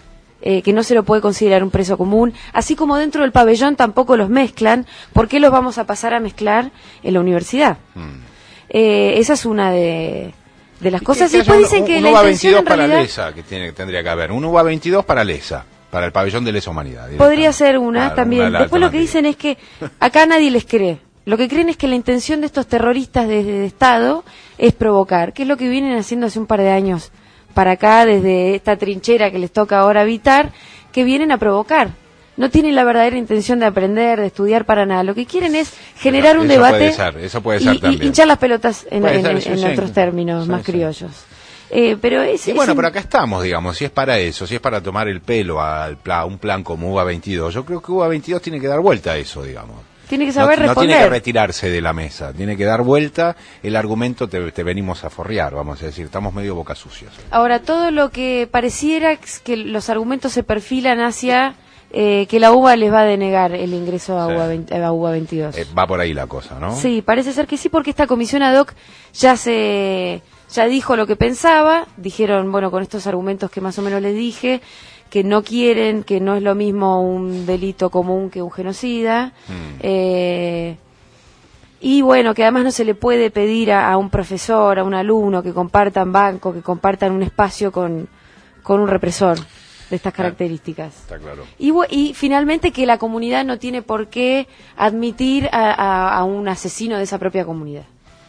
Speaker 10: eh, que no se lo puede considerar un preso común, así como dentro del pabellón tampoco los mezclan. ¿Por qué los vamos a pasar a mezclar en la universidad? Mm. Eh, esa es una de, de las cosas. Y después dicen que
Speaker 9: un
Speaker 10: la
Speaker 9: U B A
Speaker 10: intención
Speaker 9: veintidós
Speaker 10: en
Speaker 9: para
Speaker 10: realidad
Speaker 9: Lesa, que tiene, tendría que haber. Un U B A veintidós para Lesa, para el pabellón de Lesa Humanidad.
Speaker 10: Podría ser una
Speaker 9: claro,
Speaker 10: también.
Speaker 9: Una
Speaker 10: Después lo que dicen es que acá nadie les cree. Lo que creen es que la intención de estos terroristas desde de Estado es provocar, que es lo que vienen haciendo hace un par de años para acá, desde esta trinchera que les toca ahora habitar, que vienen a provocar. No tienen la verdadera intención de aprender, de estudiar para nada. Lo que quieren es generar
Speaker 9: eso,
Speaker 10: un
Speaker 9: eso
Speaker 10: debate
Speaker 9: puede ser, eso puede ser
Speaker 10: y,
Speaker 9: también.
Speaker 10: y hinchar las pelotas en,
Speaker 9: Puede
Speaker 10: en,
Speaker 9: ser,
Speaker 10: en,
Speaker 9: sí,
Speaker 10: en
Speaker 9: sí.
Speaker 10: otros términos
Speaker 9: Sí,
Speaker 10: más
Speaker 9: sí.
Speaker 10: criollos. Eh, pero es,
Speaker 9: y
Speaker 10: es
Speaker 9: bueno,
Speaker 10: un-
Speaker 9: pero acá estamos, digamos, si es para eso, si es para tomar el pelo al plan, un plan como U B A veintidós, yo creo que U B A veintidós tiene que dar vuelta a eso, digamos.
Speaker 10: tiene que saber
Speaker 9: no, no
Speaker 10: responder.
Speaker 9: tiene que retirarse de la mesa, tiene que dar vuelta el argumento, te, te venimos a forrear, vamos a decir, estamos medio boca sucios.
Speaker 10: Ahora, todo lo que pareciera es que los argumentos se perfilan hacia eh, que la U B A les va a denegar el ingreso a,
Speaker 9: Sí.
Speaker 10: U B A veinte a U B A veintidós.
Speaker 9: Eh, va por ahí la cosa, ¿no?
Speaker 10: Sí, parece ser que sí, porque esta comisión ad hoc ya se ya dijo lo que pensaba. Dijeron, bueno, con estos argumentos que más o menos les dije, que no quieren, que no es lo mismo un delito común que un genocida.
Speaker 9: Mm.
Speaker 10: Eh, y bueno, que además no se le puede pedir a, a un profesor, a un alumno que compartan banco, que compartan un espacio con, con un represor de estas características.
Speaker 9: Está claro.
Speaker 10: Y, bu- y finalmente que la comunidad no tiene por qué admitir a, a- a un asesino de esa propia comunidad.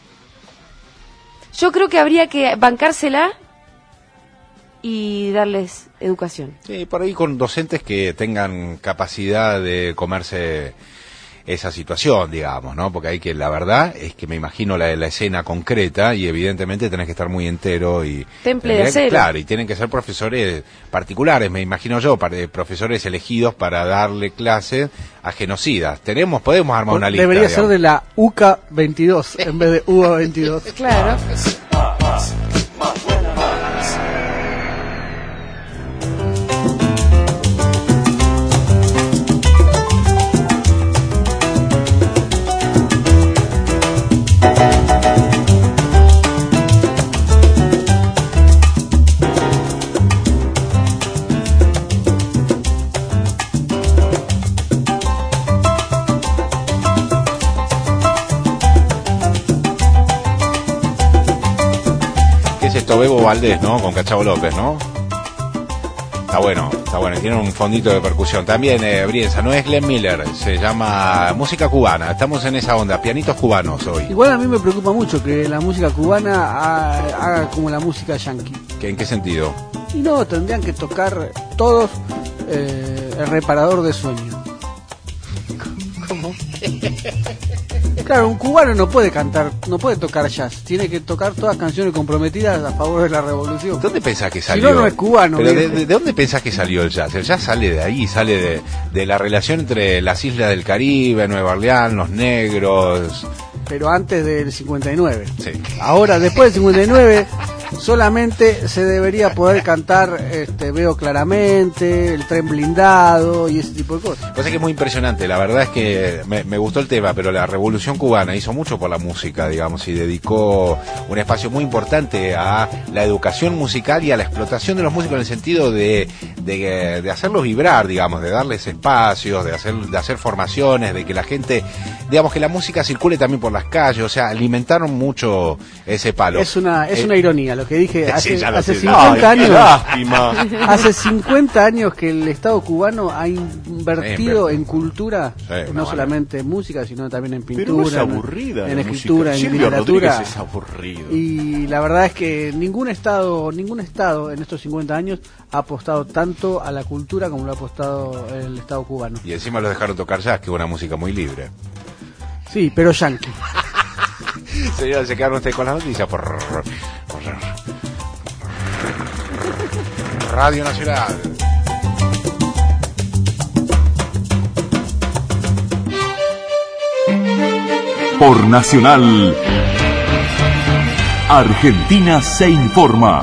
Speaker 10: Yo creo que habría que bancársela y darles educación.
Speaker 9: Sí, por ahí con docentes que tengan capacidad de comerse esa situación, digamos, ¿no? Porque hay que, la verdad, es que me imagino la, la escena concreta y evidentemente tenés que estar muy entero y...
Speaker 10: Temple de
Speaker 9: tendría que-
Speaker 10: acero.
Speaker 9: Claro, y tienen que ser profesores particulares, me imagino yo, para- profesores elegidos para darle clases a genocidas. Tenemos, podemos armar una lista.
Speaker 1: Debería ser
Speaker 9: digamos.
Speaker 1: de la U C A veintidós en vez de U B A veintidós.
Speaker 10: Claro.
Speaker 9: ¿Qué es esto? Bebo Valdés, ¿no? Con Cachavo López, ¿no? Está bueno, está bueno. Tiene un fondito de percusión. También, eh, Brienza, no es Glenn Miller, se llama música cubana. Estamos en esa onda, pianitos cubanos hoy.
Speaker 1: Igual a mí me preocupa mucho que la música cubana ha- haga como la música yankee.
Speaker 9: ¿Qué- ¿En qué sentido?
Speaker 1: Y no, tendrían que tocar todos eh, el reparador de sueño.
Speaker 10: ¿Cómo?
Speaker 1: Claro, un cubano no puede cantar, no puede tocar jazz, tiene que tocar todas canciones comprometidas a favor de la revolución.
Speaker 9: ¿Dónde pensás que
Speaker 1: Si
Speaker 9: salió?
Speaker 1: no, no es cubano.
Speaker 9: Pero de,
Speaker 1: viejo.
Speaker 9: de- ¿de dónde pensás que salió el jazz? El jazz sale de ahí, sale de, de la relación entre las islas del Caribe, Nueva Orleans, los negros.
Speaker 1: Pero antes del cincuenta y nueve.
Speaker 9: Sí.
Speaker 1: Ahora, después del cincuenta y nueve, solamente se debería poder cantar este, Veo Claramente, El Tren Blindado y ese tipo de cosas.
Speaker 9: Pasa que es muy impresionante, la verdad es que me, me gustó el tema, pero la Revolución Cubana hizo mucho por la música, digamos, y dedicó un espacio muy importante a la educación musical y a la explotación de los músicos en el sentido de, de, de hacerlos vibrar, digamos, de darles espacios, de hacer, de hacer formaciones, de que la gente, digamos, que la música circule también por las calles, o sea, alimentaron mucho ese palo.
Speaker 1: Es una es
Speaker 9: Eh,
Speaker 1: una ironía lo que dije
Speaker 9: sí,
Speaker 1: hace,
Speaker 9: ya lo
Speaker 1: hace
Speaker 9: sé.
Speaker 1: cincuenta
Speaker 9: Ay, qué
Speaker 1: años.
Speaker 9: lástima.
Speaker 1: Hace cincuenta años que el Estado cubano ha invertido
Speaker 9: Eh,
Speaker 1: en cultura,
Speaker 9: Sí, una
Speaker 1: no
Speaker 9: buena.
Speaker 1: solamente en música, sino también en
Speaker 19: Pero
Speaker 1: pintura,
Speaker 19: no es
Speaker 1: en-
Speaker 19: aburrida
Speaker 1: en
Speaker 19: la
Speaker 1: escritura,
Speaker 19: música.
Speaker 1: en
Speaker 19: Silvio
Speaker 1: literatura.
Speaker 19: Rodríguez es aburrido.
Speaker 1: Y la verdad es que ningún estado, ningún estado en estos cincuenta años ha apostado tanto a la cultura como lo ha apostado el Estado cubano.
Speaker 9: Y encima los dejaron tocar jazz, que es una música muy libre.
Speaker 1: Sí, pero yankee.
Speaker 9: Señores, se quedaron ustedes con las noticias por, por Radio Nacional.
Speaker 3: Por Nacional, Argentina se informa.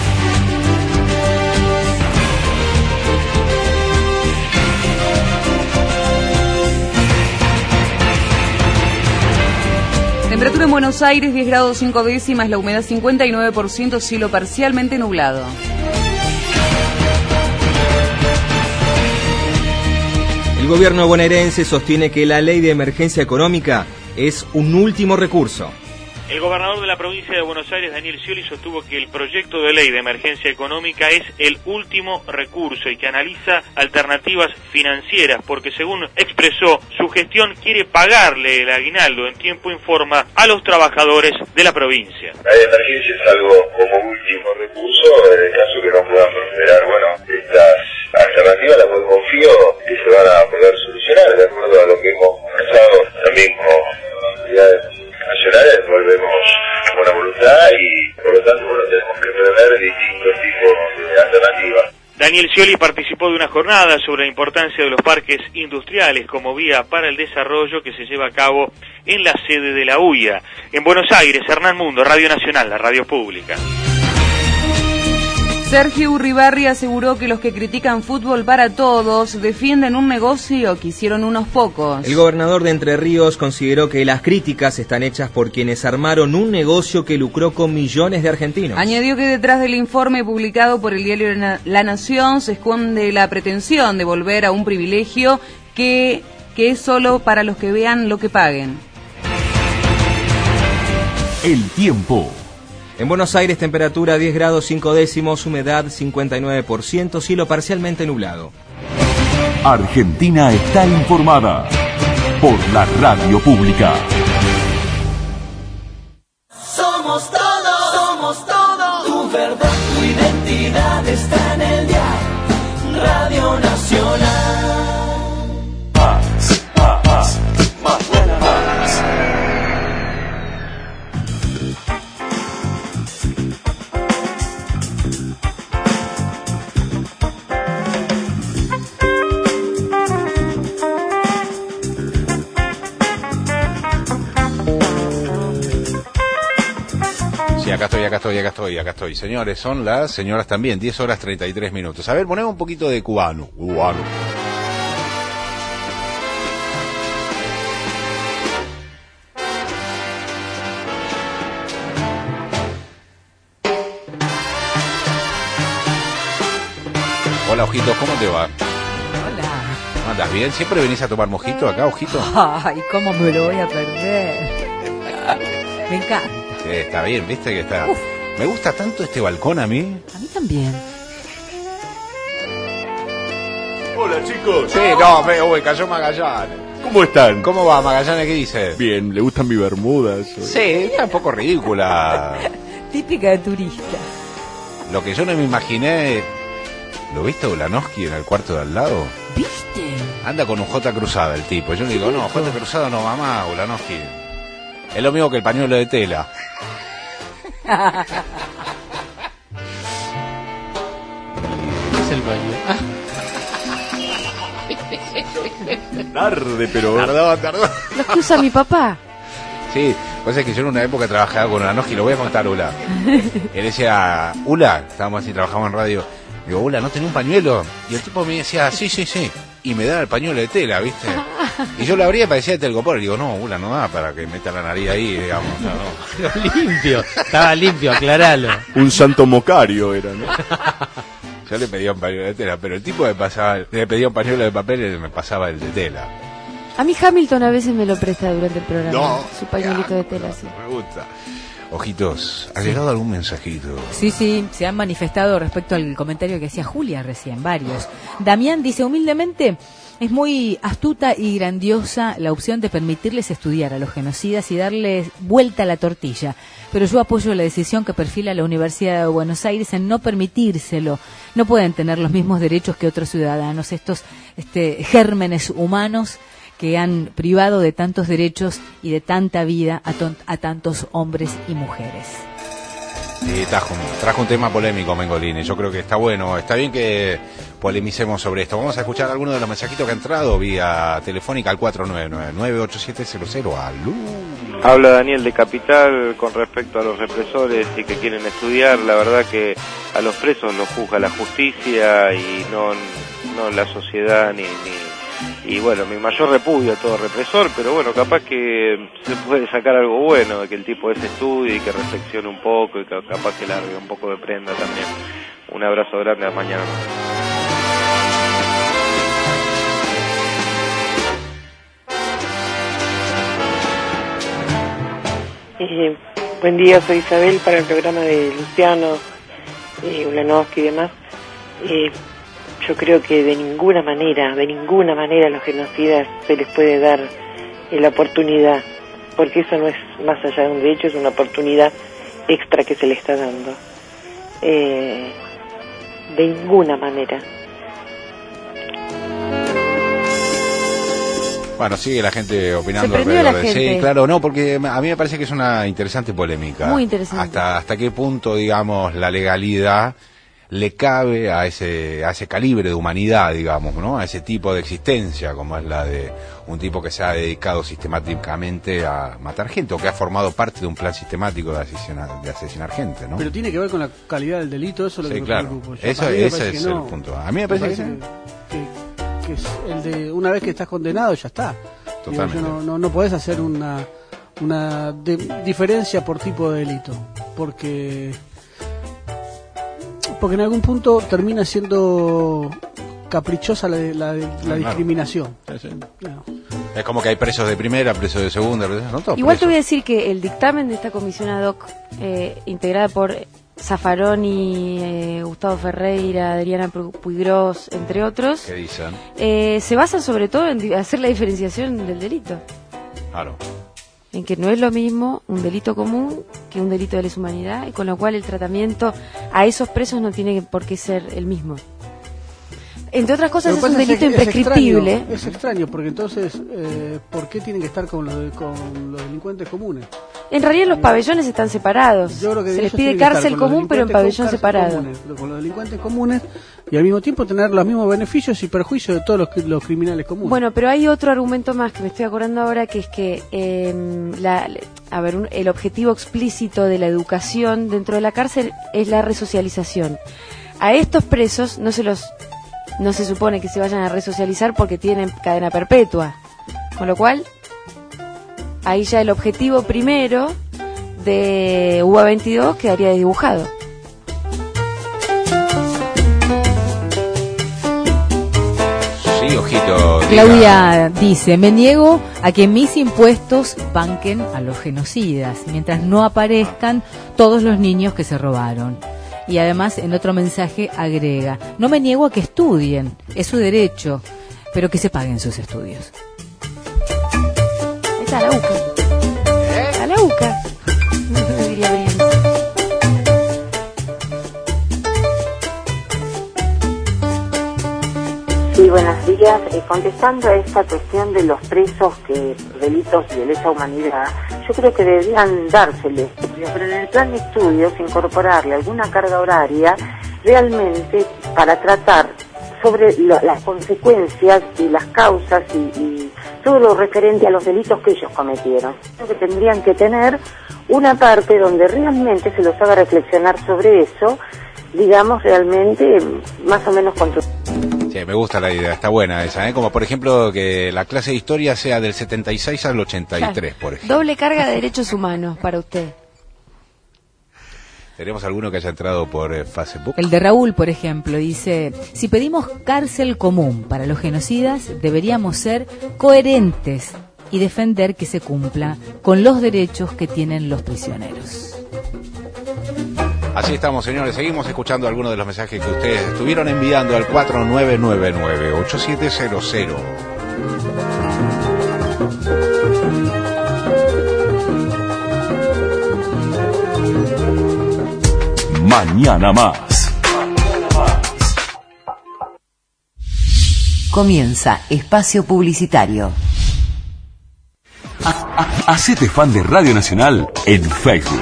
Speaker 4: Temperatura en Buenos Aires diez grados cinco décimas, la humedad cincuenta y nueve por ciento, cielo parcialmente nublado.
Speaker 2: El gobierno bonaerense sostiene que la ley de emergencia económica es un último recurso.
Speaker 13: El gobernador de la provincia de Buenos Aires, Daniel Scioli, sostuvo que el proyecto de ley de emergencia económica es el último recurso y que analiza alternativas financieras porque, según expresó, su gestión quiere pagarle el aguinaldo en tiempo y forma a los trabajadores de la provincia.
Speaker 8: La ley de emergencia es algo como último recurso en el caso que no puedan prosperar. Bueno, estas alternativas las muy confío que se van a poder solucionar de acuerdo a lo que hemos conversado también con autoridades nacionales. Volvemos con buena voluntad y por lo tanto bueno, tenemos que prever distintos tipos de alternativas.
Speaker 13: Daniel Scioli participó de una jornada sobre la importancia de los parques industriales como vía para el desarrollo que se lleva a cabo en la sede de la U I A. En Buenos Aires, Hernán Mundo, Radio Nacional, la radio pública.
Speaker 4: Sergio Urribarri aseguró que los que critican fútbol para todos defienden un negocio que hicieron unos pocos.
Speaker 2: El gobernador de Entre Ríos consideró que las críticas están hechas por quienes armaron un negocio que lucró con millones de argentinos.
Speaker 4: Añadió que detrás del informe publicado por el diario La Nación se esconde la pretensión de volver a un privilegio que, que es solo para los que vean lo que paguen.
Speaker 3: El tiempo.
Speaker 2: En Buenos Aires, temperatura diez grados cinco décimos, humedad cincuenta y nueve por ciento, cielo parcialmente nublado.
Speaker 3: Argentina está informada por la radio pública.
Speaker 5: Somos todos, somos todos. Tu verdad, tu identidad está en el dial. Radio Nacional. Más, más, más, más buena, más.
Speaker 9: Sí, acá estoy, acá estoy, acá estoy, acá estoy. Señores, son las señoras también, diez horas treinta y tres minutos. A ver, ponemos un poquito de cubano. Cubano. Hola, Ojitos, ¿cómo te va?
Speaker 21: Hola.
Speaker 9: ¿Andas bien? ¿Siempre venís a tomar mojito acá, Ojito?
Speaker 21: Ay, ¿cómo me lo voy a perder? Me encanta.
Speaker 9: Sí, está bien, viste que está... Uf. Me gusta tanto este balcón a mí.
Speaker 21: A mí también.
Speaker 19: Hola, chicos.
Speaker 9: Sí, no, me, uy, cayó Magallanes.
Speaker 19: ¿Cómo están?
Speaker 9: ¿Cómo va, Magallanes? ¿Qué dice?
Speaker 19: Bien, ¿le gustan mis bermudas?
Speaker 9: Sí, está un poco ridícula.
Speaker 21: Típica de turista.
Speaker 9: Lo que yo no me imaginé... ¿Lo viste Ulanowski en el cuarto de al lado?
Speaker 21: ¿Viste?
Speaker 9: Anda con un J cruzada el tipo. Yo le digo, no, J cruzada no, mamá, Ulanowski. Es lo mismo que el pañuelo de tela.
Speaker 15: Es el baño.
Speaker 19: Tarde, pero...
Speaker 9: Tardó, tardó.
Speaker 10: Los que usa mi papá.
Speaker 9: Sí, pues es que yo en una época trabajaba con Ulanowski, lo voy a contar, Ula. Él decía, Ula, estábamos así, trabajamos en radio. Digo, Ula, ¿no tenía un pañuelo? Y el tipo me decía, sí, sí, sí. Y me daba el pañuelo de tela, ¿viste? Y yo lo abría y parecía de telgopor. Y digo, no, Ula, no da para que meta la nariz ahí, digamos. No, no.
Speaker 15: Pero limpio, estaba limpio, aclaralo.
Speaker 19: Un santo mocario era, ¿no?
Speaker 9: Yo le pedía un pañuelo de tela, pero el tipo me pasaba, le pedía un pañuelo de papel y me pasaba el de tela.
Speaker 10: A mí Hamilton a veces me lo presta durante el programa.
Speaker 9: No,
Speaker 10: su pañuelito
Speaker 9: ya,
Speaker 10: de tela,
Speaker 9: no,
Speaker 10: sí.
Speaker 9: Me gusta. Ojitos, ¿ha llegado algún mensajito?
Speaker 21: Sí, sí, se han manifestado respecto al comentario que hacía Julia recién, varios. Damián dice, humildemente, es muy astuta y grandiosa la opción de permitirles estudiar a los genocidas y darles vuelta a la tortilla. Pero yo apoyo la decisión que perfila la Universidad de Buenos Aires en no permitírselo. No pueden tener los mismos derechos que otros ciudadanos, estos este, gérmenes humanos que han privado de tantos derechos y de tanta vida a, ton- a tantos hombres y mujeres.
Speaker 9: Sí, trajo, trajo un tema polémico, Mengolini. Yo creo que está bueno, está bien que polemicemos sobre esto. Vamos a escuchar algunos de los mensajitos que han entrado vía telefónica al cuatro nueve nueve, nueve ocho siete cero cero. ¡Alú!
Speaker 7: Habla Daniel de Capital con respecto a los represores y que quieren estudiar. La verdad que a los presos los juzga la justicia y no, no la sociedad ni... ni y bueno, mi mayor repudio a todo represor, pero bueno, capaz que se puede sacar algo bueno de que el tipo ese estudie y que reflexione un poco y que capaz que largue un poco de prenda también. Un abrazo grande, a mañana.
Speaker 18: Eh, buen día, soy Isabel para el programa de Luciano, eh, Ulanowski y demás. Eh, yo creo que de ninguna manera, de ninguna manera a los genocidas se les puede dar eh, la oportunidad, porque eso no es más allá de un derecho, es una oportunidad extra que se le está dando. Eh, de ninguna manera.
Speaker 9: Bueno, sigue la gente opinando
Speaker 10: Se prendió
Speaker 9: alrededor
Speaker 10: la
Speaker 9: de
Speaker 10: gente.
Speaker 9: sí, claro, no, porque a mí me parece que es una interesante polémica.
Speaker 10: Muy interesante.
Speaker 9: Hasta hasta qué punto, digamos, la legalidad le cabe a ese a ese calibre de humanidad, digamos, ¿no? A ese tipo de existencia, como es la de un tipo que se ha dedicado sistemáticamente a matar gente, o que ha formado parte de un plan sistemático de asesinar, de asesinar gente, ¿no?
Speaker 1: Pero tiene que ver con la calidad del delito, eso es lo
Speaker 9: Sí,
Speaker 1: que me
Speaker 9: claro.
Speaker 1: preocupa. Yo-
Speaker 9: Eso-
Speaker 1: para mí me
Speaker 9: ese
Speaker 1: parece
Speaker 9: es
Speaker 1: que
Speaker 9: el
Speaker 1: no.
Speaker 9: punto. A mí me parece que
Speaker 1: que, que es el de una vez que estás condenado ya está. Digo,
Speaker 9: Totalmente.
Speaker 1: yo no, no, no podés hacer una, una de- diferencia por tipo de delito, porque porque en algún punto termina siendo caprichosa la, la, la
Speaker 9: claro.
Speaker 1: discriminación.
Speaker 9: Sí, sí.
Speaker 1: No.
Speaker 9: Es como que hay presos de primera, presos de segunda, presos, no todos
Speaker 10: Igual te
Speaker 9: presos.
Speaker 10: voy a decir que el dictamen de esta comisión ad hoc, eh, integrada por Zaffaroni, eh, Gustavo Ferreira, Adriana Pu- Puigros, entre otros,
Speaker 9: ¿Qué dicen?
Speaker 10: eh, se basa sobre todo en di- hacer la diferenciación del delito.
Speaker 9: Claro.
Speaker 10: En que no es lo mismo un delito común que un delito de lesa humanidad, y con lo cual el tratamiento a esos presos no tiene por qué ser el mismo. Entre otras cosas,
Speaker 1: Lo que
Speaker 10: es un
Speaker 1: pasa
Speaker 10: delito
Speaker 1: que es
Speaker 10: imprescriptible.
Speaker 1: extraño, Es extraño, porque entonces, eh, ¿por qué tienen que estar con los, con los delincuentes comunes?
Speaker 10: En realidad los pabellones están separados.
Speaker 1: Yo creo que
Speaker 10: Se les
Speaker 1: ellos
Speaker 10: pide
Speaker 1: tienen que estar
Speaker 10: cárcel
Speaker 1: con los
Speaker 10: común, pero en
Speaker 1: delincuentes
Speaker 10: pabellón
Speaker 1: con
Speaker 10: separado.
Speaker 1: cárcel comunes, con los delincuentes comunes, y al mismo tiempo tener los mismos beneficios y perjuicios de todos los, cri- los criminales comunes.
Speaker 10: Bueno, pero hay otro argumento más que me estoy acordando ahora, que es que eh, la, a ver, un- el objetivo explícito de la educación dentro de la cárcel es la resocialización. A estos presos no se los no se supone que se vayan a resocializar porque tienen cadena perpetua, con lo cual ahí ya el objetivo primero de U A veintidós quedaría desdibujado.
Speaker 9: Sí, ojito. diga.
Speaker 21: Claudia dice, me niego a que mis impuestos banquen a los genocidas, mientras no aparezcan todos los niños que se robaron. Y además, en otro mensaje agrega, no me niego a que estudien, es su derecho, pero que se paguen sus estudios.
Speaker 10: Ahí está la UCA. A la UCA. Diría Brian.
Speaker 12: Sí, buenos días. Eh, contestando a esta cuestión de los presos que delitos de lesa humanidad, yo creo que deberían dársele estudios, pero en el plan de estudios incorporarle alguna carga horaria realmente para tratar sobre lo- las consecuencias y las causas y, y todo lo referente a los delitos que ellos cometieron. Creo que tendrían que tener una parte donde realmente se los haga reflexionar sobre eso, digamos, realmente más o menos con
Speaker 9: Sí, me gusta la idea, está buena esa, ¿eh? Como por ejemplo que la clase de historia sea del setenta y seis al ochenta y tres, por ejemplo.
Speaker 10: Doble carga de derechos humanos para usted.
Speaker 9: ¿Tenemos alguno que haya entrado por eh, Facebook?
Speaker 21: El de Raúl, por ejemplo, dice, si pedimos cárcel común para los genocidas, deberíamos ser coherentes y defender que se cumpla con los derechos que tienen los prisioneros.
Speaker 9: Así estamos, señores. Seguimos escuchando algunos de los mensajes que ustedes estuvieron enviando al cuatro nueve nueve nueve ocho siete cero cero.
Speaker 3: Mañana más.
Speaker 6: Comienza Espacio Publicitario.
Speaker 3: Hacete fan de Radio Nacional en Facebook.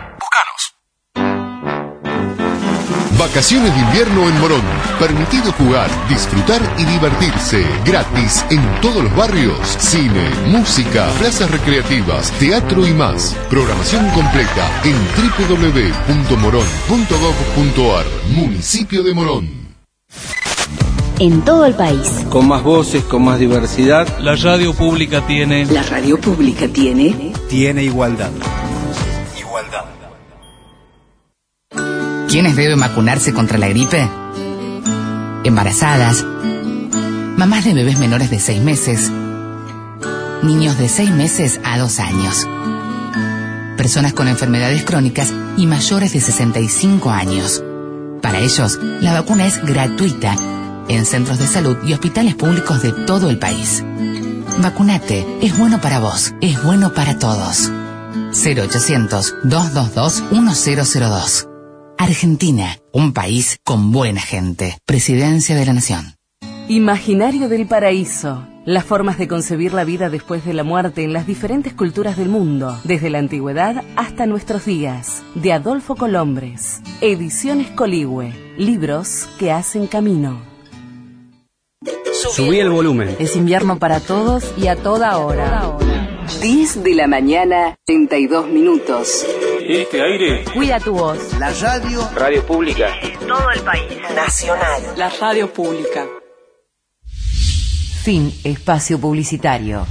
Speaker 14: Vacaciones de invierno en Morón. Permitido jugar, disfrutar y divertirse. Gratis en todos los barrios. Cine, música, plazas recreativas, teatro y más. Programación completa en doble u doble u doble u punto morón punto gov punto ar. Municipio de Morón.
Speaker 16: En todo el país.
Speaker 25: Con más voces, con más diversidad.
Speaker 17: La radio pública tiene...
Speaker 16: La radio pública tiene...
Speaker 25: Tiene igualdad.
Speaker 16: Igualdad.
Speaker 24: ¿Quiénes deben vacunarse contra la gripe? Embarazadas, mamás de bebés menores de seis meses, niños de seis meses a dos años. personas con enfermedades crónicas y mayores de sesenta y cinco años. Para ellos, la vacuna es gratuita en centros de salud y hospitales públicos de todo el país. Vacunate, es bueno para vos, es bueno para todos. cero ochocientos, dos dos dos, uno cero cero dos. Argentina, un país con buena gente. Presidencia de la Nación.
Speaker 6: Imaginario del paraíso. Las formas de concebir la vida después de la muerte en las diferentes culturas del mundo, desde la antigüedad hasta nuestros días. De Adolfo Colombres. Ediciones Coligüe. Libros que hacen camino.
Speaker 8: Subí el volumen.
Speaker 6: Es invierno para todos y a toda hora.
Speaker 16: diez de la mañana, treinta y dos minutos.
Speaker 8: Este aire.
Speaker 6: Cuida tu voz.
Speaker 8: La radio. Radio pública.
Speaker 6: En todo el país.
Speaker 16: Nacional.
Speaker 6: La radio pública.
Speaker 16: Fin espacio publicitario.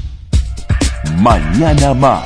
Speaker 3: Mañana más.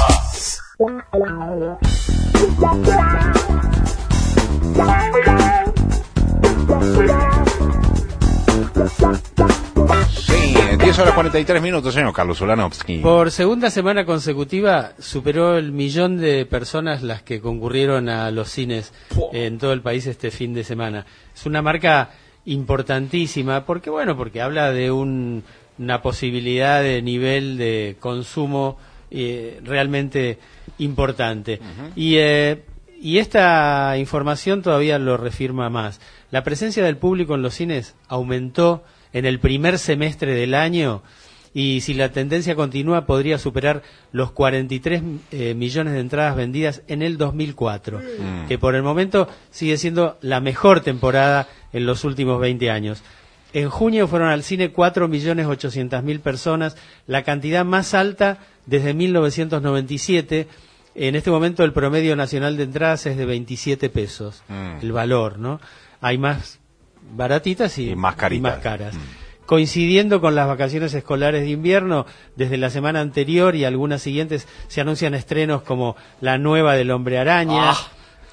Speaker 9: Sí, diez horas cuarenta y tres minutos, señor Carlos Ulanovsky.
Speaker 15: Por segunda semana consecutiva superó el millón de personas las que concurrieron a los cines en todo el país este fin de semana. Es una marca importantísima, porque bueno, porque habla de un, una posibilidad de nivel de consumo eh, realmente importante. Uh-huh. Y, eh, y esta información todavía lo refirma más. La presencia del público en los cines aumentó en el primer semestre del año, y si la tendencia continúa podría superar los cuarenta y tres eh, millones de entradas vendidas en el dos mil cuatro, mm. que por el momento sigue siendo la mejor temporada en los últimos veinte años. En junio fueron al cine cuatro millones ochocientas mil personas, la cantidad más alta desde mil novecientos noventa y siete. En este momento el promedio nacional de entradas es de veintisiete pesos, mm. el valor, ¿no? Hay más baratitas y,
Speaker 9: y más,
Speaker 15: y más caras. Mm. Coincidiendo con las vacaciones escolares de invierno, desde la semana anterior y algunas siguientes se anuncian estrenos como la nueva del Hombre Araña.
Speaker 9: Ah.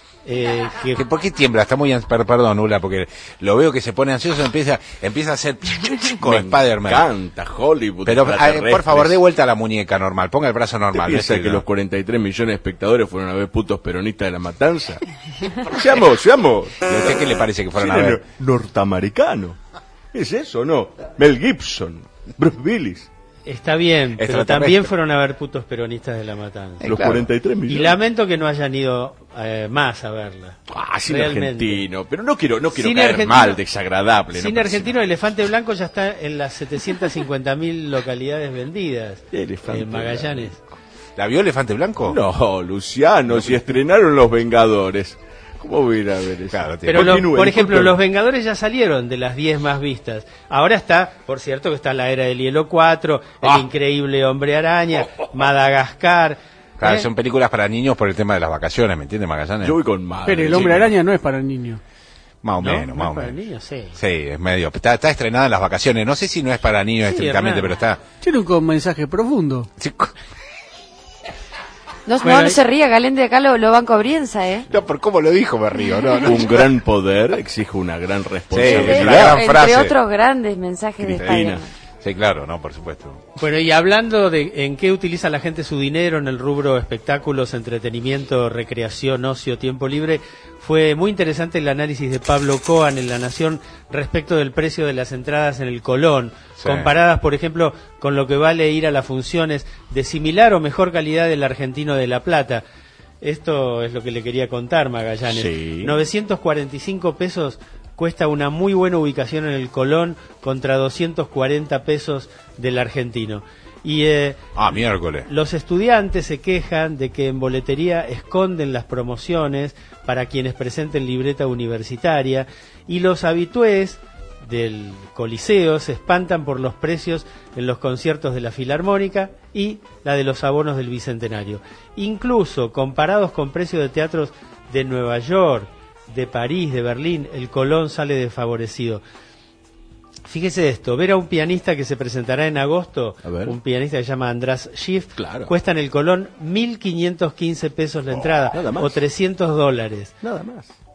Speaker 15: Eh, que...
Speaker 9: ¿Por qué tiembla? Está muy... Perdón, Ula, porque lo veo que se pone ansioso, empieza empieza a hacer con Spider-Man.
Speaker 19: Me encanta Hollywood.
Speaker 9: Pero eh, por favor, dé vuelta a la muñeca normal, ponga el brazo normal.
Speaker 19: ¿Piensa que no? Los cuarenta y tres millones de espectadores fueron a ver putos peronistas de La Matanza? ¡Seamos, seamos!
Speaker 9: ¿Y a usted qué le parece que fueron
Speaker 19: Cine
Speaker 9: a ver?
Speaker 19: Norteamericano. ¿Es eso, no? Mel Gibson, Bruce Willis.
Speaker 15: Está bien, pero también fueron a ver putos peronistas de La Matanza.
Speaker 19: Los claro. cuarenta y tres millones.
Speaker 15: Y lamento que no hayan ido eh, más a verla.
Speaker 19: Ah, cine argentino. Pero no quiero, no quiero cine caer
Speaker 15: argentino,
Speaker 19: mal, desagradable.
Speaker 15: Cine no argentino, mal. Elefante Blanco ya está en las setecientas cincuenta mil localidades vendidas.
Speaker 19: Elefante
Speaker 15: en Magallanes.
Speaker 19: Blanco.
Speaker 9: ¿La vio Elefante Blanco?
Speaker 19: No, Luciano, no, si estrenaron Los Vengadores. ¿Cómo voy a ir a ver eso?
Speaker 15: Claro, pero lo, por ejemplo, Los Vengadores ya salieron de las diez más vistas. Ahora está, por cierto, que está La Era del Hielo cuatro, ah. El Increíble Hombre Araña, Madagascar.
Speaker 9: Claro,
Speaker 15: ¿eh?
Speaker 9: Son películas para niños por el tema de las vacaciones, ¿me entiende, Magallanes?
Speaker 19: Yo voy con madre.
Speaker 1: Pero El Hombre sí. Araña no es para el niño.
Speaker 9: Más o
Speaker 15: no,
Speaker 9: menos,
Speaker 15: no
Speaker 9: más
Speaker 15: es
Speaker 9: o
Speaker 15: para
Speaker 9: menos.
Speaker 15: Niños, sí.
Speaker 9: Sí, es medio. Está, está estrenada en las vacaciones. No sé si no es para niños sí, estrictamente, hermano. Pero está.
Speaker 1: Tiene un mensaje profundo.
Speaker 9: Sí.
Speaker 10: No,
Speaker 15: bueno,
Speaker 10: no, no se ría, Galende, acá lo, lo banco a Brienza, ¿eh?
Speaker 9: No, por cómo lo dijo me río. No, no.
Speaker 19: Un gran poder exige una gran responsabilidad.
Speaker 9: Sí, una gran
Speaker 10: Entre
Speaker 9: frase.
Speaker 10: otros grandes mensajes
Speaker 9: Cristina.
Speaker 10: de España.
Speaker 9: Sí, claro, no, por supuesto.
Speaker 15: Bueno, y hablando de en qué utiliza la gente su dinero en el rubro espectáculos, entretenimiento, recreación, ocio, tiempo libre, fue muy interesante el análisis de Pablo Coan en La Nación respecto del precio de las entradas en el Colón, sí. comparadas, por ejemplo, con lo que vale ir a las funciones de similar o mejor calidad del Argentino de La Plata. Esto es lo que le quería contar, Magallanes.
Speaker 19: Sí.
Speaker 15: novecientos cuarenta y cinco pesos cuesta una muy buena ubicación en el Colón contra doscientos cuarenta pesos del Argentino. Y eh,
Speaker 9: ah, miércoles.
Speaker 15: Los estudiantes se quejan de que en boletería esconden las promociones para quienes presenten libreta universitaria, y los habitués del Coliseo se espantan por los precios en los conciertos de la Filarmónica y la de los abonos del Bicentenario. Incluso comparados con precios de teatros de Nueva York, de París, de Berlín, el Colón sale desfavorecido. Fíjese esto, ver a un pianista que se presentará en agosto, un pianista que se llama András Schiff,
Speaker 19: claro.
Speaker 15: cuesta en el Colón mil quinientos quince pesos la entrada,
Speaker 19: oh,
Speaker 15: o trescientos dólares.
Speaker 19: Nada más.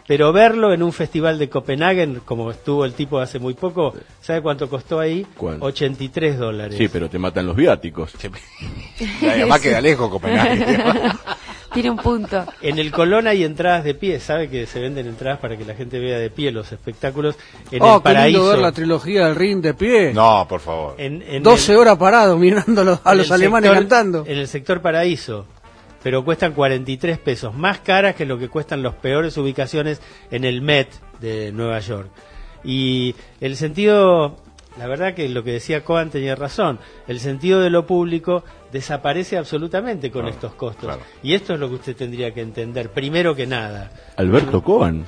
Speaker 15: pero verlo en un festival de Copenhague, como estuvo el tipo hace muy poco, ¿sabe cuánto costó ahí?
Speaker 19: ¿Cuánto?
Speaker 15: ochenta y tres dólares.
Speaker 19: Sí, pero te matan los viáticos.
Speaker 9: Y además queda lejos Copenhague.
Speaker 10: Tiene un punto.
Speaker 15: En el Colón hay entradas de pie, ¿sabe que se venden entradas para que la gente vea de pie los espectáculos? En
Speaker 1: oh,
Speaker 15: el Paraíso.
Speaker 1: qué lindo ver la trilogía del Ring de pie.
Speaker 9: No, por favor.
Speaker 15: En, en
Speaker 1: doce
Speaker 15: el,
Speaker 1: horas parados mirando a los, a los alemanes
Speaker 15: sector,
Speaker 1: cantando.
Speaker 15: En el sector Paraíso. Pero cuestan cuarenta y tres pesos, más caras que lo que cuestan las peores ubicaciones en el Met de Nueva York. Y el sentido, la verdad que lo que decía Cohen tenía razón, el sentido de lo público desaparece absolutamente con
Speaker 9: claro,
Speaker 15: estos costos.
Speaker 9: Claro.
Speaker 15: Y esto es lo que usted tendría que entender, primero que nada.
Speaker 19: Alberto Cohen.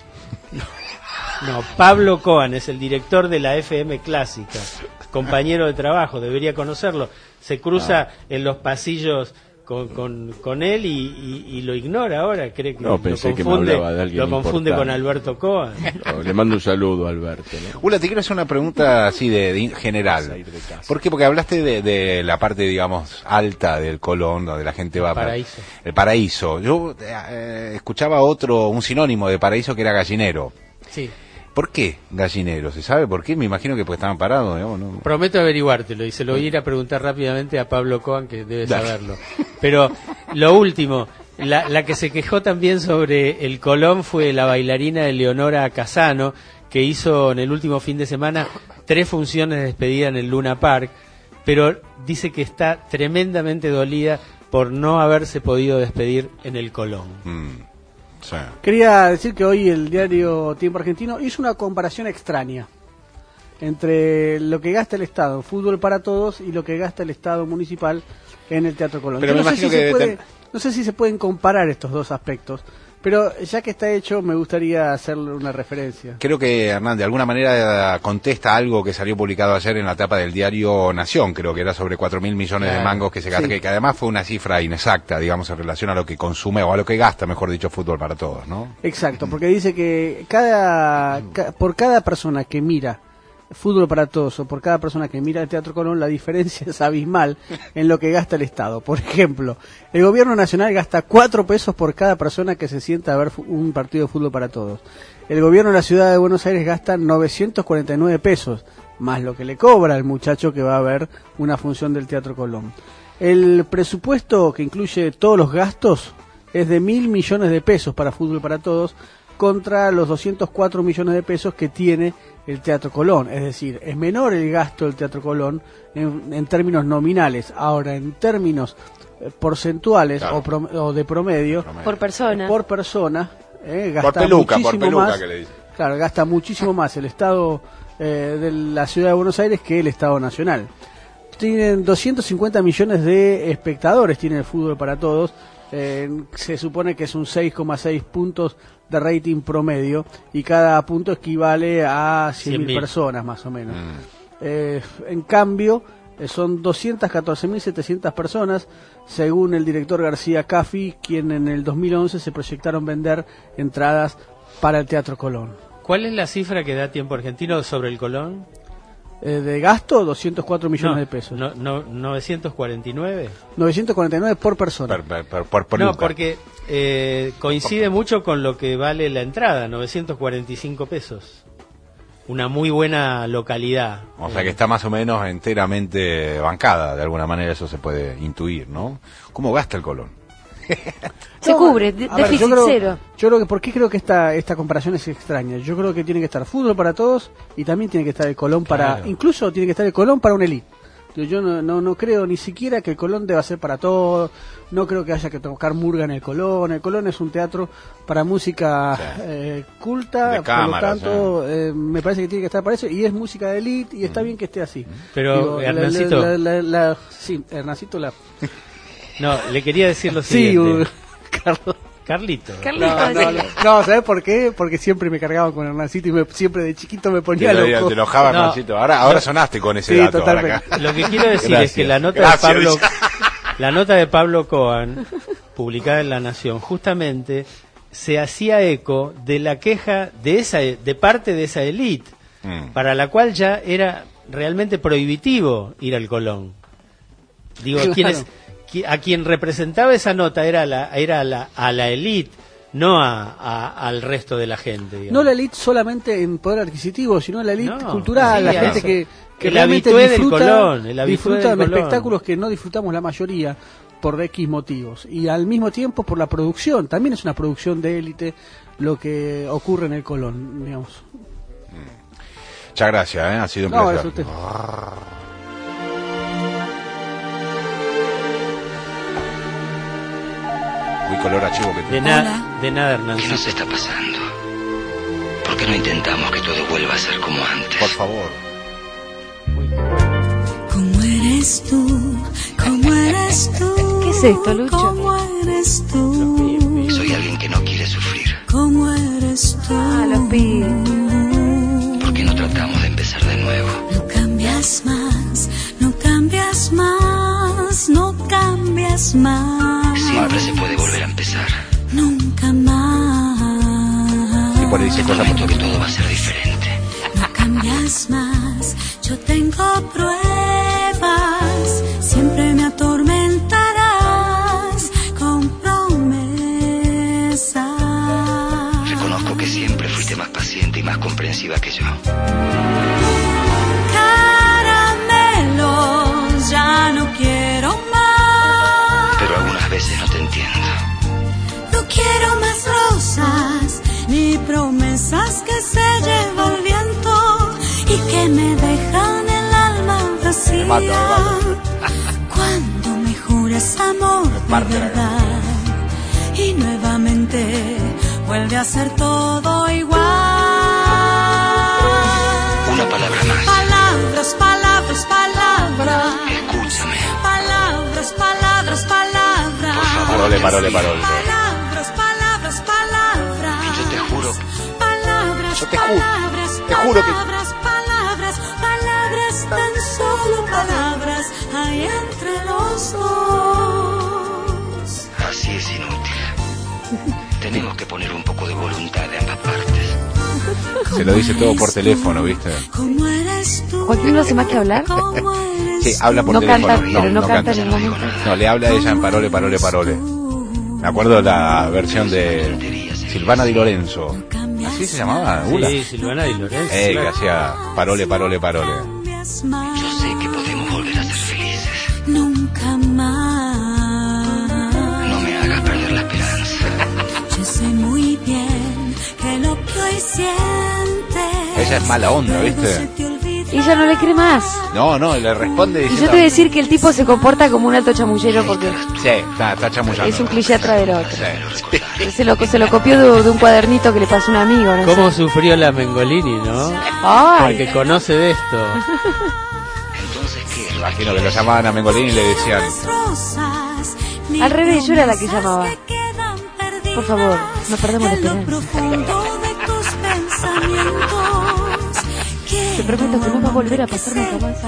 Speaker 15: No, Pablo Cohen es el director de la F M Clásica, compañero de trabajo, debería conocerlo. Se cruza ah. en los pasillos Con, con, con él y, y, y lo ignora ahora, cree que
Speaker 19: no,
Speaker 15: lo
Speaker 19: pensé
Speaker 15: confunde,
Speaker 19: que me hablaba de alguien
Speaker 15: lo confunde
Speaker 19: importante.
Speaker 15: con Alberto Cohen.
Speaker 19: No, le mando un saludo a Alberto, ¿no?
Speaker 9: Ula, te quiero hacer una pregunta así de, de general. ¿Por qué? Porque hablaste de, de la parte, digamos, alta del Colón, donde la gente va...
Speaker 15: El paraíso.
Speaker 9: Para, el paraíso. Yo eh, escuchaba otro, un sinónimo de paraíso que era gallinero.
Speaker 15: Sí.
Speaker 9: ¿Por qué gallinero? ¿Se sabe por qué? Me imagino que porque estaban parados, digamos, ¿no?
Speaker 15: Prometo averiguártelo y se lo voy a ir a preguntar rápidamente a Pablo Cohen, que debe saberlo. Pero lo último, la, la que se quejó también sobre el Colón fue la bailarina Eleonora Casano, que hizo en el último fin de semana tres funciones de despedida en el Luna Park, pero dice que está tremendamente dolida por no haberse podido despedir en el Colón.
Speaker 9: Mm. Sí.
Speaker 1: Quería decir que hoy el diario Tiempo Argentino hizo una comparación extraña entre lo que gasta el Estado en fútbol para todos y lo que gasta el Estado municipal en el Teatro Colón.
Speaker 9: Pero
Speaker 1: Yo
Speaker 9: me
Speaker 1: no, sé
Speaker 9: imagino
Speaker 1: si
Speaker 9: que
Speaker 1: se puede,
Speaker 9: ten...
Speaker 1: no sé si se pueden comparar estos dos aspectos, pero ya que está hecho me gustaría hacerle una referencia.
Speaker 9: Creo que Hernán de alguna manera contesta algo que salió publicado ayer en la tapa del diario Nación, creo que era sobre cuatro mil millones claro. de mangos que se gasta, sí. que, que además fue una cifra inexacta, digamos, en relación a lo que consume o a lo que gasta, mejor dicho, fútbol para todos, ¿no?
Speaker 1: Exacto, porque dice que cada ca, por cada persona que mira fútbol para todos o por cada persona que mira el Teatro Colón, la diferencia es abismal en lo que gasta el Estado. Por ejemplo, el gobierno nacional gasta cuatro pesos por cada persona que se sienta a ver un partido de fútbol para todos. El gobierno de la ciudad de Buenos Aires gasta novecientos cuarenta y nueve pesos, más lo que le cobra al muchacho que va a ver una función del Teatro Colón. El presupuesto que incluye todos los gastos es de mil millones de pesos para fútbol para todos, contra los doscientos cuatro millones de pesos que tiene el Teatro Colón. Es decir, es menor el gasto del Teatro Colón en, en términos nominales. Ahora, en términos eh, porcentuales claro. o, prom o de promedio,
Speaker 10: promedio, por persona,
Speaker 1: eh, por persona eh, gasta
Speaker 9: por peluca,
Speaker 1: muchísimo
Speaker 9: por peluca
Speaker 1: más.
Speaker 9: Que le dice.
Speaker 1: Claro, gasta muchísimo más el Estado eh, de la Ciudad de Buenos Aires que el Estado Nacional. Tienen doscientos cincuenta millones de espectadores, tiene el fútbol para todos. Eh, se supone que es un seis coma seis puntos de rating promedio y cada punto equivale a cien mil personas más o menos. Mm. Eh, en cambio, eh, son doscientas catorce mil setecientas personas, según el director García Caffi, quien en el dos mil once se proyectaron vender entradas para el Teatro Colón.
Speaker 15: ¿Cuál es la cifra que da Tiempo Argentino sobre el Colón?
Speaker 1: Eh, de gasto, doscientos cuatro millones
Speaker 15: no,
Speaker 1: de pesos.
Speaker 15: No, no, ¿novecientos cuarenta y nueve?
Speaker 1: novecientos cuarenta y nueve por persona.
Speaker 9: Per, per, per, por, por
Speaker 15: no, porque eh, coincide mucho con lo que vale la entrada, novecientos cuarenta y cinco pesos. Una muy buena localidad.
Speaker 9: O sea que está más o menos enteramente bancada, de alguna manera eso se puede intuir, ¿no? ¿Cómo gasta el Colón?
Speaker 10: Se no, cubre, de,
Speaker 1: ver,
Speaker 10: déficit
Speaker 1: yo creo,
Speaker 10: cero.
Speaker 1: Yo creo que, ¿por qué creo que esta, esta comparación es extraña? Yo creo que tiene que estar fútbol para todos y también tiene que estar el Colón para, claro. incluso tiene que estar el Colón para un elite. Yo no, no, no creo ni siquiera que el Colón deba ser para todos, no creo que haya que tocar murga en el Colón. El Colón es un teatro para música sí. eh, culta, de cámara, por lo tanto sí. eh, me parece que tiene que estar para eso y es música de elite y está mm. bien que esté así.
Speaker 15: Pero
Speaker 1: Digo,
Speaker 15: Hernancito...
Speaker 1: La, la, la, la, sí, Hernancito la...
Speaker 15: No, le quería decir lo siguiente.
Speaker 1: Sí, Carlos.
Speaker 15: Carlito.
Speaker 10: Carlito
Speaker 1: no, no, no, no, ¿sabes por qué? Porque siempre me cargaban con Hernancito y me, siempre de chiquito me ponía
Speaker 9: te
Speaker 1: loco.
Speaker 9: Te enojaba no, Hernancito. Ahora, ahora sonaste con ese
Speaker 1: sí,
Speaker 9: dato.
Speaker 1: Totalmente.
Speaker 15: Lo que quiero decir
Speaker 9: Gracias.
Speaker 15: es que la nota
Speaker 9: Gracias,
Speaker 15: de Pablo, la nota de Pablo Cohen, publicada en La Nación, justamente se hacía eco de la queja de esa, de parte de esa élite, mm. para la cual ya era realmente prohibitivo ir al Colón. Digo,
Speaker 1: claro.
Speaker 15: quienes a quien representaba esa nota era la era la a la élite no a, a- al resto de la gente. Digamos.
Speaker 1: No la elite solamente en poder adquisitivo, sino la elite
Speaker 15: No,
Speaker 1: cultural,
Speaker 15: sí,
Speaker 1: la
Speaker 15: a
Speaker 1: gente
Speaker 15: eso.
Speaker 1: que, que
Speaker 15: El
Speaker 1: realmente
Speaker 15: habitué del
Speaker 1: disfruta,
Speaker 15: Colón, el habitué
Speaker 1: disfruta
Speaker 15: del
Speaker 1: de
Speaker 15: Colón.
Speaker 1: espectáculos que no disfrutamos la mayoría por X motivos. Y al mismo tiempo por la producción, también es una producción de élite lo que ocurre en el Colón, digamos.
Speaker 9: Muchas gracias, ¿eh? Ha sido un
Speaker 1: No,
Speaker 9: placer.
Speaker 1: es usted.
Speaker 9: Muy color a chivo que
Speaker 15: De, na- de nada, Hernán.
Speaker 11: ¿Qué nos está pasando? ¿Por qué no intentamos que todo vuelva a ser como antes?
Speaker 9: Por favor.
Speaker 13: ¿Cómo eres tú? ¿Cómo eres tú?
Speaker 10: ¿Qué es esto, Lucho?
Speaker 13: ¿Cómo eres tú?
Speaker 11: Soy alguien que no quiere sufrir.
Speaker 13: ¿Cómo eres tú?
Speaker 10: Ah, los pibes.
Speaker 11: ¿Por qué no tratamos de empezar de nuevo?
Speaker 13: No cambias más, no cambias más, no cambias más.
Speaker 11: Siempre se puede volver a empezar.
Speaker 13: Nunca más.
Speaker 9: Y por ahí dice cosas
Speaker 11: Prometo que todo va a ser diferente.
Speaker 13: No cambias más, yo tengo pruebas. Siempre me atormentarás con promesas.
Speaker 11: Reconozco que siempre fuiste más paciente y más comprensiva que yo.
Speaker 13: Caramelos, ya no quiero más.
Speaker 11: Pero algunas veces no te entiendo.
Speaker 13: No quiero más rosas, ni promesas que se lleva el viento y que me dejan el alma vacía.
Speaker 9: Me mata, me mata.
Speaker 13: Cuando me jures amor de verdad y nuevamente vuelve a ser todo igual.
Speaker 11: Una palabra más.
Speaker 13: Palabras, palabras, palabras.
Speaker 11: Escúchame.
Speaker 13: Palabras, palabras, palabras.
Speaker 11: Por favor,
Speaker 9: Parole, parole, parole.
Speaker 13: Palabras, palabras, palabras.
Speaker 11: Yo te juro.
Speaker 13: Palabras,
Speaker 9: Yo te juro.
Speaker 13: palabras,
Speaker 9: Te juro que-
Speaker 13: palabras, palabras, palabras, tan solo palabras hay entre los dos.
Speaker 11: Así es inútil. Tenemos que poner un poco de voluntad de ambas partes.
Speaker 9: Se lo dice todo por teléfono, ¿viste?
Speaker 13: ¿Cómo eres tú?
Speaker 10: Joaquín no hace más que hablar.
Speaker 13: ¿Cómo eres
Speaker 9: Sí, habla por
Speaker 10: No
Speaker 9: teléfono.
Speaker 10: canta, pero no canta en el momento.
Speaker 9: No, le habla a ella en parole, parole, parole. Me acuerdo la versión de Silvana Di Lorenzo. ¿Así se llamaba? Una.
Speaker 15: Sí, Silvana Di Lorenzo.
Speaker 9: Eh, que
Speaker 15: claro.
Speaker 9: hacía parole, parole, parole.
Speaker 11: Yo sé que podemos volver a ser felices.
Speaker 13: Nunca más.
Speaker 11: No me hagas perder la esperanza.
Speaker 13: Yo sé muy bien que lo que hoy sientes.
Speaker 9: Ella es mala onda, ¿viste?
Speaker 10: Y ella no le cree más.
Speaker 9: No, no, le responde
Speaker 10: Y yo
Speaker 9: diciendo...
Speaker 10: te voy a decir que el tipo se comporta como un alto chamullero porque
Speaker 9: Sí, está, está chamullando.
Speaker 10: es un cliché atrás del otro.
Speaker 9: Sí.
Speaker 10: Se lo, se lo copió de, de un cuadernito que le pasó a un amigo, no
Speaker 15: ¿Cómo
Speaker 10: sé.
Speaker 15: sufrió la Mengolini, no?
Speaker 10: Ay.
Speaker 15: Porque conoce de esto.
Speaker 11: Entonces, ¿qué?
Speaker 9: Imagino que lo llamaban a Mengolini y le decían...
Speaker 10: Al revés, yo era la que llamaba. Por favor, no perdamos la esperanza. Te prometo que no va a volver a pasar nunca más.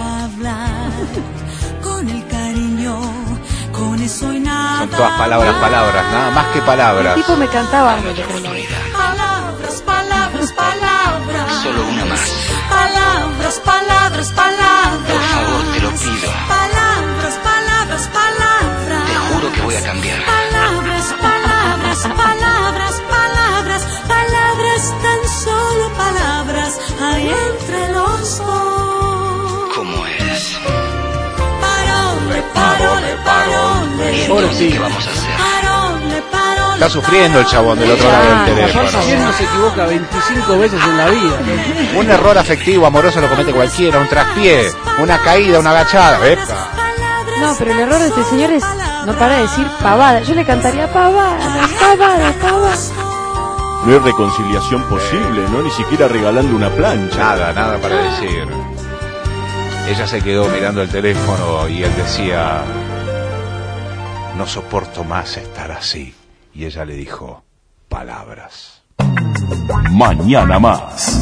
Speaker 13: Con el cariño, con eso y nada.
Speaker 9: Son todas palabras, palabras, nada más que
Speaker 10: El
Speaker 9: palabras.
Speaker 10: tipo me cantaba.
Speaker 13: Palabras, palabras, palabras.
Speaker 11: Solo una más.
Speaker 13: Palabras, palabras, palabras.
Speaker 11: Por favor, te lo pido.
Speaker 13: Palabras, palabras, palabras.
Speaker 11: Te juro que voy a cambiar.
Speaker 13: Palabras, palabras, palabras, palabras, palabras, tan solo palabras hay entre los dos.
Speaker 11: ¿Cómo eres?
Speaker 13: Parole, parole, parole.
Speaker 11: ¿Y entonces qué vamos a hacer?
Speaker 13: Parole, parole.
Speaker 9: Está sufriendo el chabón del otro lado del teléfono.
Speaker 1: ¿Quién no se equivoca veinticinco veces en la vida?
Speaker 9: Un error afectivo, amoroso lo comete cualquiera, un traspié, una caída, una agachada. Epa.
Speaker 10: No, pero el error de este señor es no para de decir pavada. Yo le cantaría pavada, pavada, pavada.
Speaker 19: No hay reconciliación posible, ¿no? Ni siquiera regalando una plancha.
Speaker 9: Nada, nada para decir. Ella se quedó mirando el teléfono y él decía, no soporto más estar así. Y ella le dijo, palabras.
Speaker 3: Mañana más.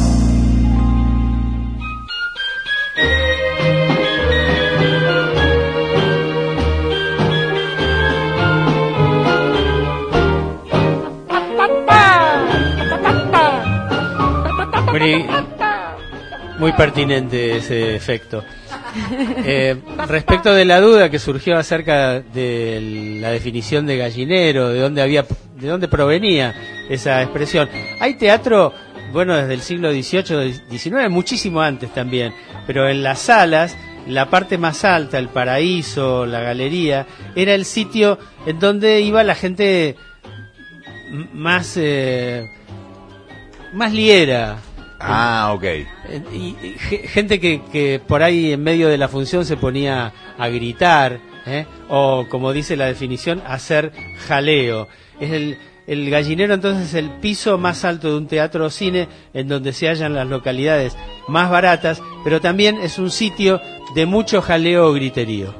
Speaker 15: Muy, muy pertinente ese efecto. Eh, respecto de la duda que surgió acerca de la definición de gallinero, de dónde había, de dónde provenía esa expresión, hay teatro, bueno, desde el siglo dieciocho, diecinueve, muchísimo antes también, pero en las salas, la parte más alta, el paraíso, la galería, era el sitio en donde iba la gente más eh, más liera.
Speaker 9: Ah, ok.
Speaker 15: Y, y gente que, que por ahí en medio de la función se ponía a gritar, ¿eh? O como dice la definición, a hacer jaleo. Es el, el gallinero entonces el piso más alto de un teatro o cine en donde se hallan las localidades más baratas, pero también es un sitio de mucho jaleo o griterío.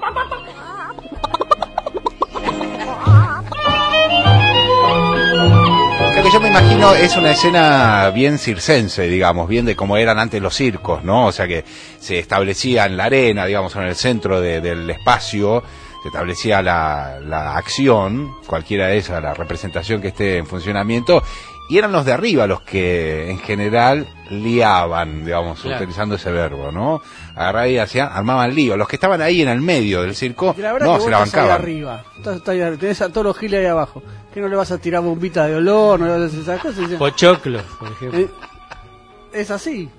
Speaker 9: Lo que yo me imagino es una escena bien circense, digamos, bien de como eran antes los circos, ¿no? O sea que se establecía en la arena, digamos, en el centro de, del espacio, se establecía la, la acción, cualquiera de esas, la representación que esté en funcionamiento, y eran los de arriba los que en general liaban, digamos, claro, utilizando ese verbo, ¿no? Agarraban y hacían, armaban lío. Los que estaban ahí en el medio del circo, la no, se la bancaban.
Speaker 1: Arriba. Estás, estás, tenés a todos los giles ahí abajo. ¿Qué no le vas a tirar bombitas de olor? ¿No le vas a hacer esas cosas?
Speaker 15: Pochoclo, por ejemplo.
Speaker 1: Eh, es así.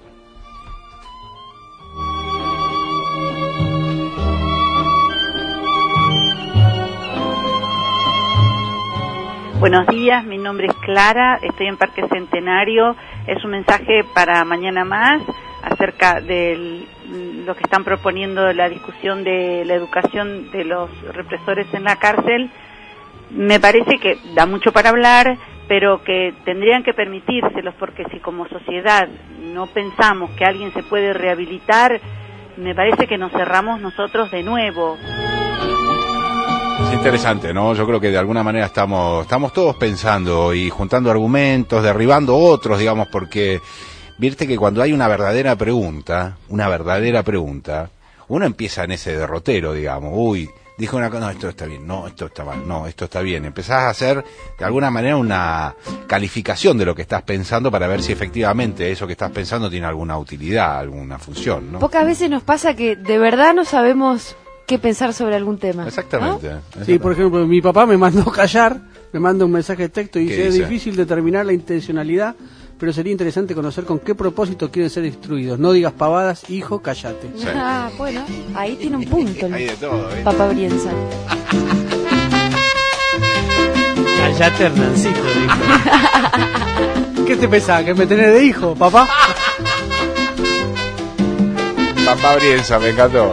Speaker 2: Buenos días, mi nombre es Clara, estoy en Parque Centenario. Es un mensaje para Mañana Más acerca de lo que están proponiendo la discusión de la educación de los represores en la cárcel. Me parece que da mucho para hablar, pero que tendrían que permitírselos, porque si como sociedad no pensamos que alguien se puede rehabilitar, me parece que nos cerramos nosotros de nuevo.
Speaker 9: Es interesante, ¿no? Yo creo que de alguna manera estamos estamos todos pensando y juntando argumentos, derribando otros, digamos, porque viste que cuando hay una verdadera pregunta, una verdadera pregunta, uno empieza en ese derrotero, digamos, uy, dijo una cosa, no, esto está bien, no, esto está mal, no, esto está bien. Empezás a hacer de alguna manera una calificación de lo que estás pensando para ver si efectivamente eso que estás pensando tiene alguna utilidad, alguna función, ¿no?
Speaker 10: Pocas veces nos pasa que de verdad no sabemos qué pensar sobre algún tema.
Speaker 9: Exactamente.
Speaker 10: ¿No?
Speaker 9: exactamente.
Speaker 1: Sí, por ejemplo, mi papá me mandó callar, me manda un mensaje de texto y dice,
Speaker 9: dice,
Speaker 1: es difícil determinar la intencionalidad, pero sería interesante conocer con qué propósito quieren ser instruidos. No digas pavadas, hijo, callate.
Speaker 10: Sí. Ah, bueno, ahí tiene un punto.
Speaker 9: Hay de todo, ¿eh?
Speaker 10: Papá Brienza.
Speaker 15: Callate, Hernancito, dijo.
Speaker 1: ¿Qué te pensás? ¿Que me tenés de hijo, papá?
Speaker 9: Papá Brienza, me encantó.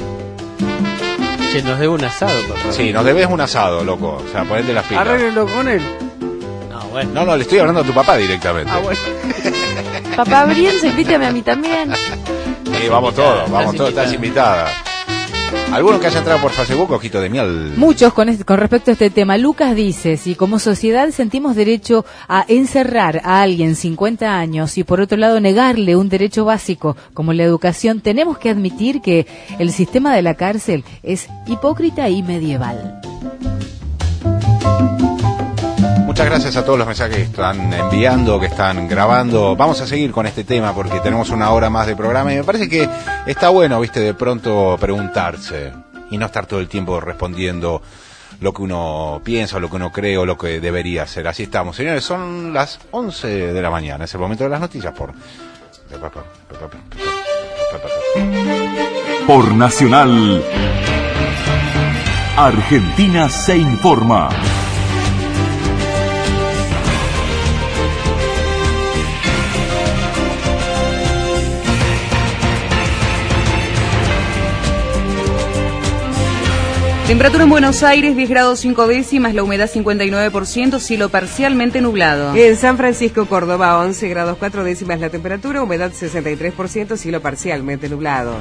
Speaker 15: Che, nos debe un asado, papá.
Speaker 9: Sí, nos debes un asado, loco. O sea, ponete las pilas.
Speaker 1: Arréglenlo con él.
Speaker 15: No, bueno.
Speaker 9: No, no, le estoy hablando a tu papá directamente.
Speaker 1: Ah, bueno.
Speaker 10: Papá Brienza, invítame a mí también.
Speaker 9: Sí, vamos todos, vamos todos, estás invitada. ¿Alguno que haya entrado por Facebook, ojito de miel?
Speaker 21: Muchos con, este, con respecto a este tema. Lucas dice, si como sociedad sentimos derecho a encerrar a alguien cincuenta años y por otro lado negarle un derecho básico como la educación, tenemos que admitir que el sistema de la cárcel es hipócrita y medieval.
Speaker 9: Muchas gracias a todos los mensajes que están enviando, que están grabando. Vamos a seguir con este tema porque tenemos una hora más de programa y me parece que está bueno, viste, de pronto preguntarse y no estar todo el tiempo respondiendo lo que uno piensa, o lo que uno cree o lo que debería hacer. Así estamos. Señores, son las once de la mañana, es el momento de las noticias por...
Speaker 3: Por Nacional, Argentina se informa.
Speaker 4: Temperatura en Buenos Aires, diez grados cinco décimas, la humedad cincuenta y nueve por ciento, cielo parcialmente nublado.
Speaker 20: En San Francisco, Córdoba, once grados cuatro décimas la temperatura, humedad sesenta y tres por ciento, cielo parcialmente nublado.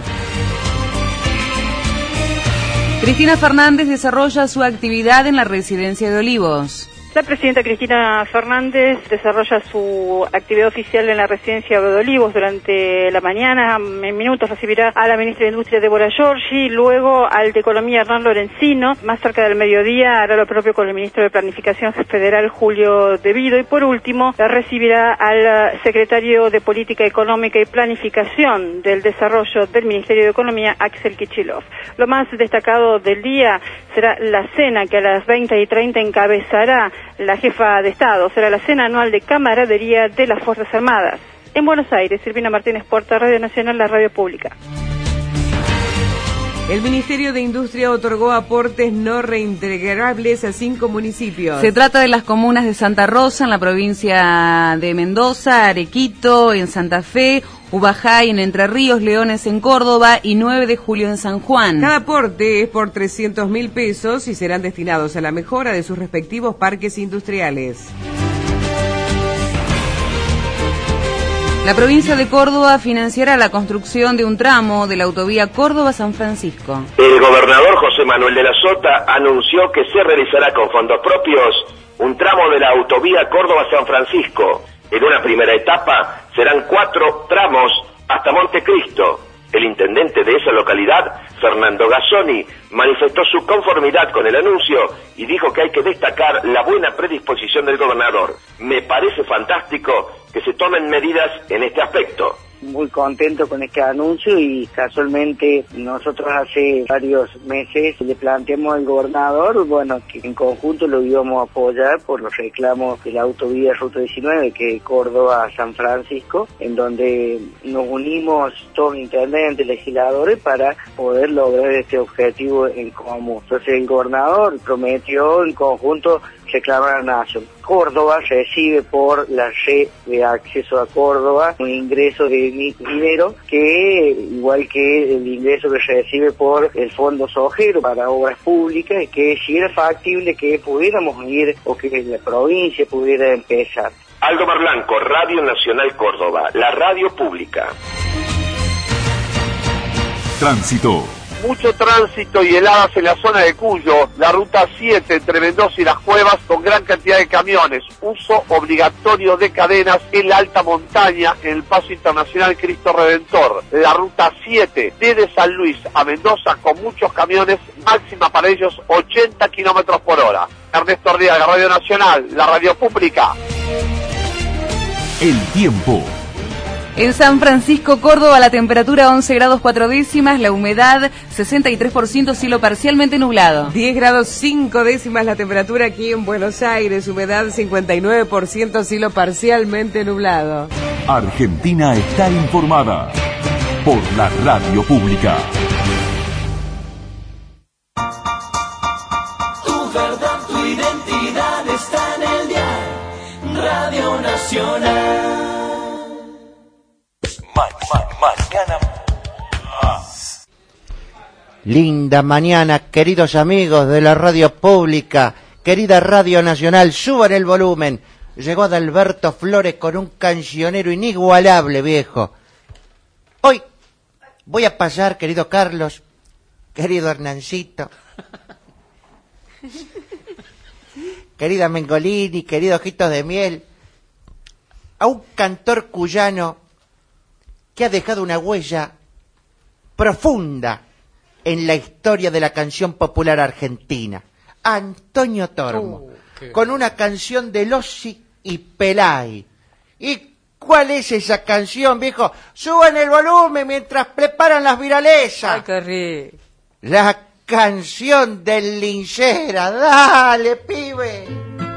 Speaker 4: Cristina Fernández desarrolla su actividad en la residencia de Olivos.
Speaker 5: La presidenta Cristina Fernández desarrolla su actividad oficial en la residencia de Olivos durante la mañana. En minutos recibirá a la ministra de Industria, Débora Giorgi, luego al de Economía, Hernán Lorenzino. Más cerca del mediodía hará lo propio con el ministro de Planificación Federal, Julio Devido. Y por último, recibirá al secretario de Política Económica y Planificación del Desarrollo del Ministerio de Economía, Axel Kicillof. Lo más destacado del día será la cena que a las veinte y treinta encabezará la jefa de Estado. Será la cena anual de camaradería de las Fuerzas Armadas. En Buenos Aires, Silvina Martínez Porta, Radio Nacional, la radio pública.
Speaker 20: El Ministerio de Industria otorgó aportes no reintegrables a cinco municipios.
Speaker 4: Se trata de las comunas de Santa Rosa, en la provincia de Mendoza, Arequito, en Santa Fe, Ubajay, en Entre Ríos, Leones, en Córdoba y nueve de julio en San Juan.
Speaker 20: Cada aporte es por trescientos mil pesos y serán destinados a la mejora de sus respectivos parques industriales.
Speaker 4: La provincia de Córdoba financiará la construcción de un tramo de la autovía Córdoba-San Francisco.
Speaker 7: El gobernador José Manuel de la Sota anunció que se realizará con fondos propios un tramo de la autovía Córdoba-San Francisco. En una primera etapa serán cuatro tramos hasta Montecristo. El intendente de esa localidad, Fernando Gazzoni, manifestó su conformidad con el anuncio y dijo que hay que destacar la buena predisposición del gobernador. Me parece fantástico que se tomen medidas en este aspecto.
Speaker 18: Muy contento con este anuncio y casualmente nosotros hace varios meses le planteamos al gobernador, bueno, que en conjunto lo íbamos a apoyar por los reclamos de la autovía Ruta diecinueve, que es Córdoba a San Francisco, en donde nos unimos todos intendentes, legisladores, para poder lograr este objetivo en común. Entonces el gobernador prometió en conjunto reclamar a la Nación. Córdoba recibe por la red de acceso a Córdoba un ingreso de dinero que, igual que el ingreso que recibe por el Fondo Sojero para obras públicas, que si era factible que pudiéramos ir o que la provincia pudiera empezar.
Speaker 7: Aldo Blanco, Radio Nacional Córdoba, la radio pública.
Speaker 3: Tránsito.
Speaker 22: Mucho tránsito y heladas en la zona de Cuyo, la ruta siete entre Mendoza y Las Cuevas con gran cantidad de camiones, uso obligatorio de cadenas en la alta montaña en el Paso Internacional Cristo Redentor, la ruta siete desde San Luis a Mendoza con muchos camiones, máxima para ellos ochenta kilómetros por hora. Ernesto Arriaga, Radio Nacional, la radio pública.
Speaker 3: El tiempo.
Speaker 4: En San Francisco, Córdoba, la temperatura once grados cuatro décimas, la humedad sesenta y tres por ciento, cielo parcialmente nublado.
Speaker 20: diez grados cinco décimas la temperatura aquí en Buenos Aires, humedad cincuenta y nueve por ciento, cielo parcialmente nublado.
Speaker 3: Argentina está informada por la radio pública.
Speaker 23: Tu verdad, tu identidad está en el dial Radio Nacional.
Speaker 26: Ma- ma- mañana. Linda mañana, queridos amigos de la radio pública, querida Radio Nacional, suban el volumen. Llegó Adalberto Flores con un cancionero inigualable, viejo. Hoy voy a pasar, querido Carlos, querido Hernancito, querida Mengolini, querido Ojitos de Miel, a un cantor cuyano que ha dejado una huella profunda en la historia de la canción popular argentina, Antonio Tormo, uh, qué... con una canción de Lossi y Pelay. ¿Y cuál es esa canción, viejo? Suban el volumen mientras preparan las viralesas.
Speaker 21: Ay, qué rico.
Speaker 26: La canción del Linchera. Dale, pibe.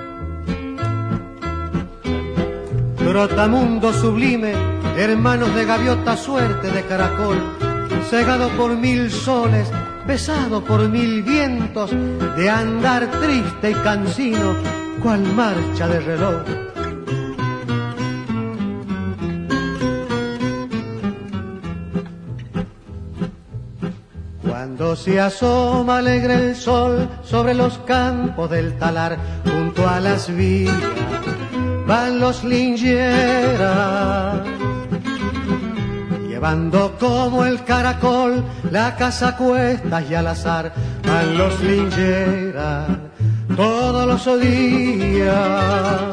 Speaker 27: Trotamundo sublime, hermanos de gaviota, suerte de caracol, cegado por mil soles, pesado por mil vientos, de andar triste y cansino, cual marcha de reloj. Cuando se asoma alegre el sol sobre los campos del talar, junto a las villas van los Linchera, llevando como el caracol la casa a cuestas y al azar. Van los Linchera, todos los los días.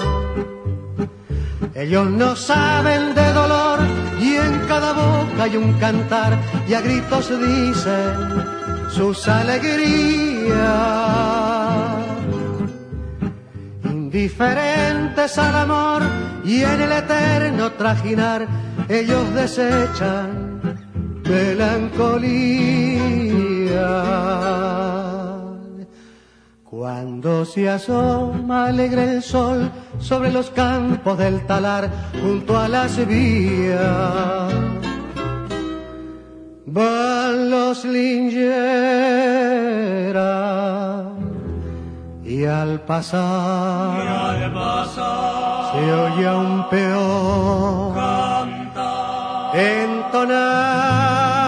Speaker 27: Ellos no saben de dolor y en cada boca hay un cantar y a gritos dicen sus alegrías. Indiferentes al amor y en el eterno trajinar ellos desechan melancolía. Cuando se asoma alegre el sol sobre los campos del talar junto a las vías, van los lingeras y al pasar,
Speaker 23: y al pasar
Speaker 27: se oye a un peón
Speaker 23: cantar,
Speaker 27: entonar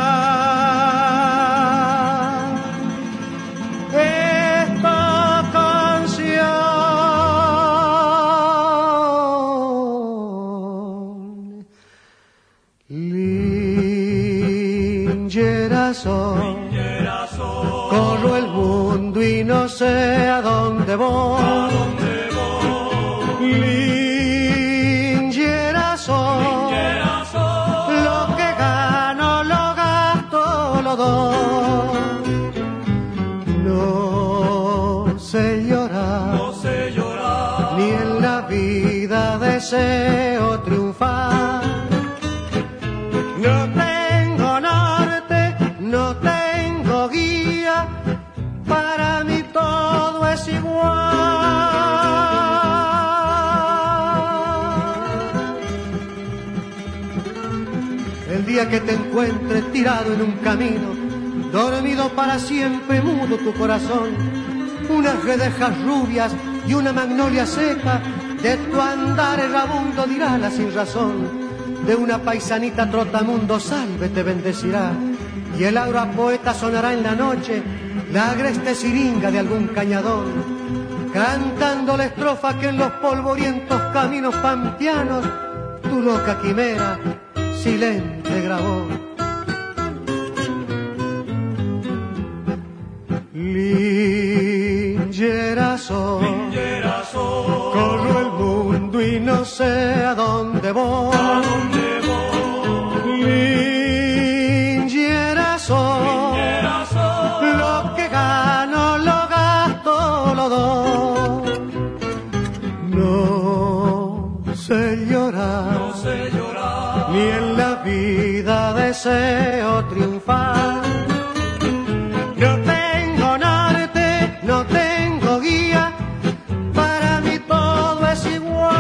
Speaker 27: esta canción. Lingeras son, corro el mundo y no sé a dónde voy.
Speaker 23: ¿A dónde voy?
Speaker 27: Lingera soy, lo que gano lo gasto, lo doy. No sé llorar,
Speaker 23: no sé llorar,
Speaker 27: ni en la vida deseo triunfar. No tengo norte, no tengo guía, para mí todo es igual. El día que te encuentres tirado en un camino, dormido para siempre, mudo tu corazón, unas guedejas rubias y una magnolia seca, de tu andar errabundo dirá la sin razón. De una paisanita trotamundo salve te bendecirá, y el aura poeta sonará en la noche, la agreste siringa de algún cañadón, cantando la estrofa que en los polvorientos caminos pampeanos tu loca quimera silente grabó. Lingera soy, corro el mundo y no sé a dónde voy.
Speaker 23: ¿A dónde voy?
Speaker 27: Lingera soy, lo que gano lo gasto, lo doy. No sé llorar,
Speaker 23: no sé llorar,
Speaker 27: ni en la vida deseo triunfar. No tengo norte, no tengo guía, para mí todo es igual.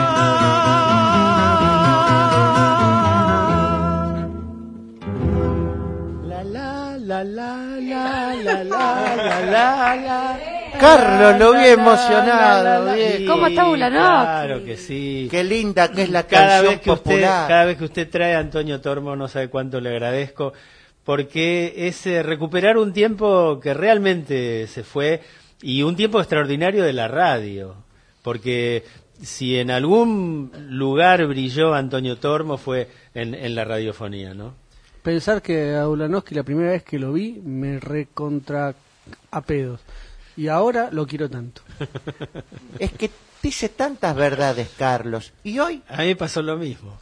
Speaker 27: La la la la la la la la la la. Carlos, lo vi emocionado. Viejo.
Speaker 10: ¿Cómo está Bulanov?
Speaker 15: Claro que sí.
Speaker 26: Qué linda que es la
Speaker 15: cada
Speaker 26: canción
Speaker 15: vez que
Speaker 26: popular.
Speaker 15: Usted, cada vez que usted trae a Antonio Tormo, no sabe cuánto le agradezco, porque es eh, recuperar un tiempo que realmente se fue y un tiempo extraordinario de la radio, porque si en algún lugar brilló Antonio Tormo fue en, en la radiofonía, ¿no?
Speaker 1: Pensar que a Ulanowski la primera vez que lo vi me recontra a pedos y ahora lo quiero tanto.
Speaker 26: Es que dice tantas verdades, Carlos, y hoy...
Speaker 15: A mí me pasó lo mismo.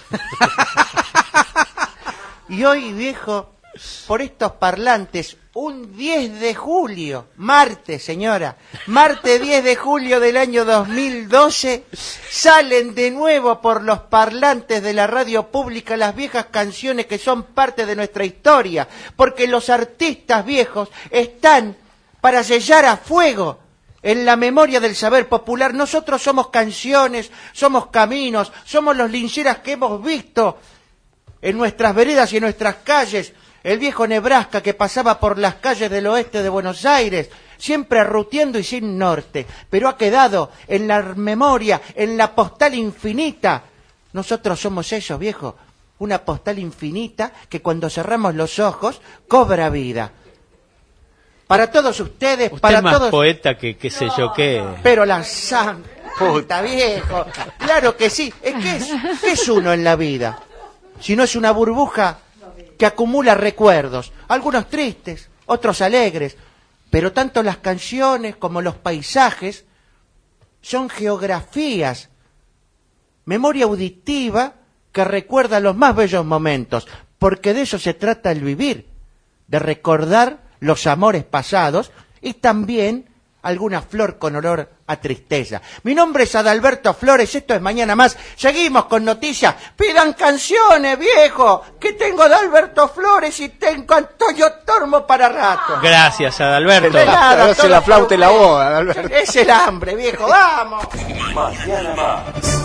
Speaker 26: Y hoy, viejo, por estos parlantes, un diez de julio, martes, señora, martes diez de julio del año dos mil doce, salen de nuevo por los parlantes de la radio pública las viejas canciones que son parte de nuestra historia, porque los artistas viejos están para sellar a fuego en la memoria del saber popular. Nosotros somos canciones, somos caminos, somos los lincheras que hemos visto en nuestras veredas y en nuestras calles. El viejo Nebraska que pasaba por las calles del oeste de Buenos Aires, siempre arrutiendo y sin norte, pero ha quedado en la memoria, en la postal infinita. Nosotros somos eso, viejo, una postal infinita que cuando cerramos los ojos cobra vida. Para todos ustedes,
Speaker 15: Usted
Speaker 26: para
Speaker 15: es más
Speaker 26: todos...
Speaker 15: poeta que qué sé yo qué.
Speaker 26: Pero la san... Puta, viejo. Claro que sí. Es que es, ¿qué es uno en la vida? Si no es una burbuja que acumula recuerdos, algunos tristes, otros alegres, pero tanto las canciones como los paisajes son geografías, memoria auditiva que recuerda los más bellos momentos, porque de eso se trata el vivir, de recordar los amores pasados y también alguna flor con olor a tristeza. Mi nombre es Adalberto Flores, esto es Mañana Más. Seguimos con noticias. Pidan canciones, viejo, que tengo Adalberto Flores y tengo Antonio Tormo para rato.
Speaker 15: Gracias, Adalberto.
Speaker 26: De nada,
Speaker 19: Hace la flauta y la voz, Adalberto.
Speaker 26: Es el hambre, viejo, vamos.
Speaker 3: Mañana Más.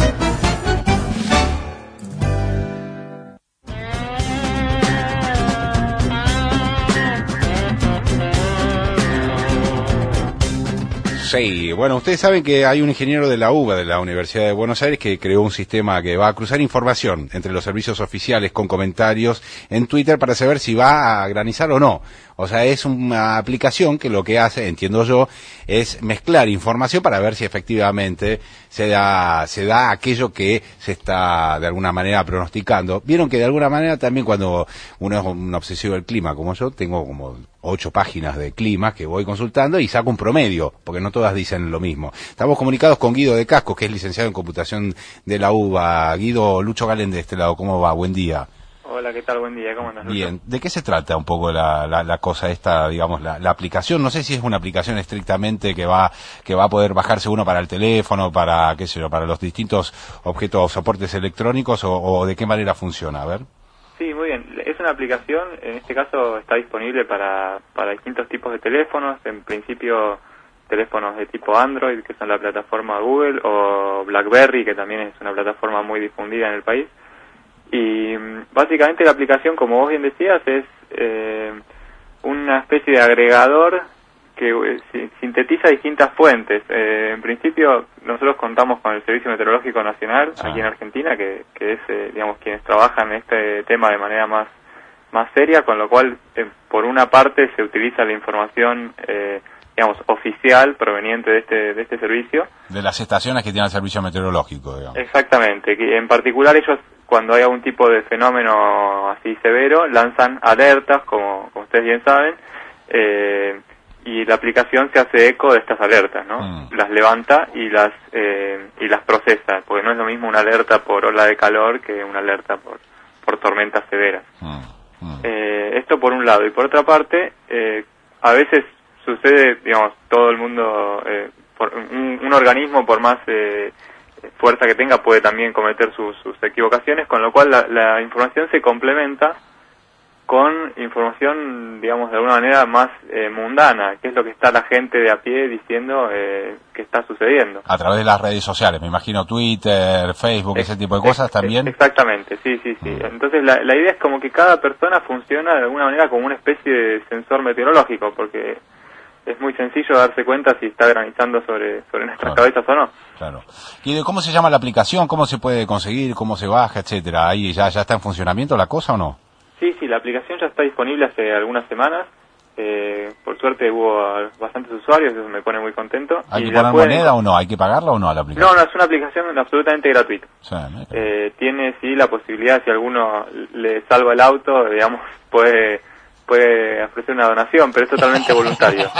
Speaker 9: Sí, bueno, ustedes saben que hay un ingeniero de la U B A, de la Universidad de Buenos Aires, que creó un sistema que va a cruzar información entre los servicios oficiales con comentarios en Twitter para saber si va a granizar o no. O sea, es una aplicación que lo que hace, entiendo yo, es mezclar información para ver si efectivamente se da, se da aquello que se está de alguna manera pronosticando. Vieron que de alguna manera también cuando uno es un obsesivo del clima como yo, tengo como ocho páginas de clima que voy consultando y saco un promedio, porque no todas dicen lo mismo. Estamos comunicados con Guido de Cascos, que es licenciado en computación de la U B A. Guido, Lucho Galen de este lado, ¿cómo va? Buen día.
Speaker 6: Hola, ¿qué tal? Buen día, ¿cómo andas?
Speaker 9: Bien, ¿de qué se trata un poco la, la, la cosa esta, digamos, la, la aplicación? No sé si es una aplicación estrictamente que va que va a poder bajarse uno para el teléfono, para, qué sé yo, para los distintos objetos o soportes electrónicos, o, o de qué manera funciona, a ver.
Speaker 6: Sí, muy bien. Es una aplicación, en este caso está disponible para, para distintos tipos de teléfonos, en principio teléfonos de tipo Android, que son la plataforma Google, o BlackBerry, que también es una plataforma muy difundida en el país. Y básicamente la aplicación, como vos bien decías, es eh, una especie de agregador que eh, sintetiza distintas fuentes. Eh, en principio, nosotros contamos con el Servicio Meteorológico Nacional
Speaker 9: Ah.
Speaker 6: aquí en Argentina, que, que es, eh, digamos, quienes trabajan en este tema de manera más, más seria, con lo cual, eh, por una parte, se utiliza la información, eh, digamos, oficial proveniente de este, de este servicio.
Speaker 9: De las estaciones que tiene el servicio meteorológico, digamos.
Speaker 6: Exactamente, que en particular ellos, cuando hay algún tipo de fenómeno así severo, lanzan alertas, como, como ustedes bien saben, eh, y la aplicación se hace eco de estas alertas, ¿no? Mm. Las levanta y las eh, y las procesa, porque no es lo mismo una alerta por ola de calor que una alerta por, por tormentas severas. Mm. Mm. Eh, esto por un lado, y por otra parte, eh, a veces sucede, digamos, todo el mundo, eh, por un, un organismo, por más eh, fuerza que tenga, puede también cometer sus, sus equivocaciones, con lo cual la, la información se complementa con información, digamos, de alguna manera más eh, mundana, que es lo que está la gente de a pie diciendo eh, que está sucediendo.
Speaker 9: A través de las redes sociales, me imagino Twitter, Facebook, ese tipo de cosas también.
Speaker 6: Exactamente, sí, sí, sí. Mm. Entonces la, la idea es como que cada persona funciona de alguna manera como una especie de sensor meteorológico, porque es muy sencillo darse cuenta si está granizando sobre, sobre nuestras claro. cabezas o no.
Speaker 9: Claro. ¿Y cómo se llama la aplicación? ¿Cómo se puede conseguir? ¿Cómo se baja? Etcétera. ¿Ahí ya, ya está en funcionamiento la cosa o no?
Speaker 6: Sí, sí, la aplicación ya está disponible hace algunas semanas. Eh, por suerte hubo bastantes usuarios, eso me pone muy contento.
Speaker 9: ¿Hay
Speaker 6: y
Speaker 9: que poner
Speaker 6: pueden...
Speaker 9: moneda o no? ¿Hay que pagarla o no a la aplicación?
Speaker 6: No, no, es una aplicación absolutamente gratuita.
Speaker 9: Sí, ¿no?
Speaker 6: eh, tiene, sí, la posibilidad, si alguno le salva el auto, digamos, puede... puede ofrecer una donación, pero es totalmente voluntario.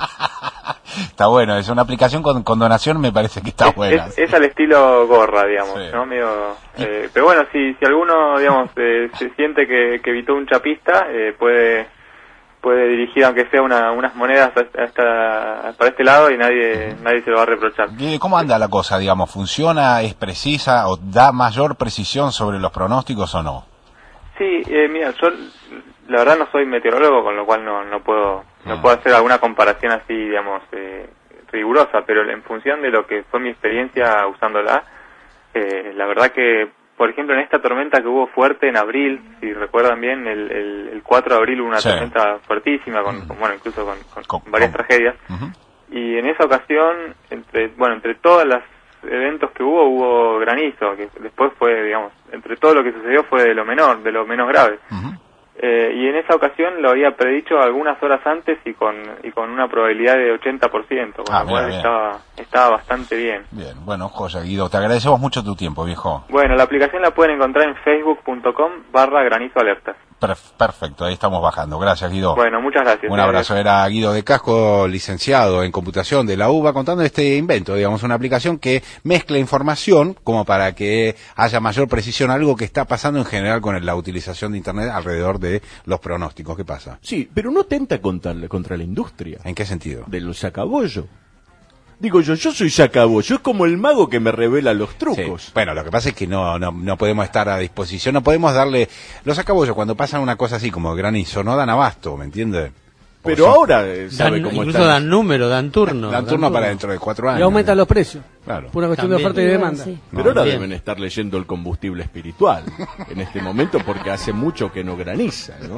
Speaker 9: Está bueno, es una aplicación con, con donación, me parece que está
Speaker 6: es,
Speaker 9: buena.
Speaker 6: Es, sí. es al estilo gorra, digamos,
Speaker 9: sí.
Speaker 6: ¿no? Medio, eh, pero bueno, si si alguno, digamos, eh, se siente que, que evitó un chapista, eh, puede puede dirigir, aunque sea una, unas monedas a esta, para este lado y nadie nadie se lo va a reprochar.
Speaker 9: ¿Cómo anda la cosa, digamos? ¿Funciona, es precisa o da mayor precisión sobre los pronósticos o no?
Speaker 6: Sí, eh, mira, yo la verdad no soy meteorólogo, con lo cual no no puedo no puedo hacer alguna comparación así, digamos, eh, rigurosa, pero en función de lo que fue mi experiencia usándola, eh, la verdad que, por ejemplo, en esta tormenta que hubo fuerte en abril, si recuerdan bien, el, el, el cuatro de abril hubo una sí. tormenta fuertísima, con, uh-huh. con bueno, incluso con, con, con varias con... tragedias, uh-huh. y en esa ocasión, entre bueno, entre todas las eventos que hubo, hubo granizo, que después fue, digamos, entre todo lo que sucedió fue de lo menor, de lo menos grave. Uh-huh. Eh, y en esa ocasión lo había predicho algunas horas antes y con y con una probabilidad de ochenta por ciento, con
Speaker 9: ah,
Speaker 6: lo cual estaba, estaba bastante bien.
Speaker 9: Bien, bueno, joya, Guido, te agradecemos mucho tu tiempo, viejo.
Speaker 6: Bueno, la aplicación la pueden encontrar en facebook punto com barra granizo alertas.
Speaker 9: Perf- perfecto, ahí estamos bajando. Gracias, Guido.
Speaker 6: Bueno, muchas gracias.
Speaker 9: Un abrazo. Era Guido de Casco, licenciado en computación de la U B A, contando este invento, digamos, una aplicación que mezcla información como para que haya mayor precisión, algo que está pasando en general con la utilización de Internet alrededor de los pronósticos. ¿Qué pasa?
Speaker 19: Sí, pero no tenta contra, contra la industria.
Speaker 9: ¿En qué sentido?
Speaker 19: De los sacabollos. Digo yo, yo soy sacabollo, es como el mago que me revela los trucos.
Speaker 9: Sí. Bueno, lo que pasa es que no, no no podemos estar a disposición, no podemos darle... Los sacabollos cuando pasan una cosa así como granizo no dan abasto, ¿me entiendes?
Speaker 19: Pero ahora eh, sabe
Speaker 15: Dan-
Speaker 19: cómo
Speaker 15: incluso
Speaker 19: están.
Speaker 15: dan número, dan turno.
Speaker 9: Dan turno para dentro de cuatro años.
Speaker 1: Y aumentan los precios.
Speaker 9: Claro.
Speaker 1: Pura cuestión
Speaker 15: También.
Speaker 1: de oferta y demanda.
Speaker 10: Sí.
Speaker 19: Pero ahora
Speaker 15: Bien.
Speaker 19: deben estar leyendo el combustible espiritual en este momento porque hace mucho que no graniza, ¿no?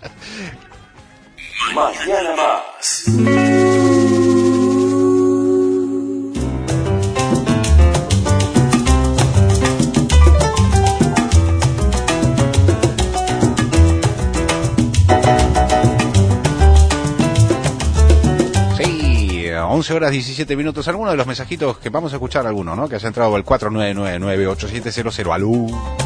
Speaker 3: Mañana más.
Speaker 9: Sí, once horas diecisiete minutos. Algunos de los mensajitos que vamos a escuchar, algunos, ¿no? Que haya entrado al cuatro nueve nueve nueve ocho siete cero cero. Alú.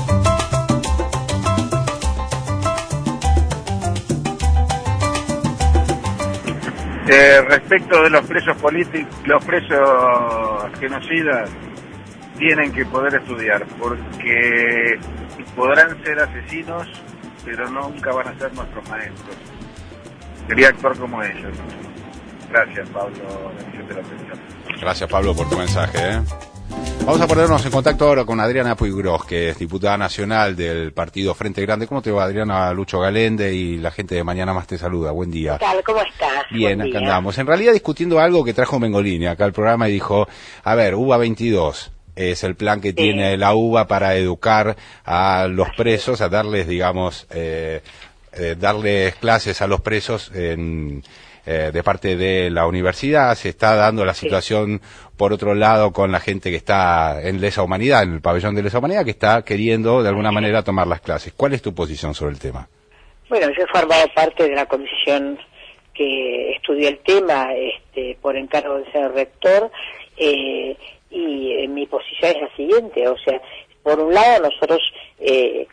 Speaker 8: Eh, respecto de los presos políticos, los presos genocidas tienen que poder estudiar, porque podrán ser asesinos, pero nunca van a ser nuestros maestros. Quería actuar como ellos. Gracias, Pablo, de la atención.
Speaker 9: Gracias, Pablo, por tu mensaje, ¿eh? Vamos a ponernos en contacto ahora con Adriana Puigros, que es diputada nacional del partido Frente Grande. ¿Cómo te va, Adriana? Lucho Galende y la gente de Mañana Más te saluda. Buen día.
Speaker 12: ¿Qué tal? ¿Cómo estás?
Speaker 9: Bien,
Speaker 12: Buen
Speaker 9: acá
Speaker 12: día.
Speaker 9: andamos. En realidad discutiendo algo que trajo Mengolini acá al programa y dijo, a ver, U B A veintidós es el plan que tiene la U B A para educar a los presos, a darles, digamos, eh, eh, darles clases a los presos en... Eh, de parte de la universidad. Se está dando la situación, por otro lado, con la gente que está en lesa humanidad, en el pabellón de lesa humanidad, que está queriendo de alguna manera tomar las clases. ¿Cuál es tu posición sobre el tema?
Speaker 12: Bueno, yo he formado parte de la comisión que estudió el tema este, por encargo del señor rector eh, y eh, mi posición es la siguiente, o sea, por un lado nosotros eh,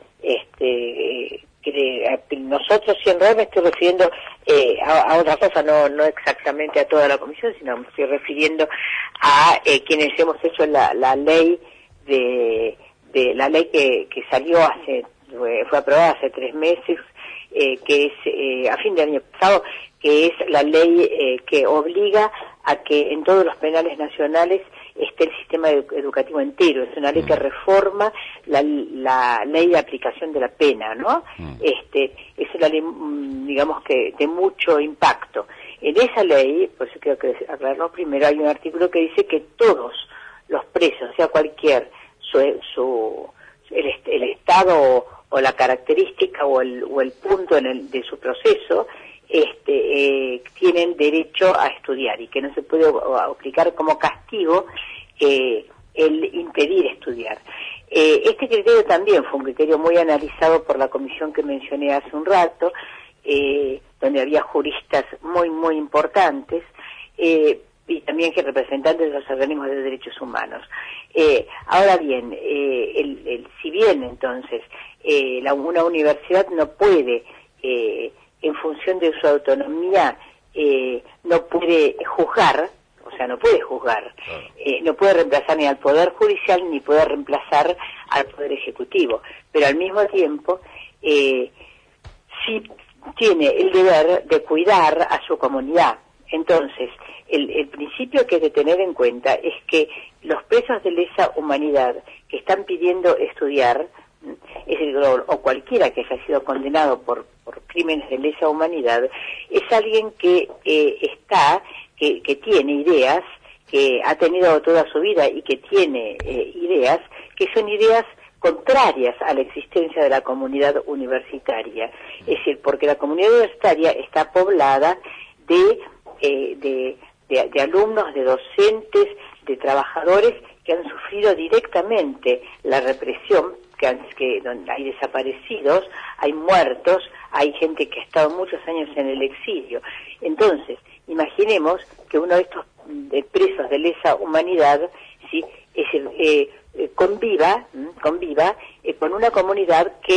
Speaker 12: este que nosotros y en realidad me estoy refiriendo eh, a, a otra cosa, no no exactamente a toda la comisión, sino me estoy refiriendo a eh, quienes hemos hecho la, la ley de, de la ley que, que salió hace fue, fue aprobada hace tres meses, eh, que es eh, a fin de año pasado, que es la ley eh, que obliga a que en todos los penales nacionales esté el sistema edu- educativo entero. Es una ley que reforma la, la ley de aplicación de la pena, ¿no? Este, es una ley, mm, digamos que de mucho impacto. En esa ley, por eso quiero que aclararlo primero, hay un artículo que dice que todos los presos, sea cualquier su, su el, est- el estado o, o la característica o el, o el punto en el, de su proceso, este, eh, tienen derecho a estudiar y que no se puede o, aplicar como castigo eh, el impedir estudiar. Eh, este criterio también fue un criterio muy analizado por la comisión que mencioné hace un rato, eh, donde había juristas muy, muy importantes, eh, y también que representantes de los organismos de derechos humanos. Eh, ahora bien, eh, el, el, si bien entonces eh, la, una universidad no puede, eh, en función de su autonomía, eh, no puede juzgar, o sea, no puede juzgar, eh, no puede reemplazar ni al Poder Judicial ni puede reemplazar al Poder Ejecutivo, pero al mismo tiempo eh, sí tiene el deber de cuidar a su comunidad. Entonces, el, el principio que hay que tener en cuenta es que los presos de lesa humanidad que están pidiendo estudiar, es decir, o, o cualquiera que haya sido condenado por, por crímenes de lesa humanidad, es alguien que eh, está, que, que tiene ideas, que ha tenido toda su vida y que tiene eh, ideas, que son ideas contrarias a la existencia de la comunidad universitaria. Es decir, porque la comunidad universitaria está poblada de, eh, de, de, de alumnos, de docentes, de trabajadores que han sufrido directamente la represión, que, han, que donde hay desaparecidos, hay muertos, hay gente que ha estado muchos años en el exilio. Entonces, imaginemos que uno de estos de presos de lesa humanidad, ¿sí?, es, eh, eh, conviva, conviva eh, con una comunidad que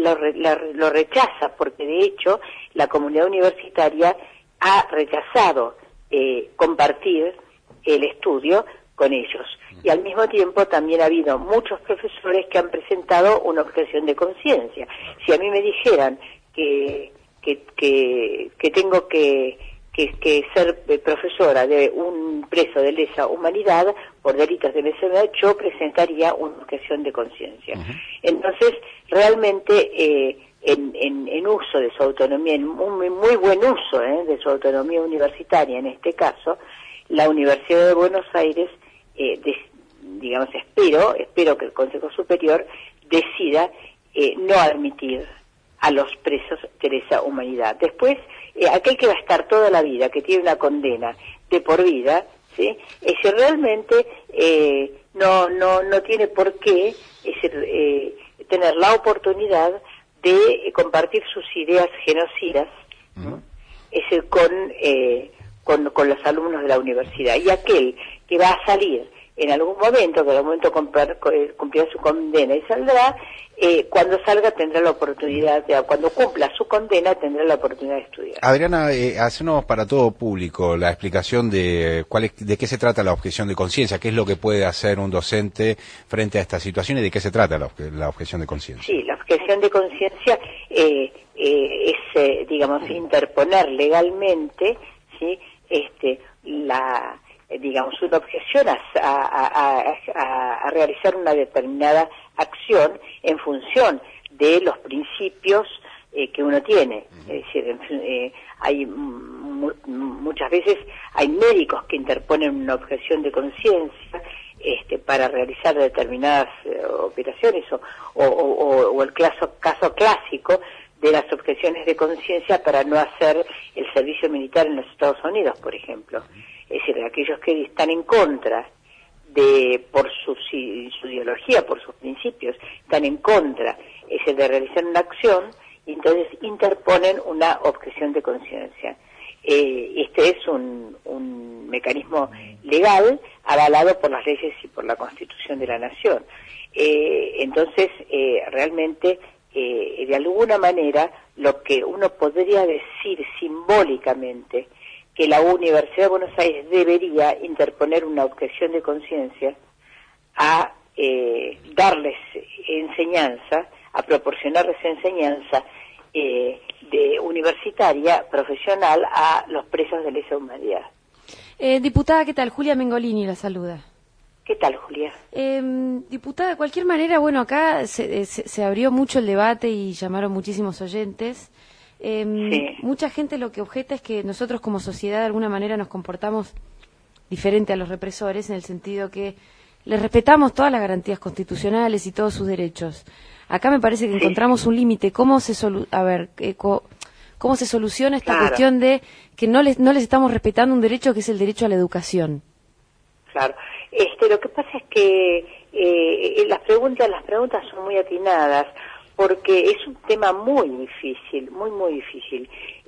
Speaker 12: lo, re, la, lo rechaza, porque de hecho la comunidad universitaria ha rechazado eh, compartir el estudio con ellos. Y al mismo tiempo también ha habido muchos profesores que han presentado una objeción de conciencia. Si a mí me dijeran que, que, que, que tengo que, que, que ser profesora de un preso de lesa humanidad por delitos de lesa humanidad, yo presentaría una objeción de conciencia. Uh-huh. Entonces, realmente, eh, en, en, en uso de su autonomía, en muy, muy buen uso eh, de su autonomía universitaria en este caso, la Universidad de Buenos Aires, eh, de, digamos, espero, espero que el Consejo Superior decida eh, no admitir a los presos de lesa humanidad. Después, eh, aquel que va a estar toda la vida, que tiene una condena de por vida, ¿sí? Ese realmente eh, no, no, no tiene por qué ese, eh, tener la oportunidad de eh, compartir sus ideas genocidas, ¿no? Es decir, con, eh, con, con los alumnos de la universidad. Y aquel que va a salir en algún momento, que en algún momento comprar, cumplirá su condena y saldrá, eh, cuando salga tendrá la oportunidad, de, cuando cumpla su condena tendrá la oportunidad de estudiar.
Speaker 9: Adriana, eh, hacenos para todo público la explicación de cuál es, de qué se trata la objeción de conciencia, qué es lo que puede hacer un docente frente a esta situación y de qué se trata la, la objeción de conciencia.
Speaker 12: Sí, la objeción de conciencia eh, eh, es, eh, digamos, interponer legalmente, ¿sí? este, la digamos, una objeción a, a, a, a, a realizar una determinada acción en función de los principios eh, que uno tiene. Es decir, eh, hay mu muchas veces hay médicos que interponen una objeción de conciencia este, para realizar determinadas eh, operaciones o, o, o, o el caso, caso clásico de las objeciones de conciencia para no hacer el servicio militar en los Estados Unidos, por ejemplo. Es decir, aquellos que están en contra de, por su, su ideología, por sus principios, están en contra ese de realizar una acción, y entonces interponen una objeción de conciencia. Eh, este es un, un mecanismo legal avalado por las leyes y por la Constitución de la Nación. Eh, entonces, eh, realmente, eh, de alguna manera, lo que uno podría decir simbólicamente que la Universidad de Buenos Aires debería interponer una objeción de conciencia a eh, darles enseñanza, a proporcionarles enseñanza eh, de universitaria, profesional, a los presos de lesa humanidad.
Speaker 10: Eh, diputada, ¿qué tal? Julia Mengolini la saluda.
Speaker 12: ¿Qué tal, Julia?
Speaker 10: Eh, diputada, de cualquier manera, bueno, acá se, se, se abrió mucho el debate y llamaron muchísimos oyentes. Eh, sí. Mucha gente lo que objeta es que nosotros como sociedad de alguna manera nos comportamos diferente a los represores, en el sentido que les respetamos todas las garantías constitucionales y todos sus derechos. Acá me parece que sí. encontramos un límite. ¿Cómo se solu a ver, eh, co cómo se soluciona esta claro. cuestión de que no les no les estamos respetando un derecho que es el derecho a la educación?
Speaker 12: Claro. Este, lo que pasa es que eh, las preguntas las preguntas son muy atinadas, porque es un tema muy difícil, muy, muy difícil.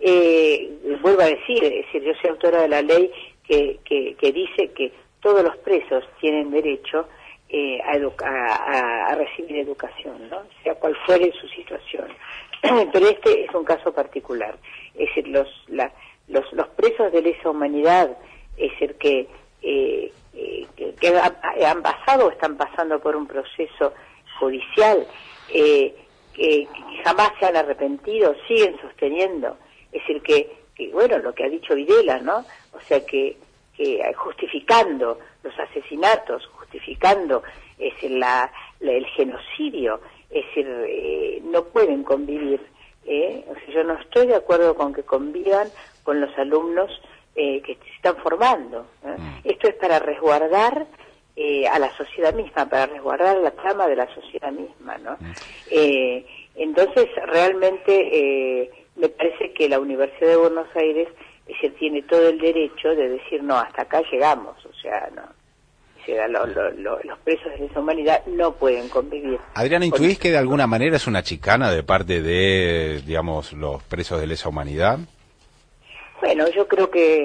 Speaker 12: Eh, vuelvo a decir, es decir, yo soy autora de la ley que, que, que dice que todos los presos tienen derecho eh, a, a, a recibir educación, ¿no? Sea cual fuere su situación. Pero este es un caso particular. Es decir, los, la, los, los presos de lesa humanidad, es decir, que, eh, eh, que, que han pasado o están pasando por un proceso judicial, eh, que jamás se han arrepentido, siguen sosteniendo, es decir, que, que bueno, lo que ha dicho Videla, ¿no? O sea, que, que justificando los asesinatos, justificando es decir, la, la, el genocidio, es decir, eh, no pueden convivir, ¿eh? O sea, yo no estoy de acuerdo con que convivan con los alumnos eh, que se están formando, ¿eh? Mm. Esto es para resguardar Eh, a la sociedad misma, para resguardar la trama de la sociedad misma, ¿no? Eh, entonces, realmente, eh, me parece que la Universidad de Buenos Aires ese, tiene todo el derecho de decir, no, hasta acá llegamos, o sea, no. O sea, lo, lo, lo, los presos de lesa humanidad no pueden convivir.
Speaker 9: Adriana, ¿intuís que de alguna manera es una chicana de parte de, digamos, los presos de lesa humanidad?
Speaker 12: Bueno, yo creo que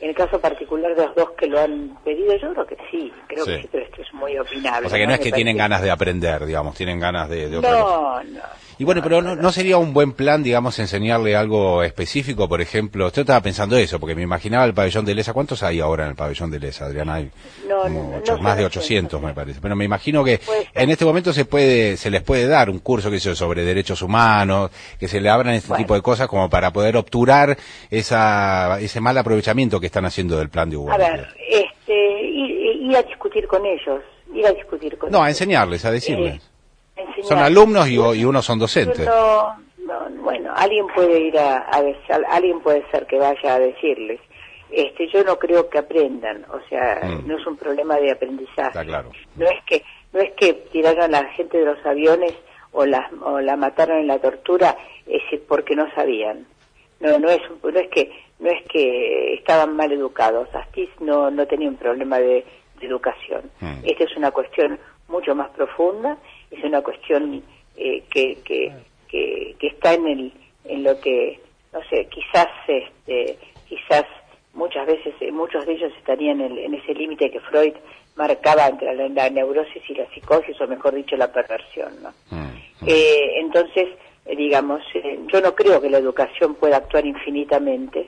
Speaker 12: En el caso particular de los dos que lo han pedido, yo creo que sí, creo
Speaker 9: Sí.
Speaker 12: que sí, pero esto es muy opinable.
Speaker 9: O sea que no es
Speaker 12: Me
Speaker 9: que
Speaker 12: parece-
Speaker 9: tienen ganas de aprender, digamos, tienen ganas de, de otra cosa.
Speaker 12: No, no.
Speaker 9: Y bueno, pero no, no sería un buen plan, digamos, enseñarle algo específico, por ejemplo. Yo estaba pensando eso, porque me imaginaba el pabellón de Lesa. ¿Cuántos hay ahora en el pabellón de Lesa, Adriana? Hay
Speaker 12: No,
Speaker 9: como
Speaker 12: no,
Speaker 9: ocho-
Speaker 12: no
Speaker 9: más
Speaker 12: sé,
Speaker 9: de
Speaker 12: no sé,
Speaker 9: ochocientos, me parece. Pero me imagino que en este momento se puede, se les puede dar un curso, qué sé yo, sobre derechos humanos, que se le abran este
Speaker 12: Bueno.
Speaker 9: tipo de cosas como para poder obturar esa, ese mal aprovechamiento que están haciendo del plan de Hugo.
Speaker 12: A ver, este, ir, ir a discutir con ellos, ir a discutir con
Speaker 9: No, a
Speaker 12: ellos.
Speaker 9: enseñarles, a decirles.
Speaker 12: Enseñar.
Speaker 9: Son alumnos y, y unos son docentes.
Speaker 12: No, no, bueno, alguien puede ir a, a decir- alguien puede ser que vaya a decirles. Este, yo no creo que aprendan, o sea,
Speaker 9: Mm.
Speaker 12: no es un problema de aprendizaje.
Speaker 9: Está claro.
Speaker 12: No es que no es que tiraron a la gente de los aviones o la o la mataron en la tortura, es porque no sabían. No, no es un- no es que no es que estaban mal educados. Astiz no no tenía un problema de, de educación.
Speaker 9: Mm.
Speaker 12: Esta es una cuestión mucho más profunda, es una cuestión eh, que, que, que que está en el en lo que no sé, quizás este quizás muchas veces eh, muchos de ellos estarían en, en ese límite que Freud marcaba entre la, la neurosis y la psicosis, o mejor dicho la perversión, ¿no? Eh, entonces, eh, digamos, eh, yo no creo que la educación pueda actuar infinitamente.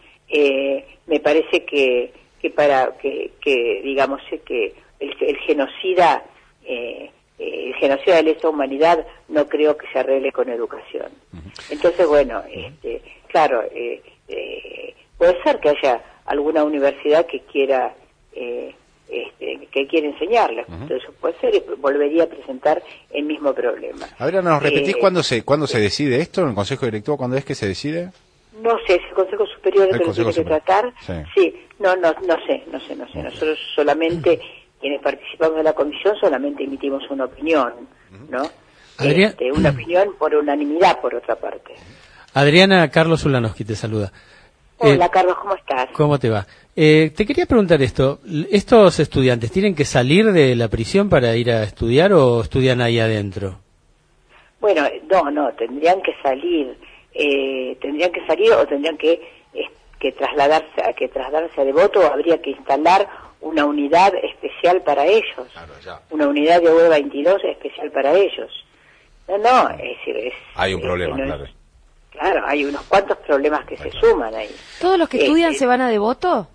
Speaker 12: Eh, me parece que, que para que, que digamos, eh, que el, el genocida, eh, eh, el genocida de lesa humanidad, no creo que se arregle con educación. Entonces, bueno, este, claro, eh, eh, puede ser que haya alguna universidad que quiera eh, este, que quiere enseñarles. Entonces puede ser y volvería a presentar el mismo problema.
Speaker 9: Ahora, ¿nos repetís
Speaker 12: Eh,
Speaker 9: cuándo se cuándo se decide esto en el Consejo Directivo? ¿Cuándo es que se decide?
Speaker 12: No sé, es el Consejo Superior el
Speaker 9: El
Speaker 12: que lo
Speaker 9: Consejo
Speaker 12: tiene que
Speaker 9: Superior.
Speaker 12: tratar.
Speaker 9: Sí.
Speaker 12: Sí, no, no, no sé, no sé, no sé. Nosotros solamente, quienes participamos de la comisión, solamente emitimos una opinión, ¿no?
Speaker 15: Adrián-
Speaker 12: Este, una opinión por unanimidad, por otra parte.
Speaker 15: Adriana, Carlos Ulanowski te saluda.
Speaker 12: Hola,
Speaker 15: Eh,
Speaker 12: Carlos, ¿cómo estás?
Speaker 15: ¿Cómo te va? Eh, te quería preguntar esto. ¿Estos estudiantes tienen que salir de la prisión para ir a estudiar o estudian ahí adentro?
Speaker 12: Bueno, no, no, tendrían que salir, eh, tendrían que salir o tendrían que, eh, que trasladarse, a que trasladarse a Devoto, o habría que instalar una unidad especial para ellos, una unidad de U E veintidós especial para ellos. No, no, es decir, es,
Speaker 9: Hay un
Speaker 12: eh,
Speaker 9: problema,
Speaker 12: no es-
Speaker 9: claro.
Speaker 12: claro, hay unos cuantos problemas que se suman ahí.
Speaker 10: ¿Todos los que
Speaker 12: Eh,
Speaker 10: estudian
Speaker 12: eh,
Speaker 10: se van a Devoto?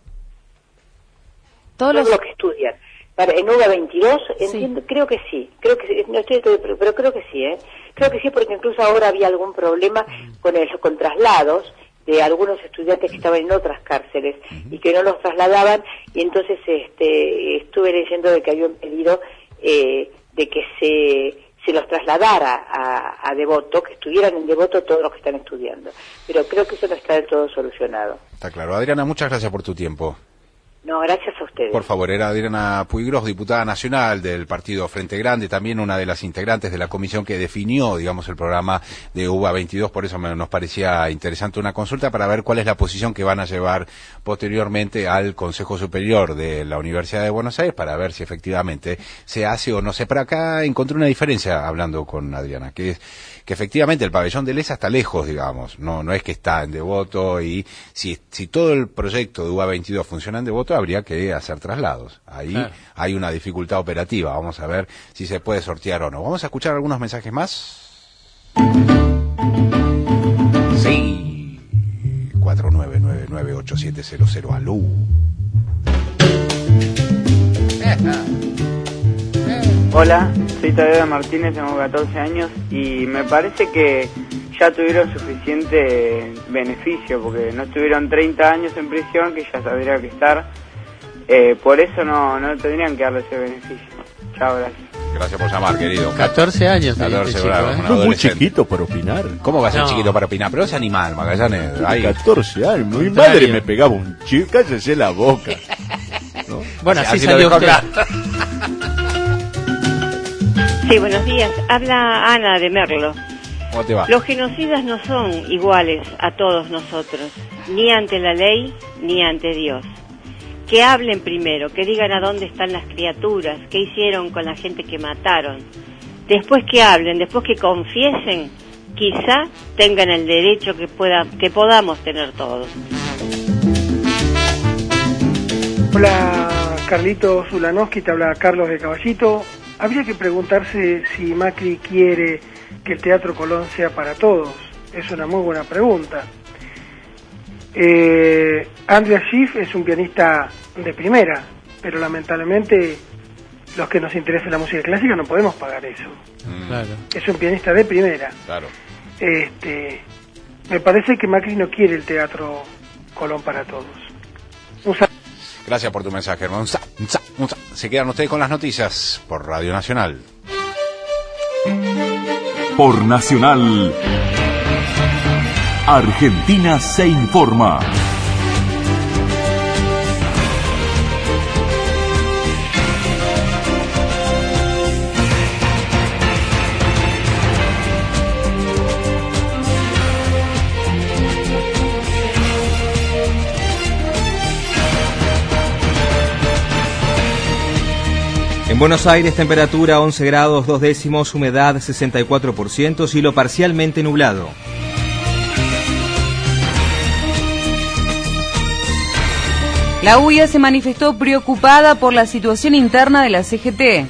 Speaker 10: Todos
Speaker 12: Todos
Speaker 10: los...
Speaker 12: los que estudian. Para, en U E veintidós, entiendo, creo que sí, creo que sí, no estoy, pero, pero creo que sí, ¿eh? Creo que sí, porque incluso ahora había algún problema con el, con traslados de algunos estudiantes que estaban en otras cárceles y que no los trasladaban, y entonces este estuve leyendo de que había un pedido eh, de que se se los trasladara a, a Devoto, que estuvieran en Devoto todos los que están estudiando. Pero creo que eso no está del todo solucionado.
Speaker 9: Está claro. Adriana, muchas gracias por tu tiempo.
Speaker 12: No, gracias a ustedes.
Speaker 9: Por favor, era Adriana Puigros, diputada nacional del partido Frente Grande, también una de las integrantes de la comisión que definió, digamos, el programa de U B A veintidós, por eso me, nos parecía interesante una consulta para ver cuál es la posición que van a llevar posteriormente al Consejo Superior de la Universidad de Buenos Aires para ver si efectivamente se hace o no se. Pero acá encontré una diferencia hablando con Adriana, que es que efectivamente el pabellón de Lesa está lejos, digamos, no no es que está en Devoto, y si, si todo el proyecto de U B A veintidós funciona en Devoto, habría que hacer traslados. Ahí
Speaker 15: Claro.
Speaker 9: hay una dificultad operativa. Vamos a ver si se puede sortear o no. Vamos a escuchar algunos mensajes más. Sí. cuatro nueve nueve nueve ocho siete cero cero. Aló.
Speaker 11: Hola, soy Tadeo Martínez, tengo catorce años y me parece que ya tuvieron suficiente beneficio porque no estuvieron treinta años en prisión, que ya tendría que estar. Eh, por eso no, no tendrían que darle ese beneficio. Chao, gracias.
Speaker 9: Gracias por llamar, querido.
Speaker 15: catorce años.
Speaker 9: catorce,
Speaker 15: este
Speaker 9: bravo,
Speaker 15: chico, ¿eh?
Speaker 9: un
Speaker 19: Sos muy
Speaker 9: adolescente.
Speaker 19: chiquito para opinar.
Speaker 9: ¿Cómo va a ser
Speaker 15: No.
Speaker 9: chiquito para opinar? Pero es animal, Magallanes.
Speaker 19: Tiene
Speaker 9: Ahí.
Speaker 19: catorce años. Mi
Speaker 15: Contrario.
Speaker 19: madre me pegaba un chico. Cállese la boca. ¿No?
Speaker 15: Bueno, así,
Speaker 9: Así lo
Speaker 15: salió
Speaker 9: dejó
Speaker 15: usted.
Speaker 9: hablar.
Speaker 13: Sí, buenos días. Habla Ana de Merlo.
Speaker 9: ¿Cómo te va?
Speaker 13: Los genocidas no son iguales a todos nosotros, ni ante la ley, ni ante Dios. Que hablen primero, que digan a dónde están las criaturas, qué hicieron con la gente que mataron. Después que hablen, después que confiesen, quizá tengan el derecho que pueda, que podamos tener todos.
Speaker 2: Hola, Carlitos Ulanowski, te habla Carlos de Caballito. Habría que preguntarse si Macri quiere que el Teatro Colón sea para todos. Es una muy buena pregunta. Eh, Andrea Schiff es un pianista de primera, pero lamentablemente los que nos interesa la música clásica no podemos pagar eso.
Speaker 15: Claro.
Speaker 2: Es un pianista de primera.
Speaker 9: Claro.
Speaker 2: Este, me parece que Macri no quiere el Teatro Colón para todos. Un saludo.
Speaker 9: Gracias por tu mensaje, hermano. Se quedan ustedes con las noticias por Radio Nacional.
Speaker 3: Por Nacional, Argentina se informa.
Speaker 5: En Buenos Aires, temperatura once grados, dos décimos, humedad sesenta y cuatro por ciento, cielo parcialmente nublado.
Speaker 4: La U I A se manifestó preocupada por la situación interna de la C G T.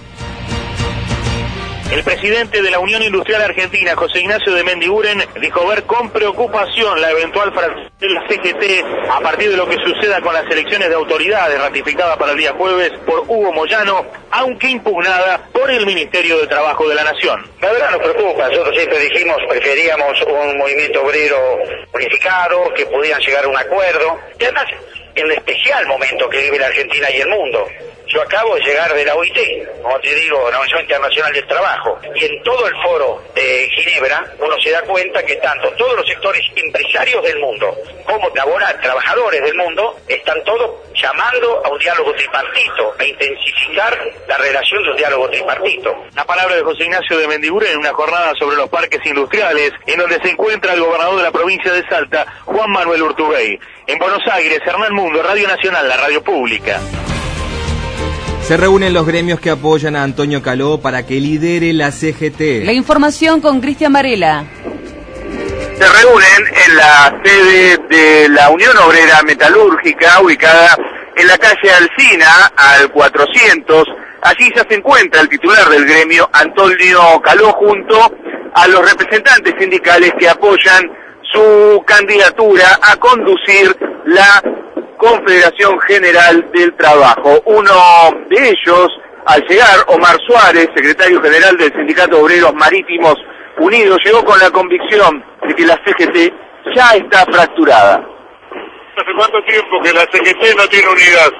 Speaker 14: El presidente de la Unión Industrial Argentina, José Ignacio de Mendiguren, dijo ver con preocupación la eventual fracción de la C G T a partir de lo que suceda con las elecciones de autoridades ratificadas para el día jueves por Hugo Moyano, aunque impugnada por el Ministerio de Trabajo de la Nación.
Speaker 16: La verdad nos preocupa, nosotros siempre dijimos preferíamos un movimiento obrero unificado, que pudieran llegar a un acuerdo, y además en el especial momento que vive la Argentina y el mundo. Yo acabo de llegar de la O I T, como te digo, la Organización Internacional del Trabajo, y en todo el foro de Ginebra uno se da cuenta que tanto todos los sectores empresarios del mundo como laborales, trabajadores del mundo, están todos llamando a un diálogo tripartito, a intensificar la relación de un diálogo tripartito.
Speaker 14: La palabra de José Ignacio de Mendiguren en una jornada sobre los parques industriales, en donde se encuentra el gobernador de la provincia de Salta, Juan Manuel Urtubey. En Buenos Aires, Hernán Mundo, Radio Nacional, la radio pública.
Speaker 5: Se reúnen los gremios que apoyan a Antonio Caló para que lidere la C G T.
Speaker 4: La información con Cristian Varela.
Speaker 22: Se reúnen en la sede de la Unión Obrera Metalúrgica, ubicada en la calle Alsina, al cuatrocientos. Allí ya se encuentra el titular del gremio, Antonio Caló, junto a los representantes sindicales que apoyan su candidatura a conducir la Confederación General del Trabajo. Uno de ellos, al llegar, Omar Suárez, secretario general del Sindicato Obreros Marítimos Unidos, llegó con la convicción de que la C G T ya está fracturada. ¿Hace cuánto tiempo que la C G T no tiene unidad?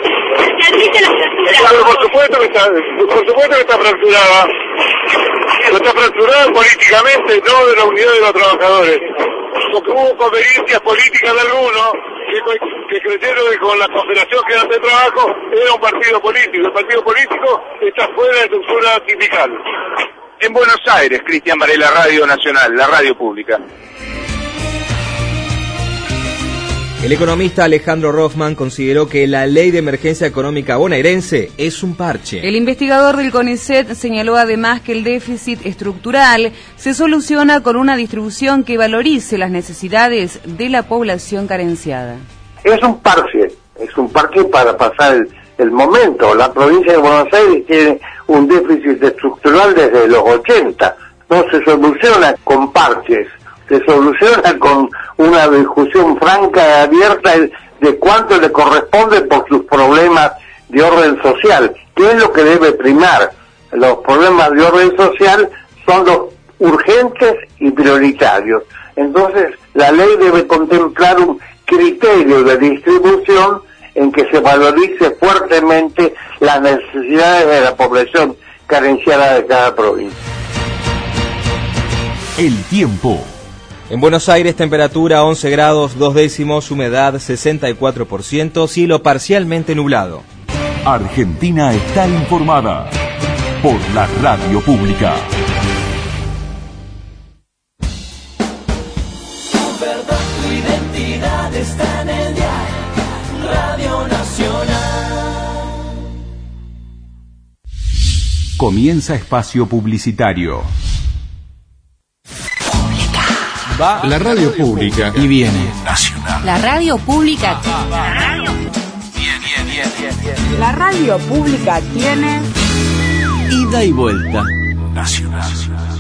Speaker 22: Claro, por supuesto que está, por supuesto que está fracturada. Pero está fracturada políticamente, no de la unidad de los trabajadores. Porque hubo conveniencias políticas de algunos que, que creyeron que con la Confederación General de Trabajo era un partido político. El partido político está fuera de estructura sindical. En Buenos Aires, Cristian Varela, Radio Nacional, la radio pública.
Speaker 5: El economista Alejandro Rothman consideró que la ley de emergencia económica bonaerense es un parche.
Speaker 4: El investigador del CONICET señaló además que el déficit estructural se soluciona con una distribución que valorice las necesidades de la población carenciada.
Speaker 17: Es un parche, es un parche para pasar el, el momento. La provincia de Buenos Aires tiene un déficit estructural desde los ochenta. No se soluciona con parches, se soluciona con una discusión franca y abierta de cuánto le corresponde por sus problemas de orden social. ¿Qué es lo que debe primar? Los problemas de orden social son los urgentes y prioritarios. Entonces, la ley debe contemplar un criterio de distribución en que se valorice fuertemente las necesidades de la población carenciada de cada provincia.
Speaker 3: El tiempo.
Speaker 5: En Buenos Aires, temperatura once grados, dos décimos, humedad sesenta y cuatro por ciento, cielo parcialmente nublado.
Speaker 3: Argentina está informada por la radio pública.
Speaker 23: Tu verdad, tu identidad está en el diario Radio Nacional.
Speaker 3: Comienza espacio publicitario.
Speaker 24: Va la radio pública
Speaker 3: y viene Nacional.
Speaker 21: La radio pública.
Speaker 24: La radio. Viene, viene.
Speaker 6: La radio pública tiene
Speaker 3: Ida y vuelta nacional.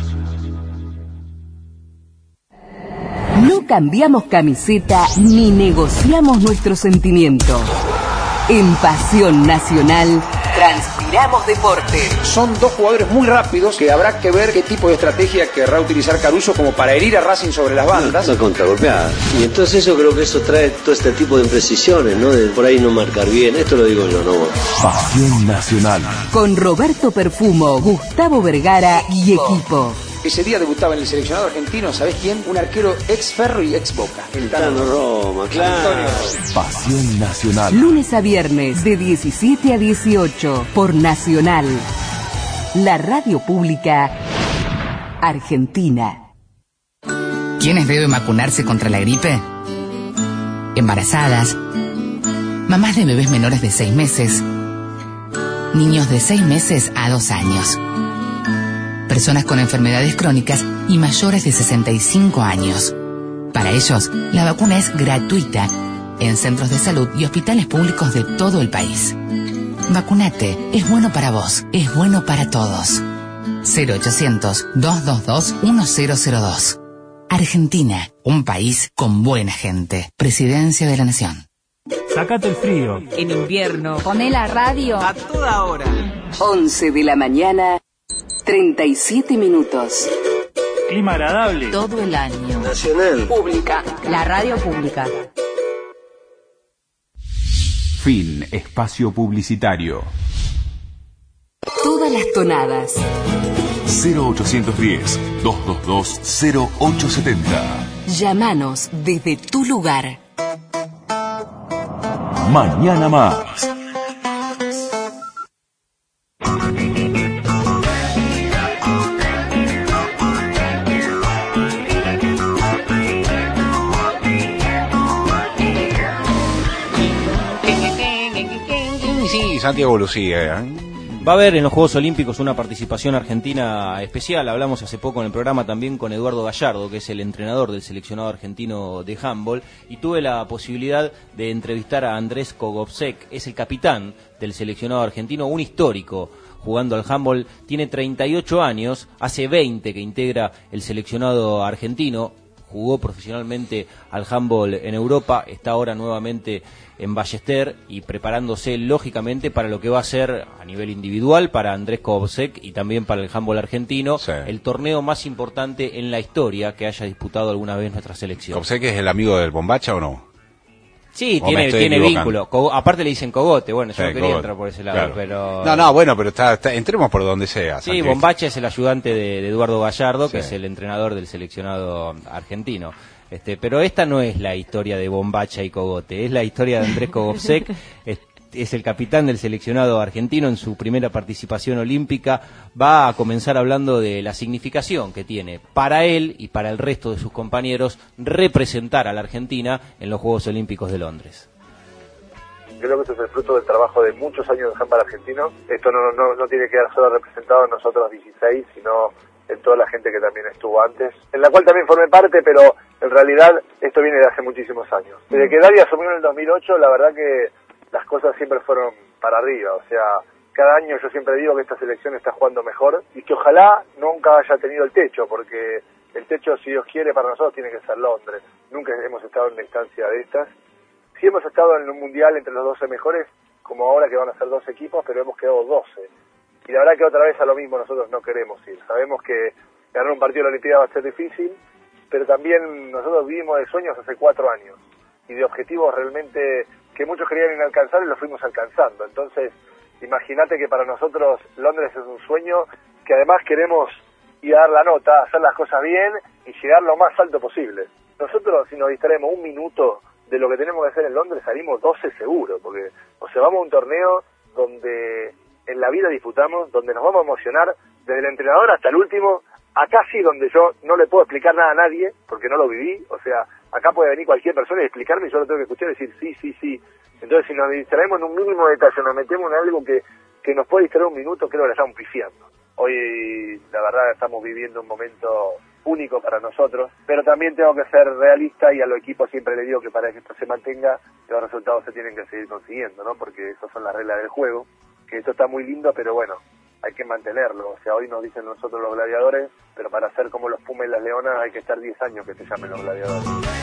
Speaker 7: No cambiamos camiseta ni negociamos nuestro sentimiento. En Pasión Nacional transpiramos deporte.
Speaker 18: Son dos jugadores muy rápidos que habrá que ver qué tipo de estrategia querrá utilizar Caruso como para herir a Racing sobre las bandas.
Speaker 20: Una contragolpeada. Y entonces yo creo que eso trae todo este tipo de imprecisiones, ¿no? De por ahí no marcar bien. Esto lo digo yo, no.
Speaker 3: Pasión Nacional.
Speaker 7: Con Roberto Perfumo, Gustavo Vergara y equipo.
Speaker 18: Ese día debutaba en el seleccionado argentino, ¿sabés quién? Un arquero ex Ferro y ex Boca.
Speaker 20: El Tano Roma, claro.
Speaker 3: Pasión Nacional.
Speaker 7: Lunes a viernes de diecisiete a dieciocho por Nacional. La radio pública argentina.
Speaker 25: ¿Quiénes deben vacunarse contra la gripe? Embarazadas, mamás de bebés menores de seis meses, niños de seis meses a dos años, personas con enfermedades crónicas y mayores de sesenta y cinco años. Para ellos, la vacuna es gratuita en centros de salud y hospitales públicos de todo el país. Vacunate, es bueno para vos, es bueno para todos. cero ochocientos, dos dos dos, uno cero cero dos. Argentina, un país con buena gente. Presidencia de la Nación.
Speaker 26: Sácate el frío.
Speaker 21: En invierno, poné la radio
Speaker 26: a toda hora.
Speaker 7: once de la mañana, treinta y siete minutos.
Speaker 26: Clima agradable.
Speaker 21: Todo el año.
Speaker 20: Nacional.
Speaker 21: Pública. La radio pública.
Speaker 3: Fin. Espacio publicitario.
Speaker 7: Todas las tonadas.
Speaker 3: cero ochocientos diez, doscientos veintidós, cero ocho setenta.
Speaker 7: Llámanos desde tu lugar.
Speaker 3: Mañana más.
Speaker 9: Sí, Santiago Lucía.
Speaker 5: Va a haber en los Juegos Olímpicos una participación argentina especial. Hablamos hace poco en el programa también con Eduardo Gallardo, que es el entrenador del seleccionado argentino de handball, y tuve la posibilidad de entrevistar a Andrés Kogovsek, es el capitán del seleccionado argentino, un histórico jugando al handball, tiene treinta y ocho años, hace veinte que integra el seleccionado argentino, jugó profesionalmente al handball en Europa, está ahora nuevamente en Ballester y preparándose lógicamente para lo que va a ser a nivel individual para Andrés Kogovsek y también para el handball argentino, sí, el torneo más importante en la historia que haya disputado alguna vez nuestra selección.
Speaker 9: ¿Kogovsek es el amigo del Bombacha o no?
Speaker 5: Sí, tiene, tiene vínculo. Cogo, aparte le dicen Cogote, bueno, yo sí, no quería Cogote. entrar por ese lado, claro. pero...
Speaker 9: No, no, bueno, pero está, está, entremos por donde sea.
Speaker 5: Sí, Bombacha es el ayudante de, de Eduardo Gallardo, sí, que es el entrenador del seleccionado argentino. Este, pero esta no es la historia de Bombacha y Cogote, es la historia de Andrés Kogovsek, es, es el capitán del seleccionado argentino en su primera participación olímpica. Va a comenzar hablando de la significación que tiene para él y para el resto de sus compañeros representar a la Argentina en los Juegos Olímpicos de Londres.
Speaker 27: Creo que esto es el fruto del trabajo de muchos años de handball argentino. Esto no, no, no tiene que quedar solo representado en nosotros dieciséis, sino en toda la gente que también estuvo antes, en la cual también formé parte, pero en realidad esto viene de hace muchísimos años. Desde que Dalia asumió en el dos mil ocho, la verdad que las cosas siempre fueron para arriba, o sea, cada año yo siempre digo que esta selección está jugando mejor y que ojalá nunca haya tenido el techo, porque el techo, si Dios quiere, para nosotros tiene que ser Londres. Nunca hemos estado en una instancia de estas. Sí hemos estado en un mundial entre los doce mejores, como ahora que van a ser dos equipos, pero hemos quedado doce. Y la verdad que otra vez a lo mismo nosotros no queremos ir. Sabemos que ganar un partido de la Olimpiada va a ser difícil, pero también nosotros vivimos de sueños hace cuatro años y de objetivos realmente que muchos querían inalcanzables y los fuimos alcanzando. Entonces, imagínate que para nosotros Londres es un sueño que además queremos ir a dar la nota, hacer las cosas bien y llegar lo más alto posible. Nosotros, si nos distraemos un minuto de lo que tenemos que hacer en Londres, salimos doce seguro, porque o sea, vamos a un torneo donde en la vida disputamos, donde nos vamos a emocionar desde el entrenador hasta el último. Acá sí, donde yo no le puedo explicar nada a nadie, porque no lo viví, o sea, acá puede venir cualquier persona y explicarme y yo lo tengo que escuchar y decir sí, sí, sí. Entonces, si nos distraemos en un mínimo detalle, nos metemos en algo que, que nos puede distraer un minuto, creo que la estamos pifiando. Hoy, la verdad, estamos viviendo un momento único para nosotros, pero también tengo que ser realista y a los equipos siempre le digo que para que esto se mantenga, los resultados se tienen que seguir consiguiendo, ¿no? Porque esas son las reglas del juego, que esto está muy lindo, pero bueno, hay que mantenerlo. O sea, hoy nos dicen nosotros los gladiadores, pero para ser como los Pumas y las Leonas hay que estar diez años que se llamen los gladiadores.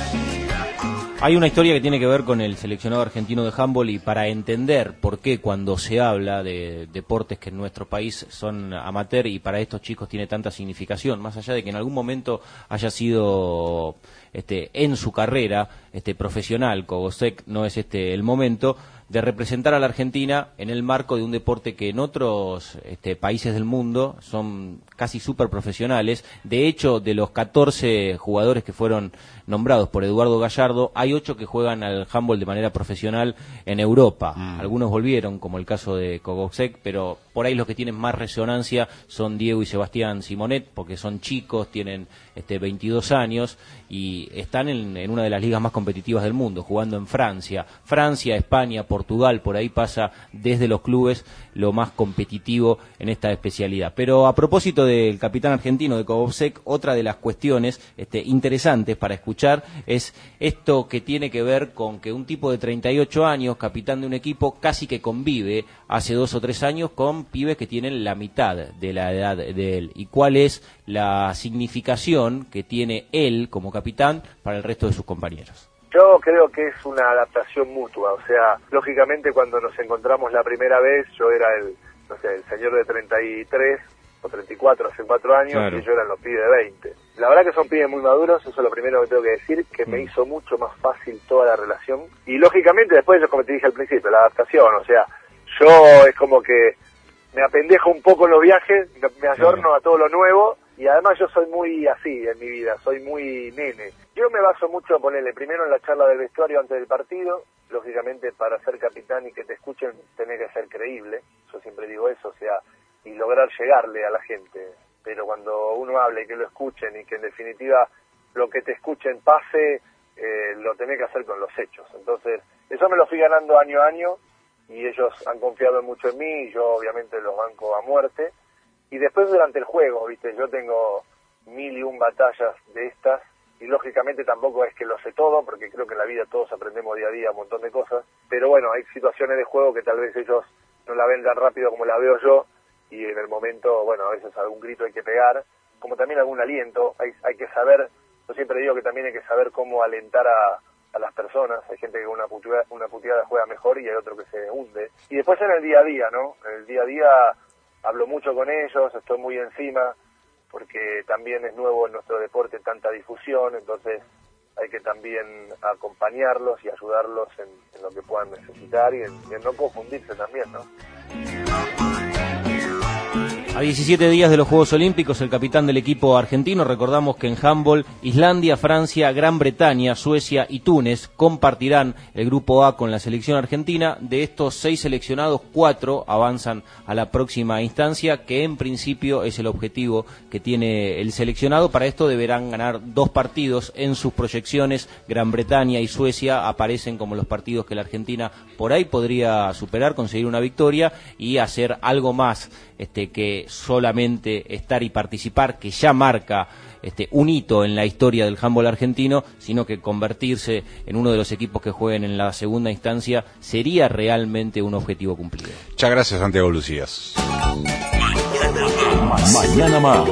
Speaker 5: Hay una historia que tiene que ver con el seleccionado argentino de handball, y para entender por qué cuando se habla de deportes que en nuestro país son amateur y para estos chicos tiene tanta significación, más allá de que en algún momento haya sido este, en su carrera este, profesional, Kogosek no es este el momento de representar a la Argentina en el marco de un deporte que en otros este, países del mundo son casi súper profesionales. De hecho, de los catorce jugadores que fueron nombrados por Eduardo Gallardo, hay ocho que juegan al handball de manera profesional en Europa. Mm. Algunos volvieron, como el caso de Kogosek, pero por ahí los que tienen más resonancia son Diego y Sebastián Simonet, porque son chicos, tienen este, veintidós años y están en, en una de las ligas más competitivas del mundo, jugando en Francia. Francia, España, Portugal, por ahí pasa desde los clubes lo más competitivo en esta especialidad. Pero a propósito del capitán argentino de Kogosek, otra de las cuestiones este, interesantes para escuchar es esto que tiene que ver con que un tipo de treinta y ocho años, capitán de un equipo, casi que convive hace dos o tres años con pibes que tienen la mitad de la edad de él. ¿Y cuál es la significación que tiene él como capitán para el resto de sus compañeros?
Speaker 27: Yo creo que es una adaptación mutua, o sea, lógicamente cuando nos encontramos la primera vez, yo era el, no sé, el señor de treinta y tres o treinta y cuatro hace cuatro años, claro, y yo eran los pibes de veinte. La verdad que son pibes muy maduros, eso es lo primero que tengo que decir, que mm. me hizo mucho más fácil toda la relación. Y lógicamente después, yo como te dije al principio, la adaptación, o sea, yo es como que me apendejo un poco en los viajes, me ayorno claro. a todo lo nuevo, y además yo soy muy así en mi vida, soy muy nene. Yo me baso mucho, ponerle primero en la charla del vestuario antes del partido, lógicamente para ser capitán y que te escuchen tenés que ser creíble, yo siempre digo eso, o sea, y lograr llegarle a la gente, pero cuando uno habla y que lo escuchen y que en definitiva lo que te escuchen pase, eh, lo tenés que hacer con los hechos. Entonces, eso me lo fui ganando año a año y ellos han confiado mucho en mí y yo obviamente los banco a muerte. Y después durante el juego, viste, yo tengo mil y un batallas de estas y lógicamente tampoco es que lo sé todo, porque creo que en la vida todos aprendemos día a día un montón de cosas, pero bueno, hay situaciones de juego que tal vez ellos no la ven tan rápido como la veo yo, y en el momento, bueno, a veces algún grito hay que pegar, como también algún aliento, hay, hay que saber, yo siempre digo que también hay que saber cómo alentar a, a las personas, hay gente que con una puteada, una puteada juega mejor y hay otro que se hunde, y después en el día a día, ¿no? En el día a día hablo mucho con ellos, estoy muy encima, porque también es nuevo en nuestro deporte tanta difusión, entonces hay que también acompañarlos y ayudarlos en, en lo que puedan necesitar y en, y en no confundirse también, ¿no?
Speaker 5: A diecisiete días de los Juegos Olímpicos, el capitán del equipo argentino, recordamos que en handball, Islandia, Francia, Gran Bretaña, Suecia y Túnez compartirán el grupo A con la selección argentina. De estos seis seleccionados, cuatro avanzan a la próxima instancia, que en principio es el objetivo que tiene el seleccionado. Para esto deberán ganar dos partidos en sus proyecciones. Gran Bretaña y Suecia aparecen como los partidos que la Argentina por ahí podría superar, conseguir una victoria y hacer algo más este, que solamente estar y participar, que ya marca este, un hito en la historia del handball argentino, sino que convertirse en uno de los equipos que jueguen en la segunda instancia sería realmente un objetivo cumplido.
Speaker 9: Muchas gracias, Santiago Lucías.
Speaker 3: Mañana más.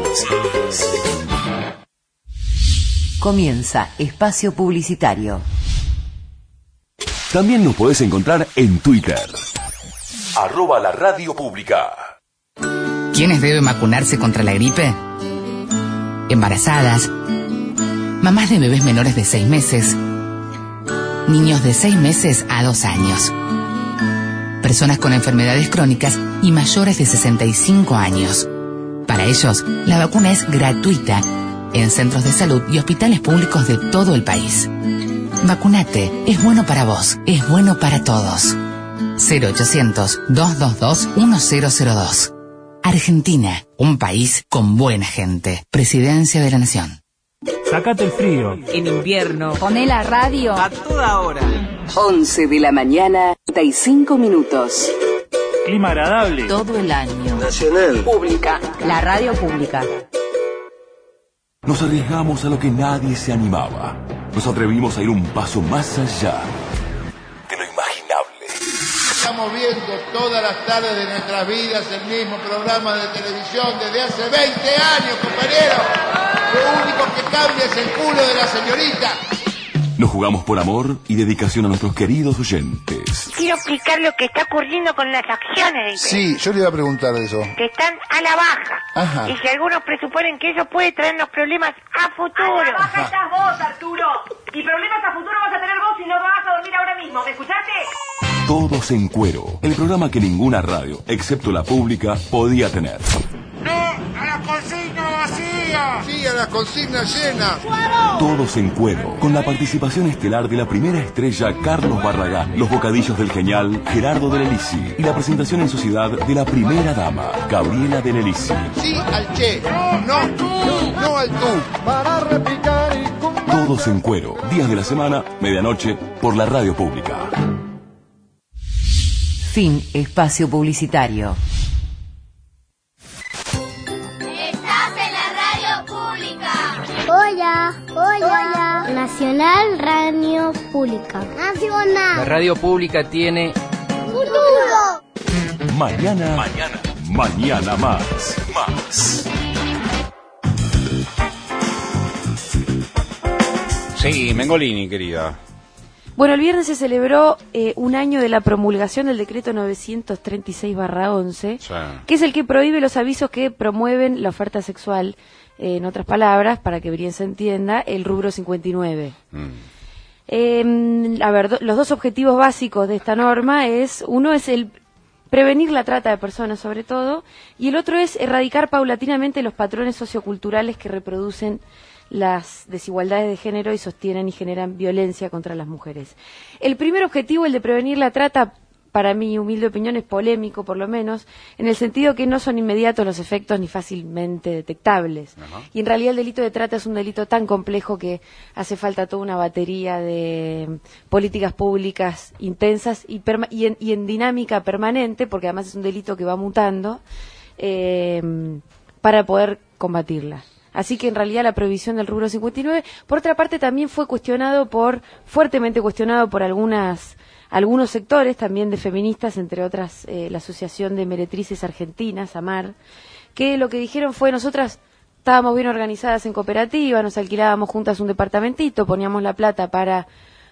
Speaker 7: Comienza Espacio Publicitario.
Speaker 3: También nos podés encontrar en Twitter. Arroba la radio pública.
Speaker 25: ¿Quiénes deben vacunarse contra la gripe? Embarazadas, mamás de bebés menores de seis meses, niños de seis meses a dos años, personas con enfermedades crónicas y mayores de sesenta y cinco años. Para ellos, la vacuna es gratuita en centros de salud y hospitales públicos de todo el país. Vacunate, es bueno para vos, es bueno para todos. cero ochocientos, dos dos dos, uno cero cero dos. Argentina, un país con buena gente. Presidencia de la Nación.
Speaker 26: Sácate el frío.
Speaker 21: En invierno.
Speaker 6: Poné la radio
Speaker 26: a toda hora.
Speaker 7: once de la mañana, treinta y cinco minutos.
Speaker 26: Clima agradable.
Speaker 21: Todo el año.
Speaker 20: Nacional.
Speaker 6: pública. La radio pública.
Speaker 3: Nos arriesgamos a lo que nadie se animaba. Nos atrevimos a ir un paso más allá de lo imaginable.
Speaker 1: Estamos viendo todas las tardes de nuestras vidas el mismo programa de televisión desde hace veinte años, compañeros. Lo único que cambia es el culo de la señorita.
Speaker 3: Nos jugamos por amor y dedicación a nuestros queridos oyentes.
Speaker 8: Quiero explicar lo que está ocurriendo con las acciones del
Speaker 1: Sí, yo le iba a preguntar de eso.
Speaker 8: que están a la baja.
Speaker 1: Ajá.
Speaker 8: Y si algunos presuponen que eso puede traernos problemas a futuro.
Speaker 10: A la baja estás vos, Arturo. Y problemas a futuro vas a tener vos si no vas a dormir ahora mismo. ¿Me escuchaste?
Speaker 3: Todos en Cuero, el programa que ninguna radio, excepto la pública, podía tener.
Speaker 1: ¡No a la consigna vacía! ¡Sí a la consigna llena!
Speaker 3: Todos en Cuero, con la participación estelar de la primera estrella Carlos Barragán, los bocadillos del genial Gerardo de Lelisi y la presentación en sociedad de la primera dama, Gabriela de Lelisi.
Speaker 1: Sí al che, no, no, no al tú. Para repicar y
Speaker 3: Todos en Cuero, días de la semana, medianoche, por la radio pública.
Speaker 7: Fin espacio publicitario.
Speaker 11: Hola, hola, Nacional Radio Pública. Nacional.
Speaker 12: La radio pública tiene
Speaker 11: futuro.
Speaker 3: Mañana, mañana, mañana más, más.
Speaker 9: Sí, Mengolini, querida.
Speaker 13: Bueno, el viernes se celebró eh, un año de la promulgación del decreto novecientos treinta y seis barra once, sí, que es el que prohíbe los avisos que promueven la oferta sexual. Eh, en otras palabras, para que bien se entienda, el rubro cincuenta y nueve. Mm. Eh, a ver, do, los dos objetivos básicos de esta norma es, uno es el prevenir la trata de personas sobre todo, y el otro es erradicar paulatinamente los patrones socioculturales que reproducen las desigualdades de género y sostienen y generan violencia contra las mujeres. El primer objetivo, el de prevenir la trata, para mi humilde opinión es polémico, por lo menos, en el sentido que no son inmediatos los efectos ni fácilmente detectables. Ajá. Y en realidad el delito de trata es un delito tan complejo que hace falta toda una batería de políticas públicas intensas y, perma y, en, y en dinámica permanente, porque además es un delito que va mutando, eh, para poder combatirla. Así que en realidad la prohibición del rubro cincuenta y nueve, por otra parte, también fue cuestionado por, fuertemente cuestionado por algunas algunos sectores también de feministas, entre otras eh, la Asociación de Meretrices Argentinas, AMAR, que lo que dijeron fue: nosotras estábamos bien organizadas en cooperativa, nos alquilábamos juntas un departamentito, poníamos la plata para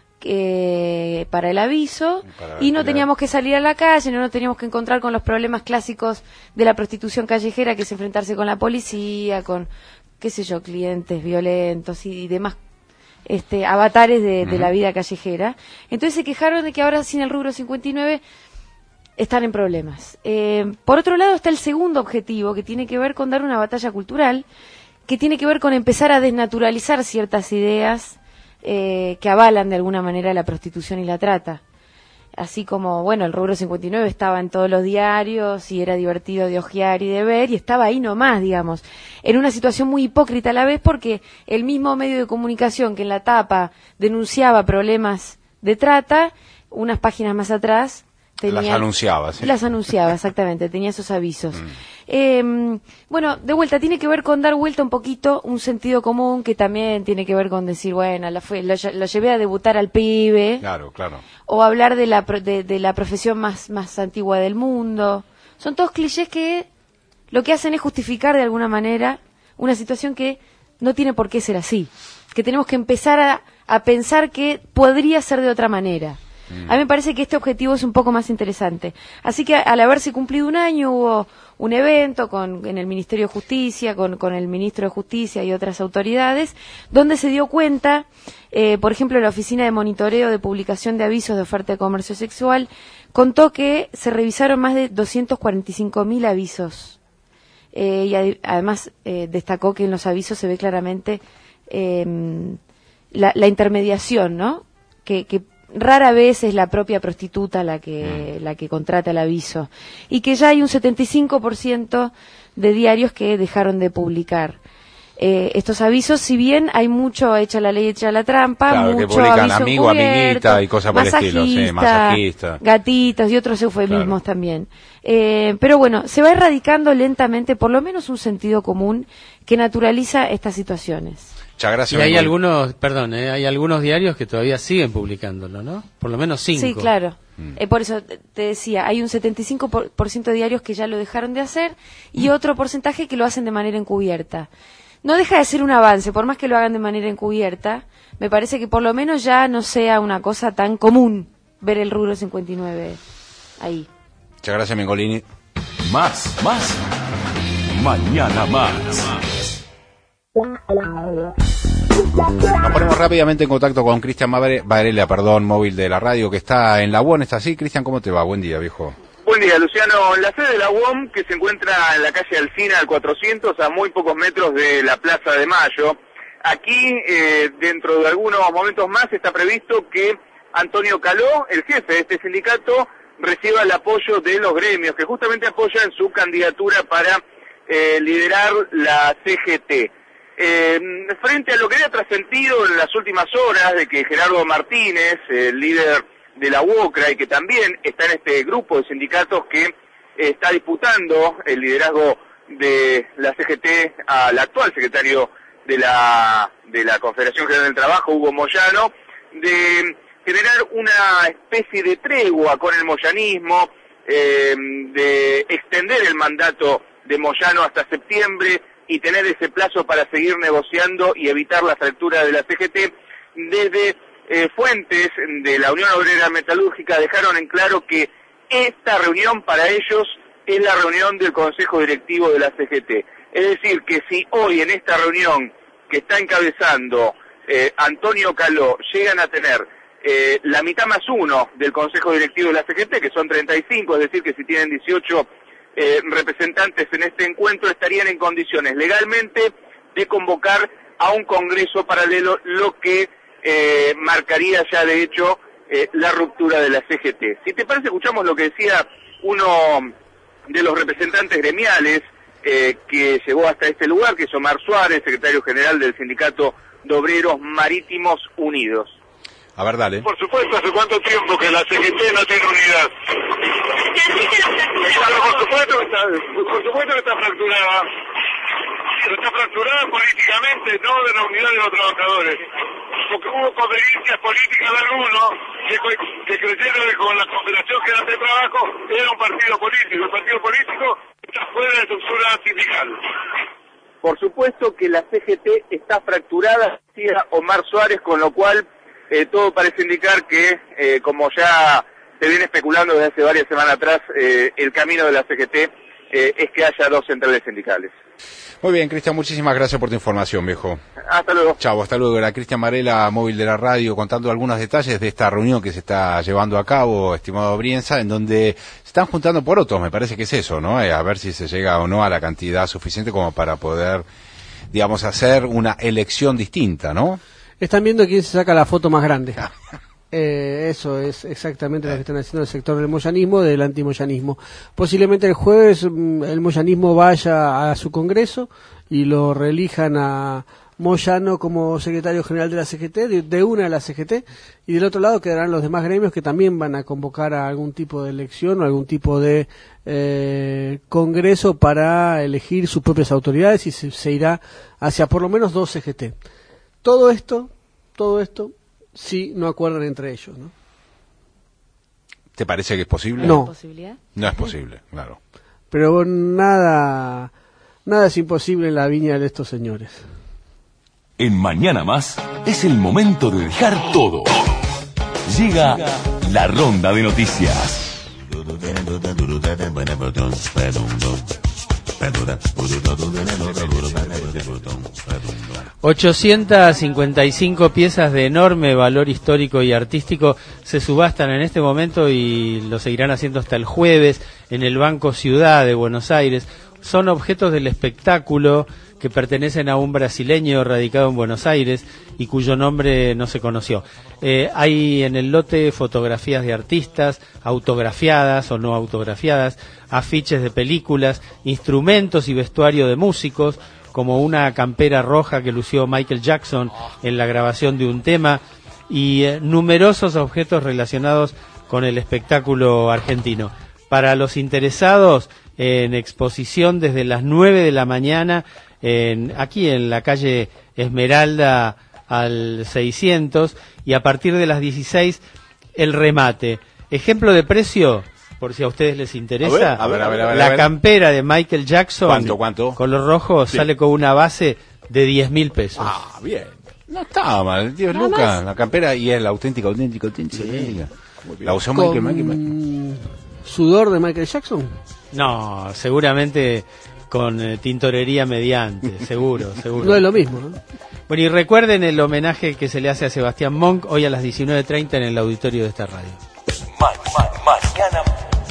Speaker 13: eh, para el aviso para y no teníamos que salir a la calle, no nos teníamos que encontrar con los problemas clásicos de la prostitución callejera, que es enfrentarse con la policía, con, qué sé yo, clientes violentos y, y demás Este, avatares de, de uh-huh. la vida callejera. Entonces se quejaron de que ahora sin el rubro cincuenta y nueve están en problemas. Eh, por otro lado está el segundo objetivo, que tiene que ver con dar una batalla cultural, que tiene que ver con empezar a desnaturalizar ciertas ideas eh, que avalan de alguna manera la prostitución y la trata. Así como, bueno, el rubro cincuenta y nueve estaba en todos los diarios y era divertido de hojear y de ver, y estaba ahí nomás, digamos, en una situación muy hipócrita a la vez, porque el mismo medio de comunicación que en la tapa denunciaba problemas de trata, unas páginas más atrás tenía,
Speaker 9: las anunciaba, ¿sí?
Speaker 13: Las anunciaba, exactamente, tenía esos avisos. Mm. Eh, bueno, de vuelta, tiene que ver con dar vuelta un poquito un sentido común, que también tiene que ver con decir, bueno, la fue, lo, lo llevé a debutar al pibe.
Speaker 9: Claro, claro.
Speaker 13: O hablar de la, de, de la profesión más, más antigua del mundo. Son todos clichés que lo que hacen es justificar de alguna manera una situación que no tiene por qué ser así. Que tenemos que empezar a, a pensar que podría ser de otra manera. A mí me parece que este objetivo es un poco más interesante. Así que al haberse cumplido un año, hubo un evento con, en el Ministerio de Justicia, con, con el Ministro de Justicia y otras autoridades, donde se dio cuenta, eh, por ejemplo, la Oficina de Monitoreo de Publicación de Avisos de Oferta de Comercio Sexual, contó que se revisaron más de doscientos cuarenta y cinco mil avisos. Eh, y ad, además eh, destacó que en los avisos se ve claramente eh, la, la intermediación, ¿no? Que, que rara vez es la propia prostituta la que la que contrata el aviso, y que ya hay un setenta y cinco por ciento de diarios que dejaron de publicar. eh, estos avisos, si bien hay mucho hecha la ley, hecha la trampa,
Speaker 9: claro,
Speaker 13: mucho
Speaker 9: que publican
Speaker 13: aviso
Speaker 9: amigo,
Speaker 13: encubierto,
Speaker 9: amiguita y cosas por el estilo, sí, masajista,
Speaker 13: gatitos y otros eufemismos
Speaker 9: claro.
Speaker 13: también. Eh, pero bueno, se va erradicando lentamente por lo menos un sentido común que naturaliza estas situaciones.
Speaker 9: Muchas gracias.
Speaker 2: Y hay algunos, perdón, eh, hay algunos diarios que todavía siguen publicándolo, ¿no? Por lo menos cinco.
Speaker 13: Sí, claro.
Speaker 9: Mm.
Speaker 13: Eh, por eso te decía, hay un setenta y cinco por ciento de diarios que ya lo dejaron de hacer y mm. otro porcentaje que lo hacen de manera encubierta. No deja de ser un avance, por más que lo hagan de manera encubierta, me parece que por lo menos ya no sea una cosa tan común ver el rubro cincuenta y nueve ahí.
Speaker 9: Muchas gracias, Mengolini.
Speaker 3: Más, más. Mañana más.
Speaker 9: Nos ponemos rápidamente en contacto con Cristian Varela, perdón, móvil de la radio, que está en la U O M. ¿Está así? Cristian, ¿cómo te va? Buen día, viejo.
Speaker 12: Buen día, Luciano. En la sede de la U O M, que se encuentra en la calle Alsina, al cuatrocientos, a muy pocos metros de la Plaza de Mayo. Aquí, eh, dentro de algunos momentos más, está previsto que Antonio Caló, el jefe de este sindicato, reciba el apoyo de los gremios, que justamente apoyan su candidatura para eh, liderar la C G T. Eh, frente a lo que había trascendido en las últimas horas de que Gerardo Martínez, el líder de la UOCRA y que también está en este grupo de sindicatos que eh, está disputando el liderazgo de la C G T al actual secretario de la de la Confederación General del Trabajo, Hugo Moyano, de generar una especie de tregua con el moyanismo, eh, de extender el mandato de Moyano hasta septiembre y tener ese plazo para seguir negociando y evitar la fractura de la C G T. Desde eh, fuentes de la Unión Obrera Metalúrgica dejaron en claro que esta reunión para ellos es la reunión del Consejo Directivo de la C G T. Es decir, que si hoy en esta reunión que está encabezando eh, Antonio Caló llegan a tener eh, la mitad más uno del Consejo Directivo de la C G T, que son treinta y cinco, es decir, que si tienen dieciocho Eh, representantes en este encuentro, estarían en condiciones legalmente de convocar a un congreso paralelo, lo que eh, marcaría ya de hecho eh, la ruptura de la C G T. Si te parece, escuchamos lo que decía uno de los representantes gremiales eh, que llegó hasta este lugar, que es Omar Suárez, secretario general del Sindicato de Obreros Marítimos Unidos.
Speaker 9: A ver, dale.
Speaker 14: Por supuesto, ¿hace cuánto tiempo que la C G T no tiene unidad? Claro, por supuesto que está, por supuesto que está fracturada. Pero está fracturada políticamente, no de la unidad de los trabajadores. Porque hubo conveniencias políticas de algunos que, que creyeron que con la Confederación General de Trabajo era un partido político. El partido político está fuera de la estructura sindical.
Speaker 12: Por supuesto que la C G T está fracturada, decía Omar Suárez, con lo cual eh, todo parece indicar que, eh, como ya se viene especulando desde hace varias semanas atrás, eh, el camino de la C G T eh, es que haya dos centrales sindicales.
Speaker 9: Muy bien, Cristian, muchísimas gracias por tu información, viejo.
Speaker 12: Hasta luego.
Speaker 9: Chau, hasta luego. Era Cristian Varela, móvil de la radio, contando algunos detalles de esta reunión que se está llevando a cabo, estimado Brienza, en donde se están juntando porotos, me parece que es eso, ¿no? Eh, a ver si se llega o no a la cantidad suficiente como para poder, digamos, hacer una elección distinta, ¿no?
Speaker 15: Están viendo quién se saca la foto más grande. Eh, eso es exactamente lo que están haciendo el sector del moyanismo, del antimoyanismo. Posiblemente el jueves el moyanismo vaya a su congreso y lo reelijan a Moyano como secretario general de la C G T, de, de una de la C G T, y del otro lado quedarán los demás gremios que también van a convocar a algún tipo de elección o algún tipo de eh, congreso para elegir sus propias autoridades, y se, se irá hacia por lo menos dos C G T. Todo esto, todo esto sí no acuerdan entre ellos, ¿no?
Speaker 9: ¿Te parece que es posible?
Speaker 15: No.
Speaker 13: ¿Posibilidad?
Speaker 9: No es posible, claro.
Speaker 15: Pero nada, nada es imposible en la viña de estos señores.
Speaker 3: En Mañana Más es el momento de dejar todo. Llega la ronda de noticias.
Speaker 2: ochocientas cincuenta y cinco piezas de enorme valor histórico y artístico se subastan en este momento y lo seguirán haciendo hasta el jueves en el Banco Ciudad de Buenos Aires. Son objetos del espectáculo que pertenecen a un brasileño radicado en Buenos Aires y cuyo nombre no se conoció. Eh, hay en el lote fotografías de artistas, autografiadas o no autografiadas, afiches de películas, instrumentos y vestuario de músicos, como una campera roja que lució Michael Jackson en la grabación de un tema, y eh, numerosos objetos relacionados con el espectáculo argentino. Para los interesados, en exposición desde las nueve de la mañana, en, aquí en la calle Esmeralda al seiscientos, y a partir de las dieciséis el remate. Ejemplo de precio, por si a ustedes les interesa,
Speaker 9: a ver, a ver, a ver, a ver,
Speaker 2: la
Speaker 9: a ver.
Speaker 2: campera de Michael Jackson,
Speaker 9: ¿Cuánto, cuánto?
Speaker 2: color rojo,
Speaker 9: Sí.
Speaker 2: sale con una base de diez mil pesos.
Speaker 9: Ah, bien. No estaba mal, tío
Speaker 2: Nada
Speaker 9: Lucas,
Speaker 2: más.
Speaker 9: la campera, y es la auténtica, auténtica, auténtica, auténtica. La usó
Speaker 15: Con
Speaker 9: Michael, Michael, Michael.
Speaker 15: ¿Sudor de Michael Jackson?
Speaker 2: No, seguramente con eh, tintorería mediante, seguro, seguro.
Speaker 15: No es lo mismo, ¿no?
Speaker 2: Bueno, y recuerden el homenaje que se le hace a Sebastián Monk hoy a las diecinueve treinta en el auditorio de esta radio.
Speaker 3: Mañana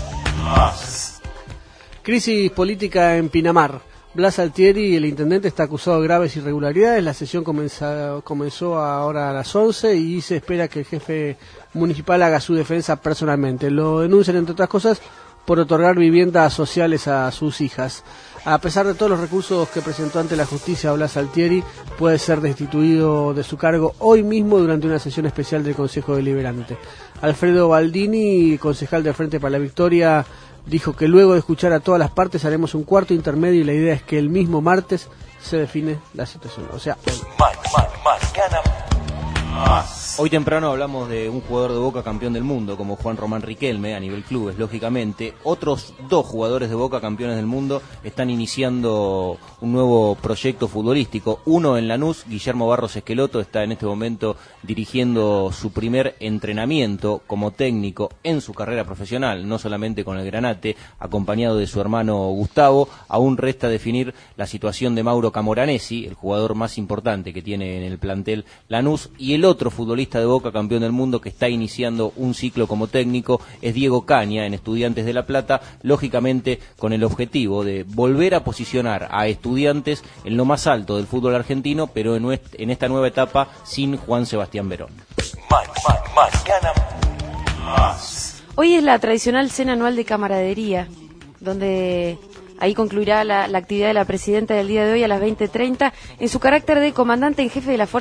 Speaker 3: más.
Speaker 15: Crisis política en Pinamar. Blas Altieri, el intendente, está acusado de graves irregularidades. La sesión comenza, comenzó ahora a las once y se espera que el jefe municipal haga su defensa personalmente. Lo denuncian, entre otras cosas, por otorgar viviendas sociales a sus hijas. A pesar de todos los recursos que presentó ante la justicia, Blas Altieri puede ser destituido de su cargo hoy mismo durante una sesión especial del Consejo Deliberante. Alfredo Baldini, concejal del Frente para la Victoria, dijo que luego de escuchar a todas las partes haremos un cuarto intermedio y la idea es que el mismo martes se define la situación. O sea,
Speaker 3: Mañana más.
Speaker 5: Hoy temprano hablamos de un jugador de Boca campeón del mundo, como Juan Román Riquelme, a nivel clubes, lógicamente. Otros dos jugadores de Boca campeones del mundo están iniciando un nuevo proyecto futbolístico. Uno en Lanús, Guillermo Barros Esqueloto, está en este momento dirigiendo su primer entrenamiento como técnico en su carrera profesional, no solamente con el Granate, acompañado de su hermano Gustavo. Aún resta definir la situación de Mauro Camoranesi, el jugador más importante que tiene en el plantel Lanús, y el otro futbolista de Boca campeón del mundo que está iniciando un ciclo como técnico es Diego Caña en Estudiantes de La Plata, lógicamente con el objetivo de volver a posicionar a Estudiantes en lo más alto del fútbol argentino, pero en, nuest- en esta nueva etapa sin Juan Sebastián Verón.
Speaker 3: Mañana más.
Speaker 13: Hoy es la tradicional cena anual de camaradería, donde ahí concluirá la, la actividad de la presidenta del día de hoy a las veinte treinta en su carácter de comandante en jefe de la Fuerza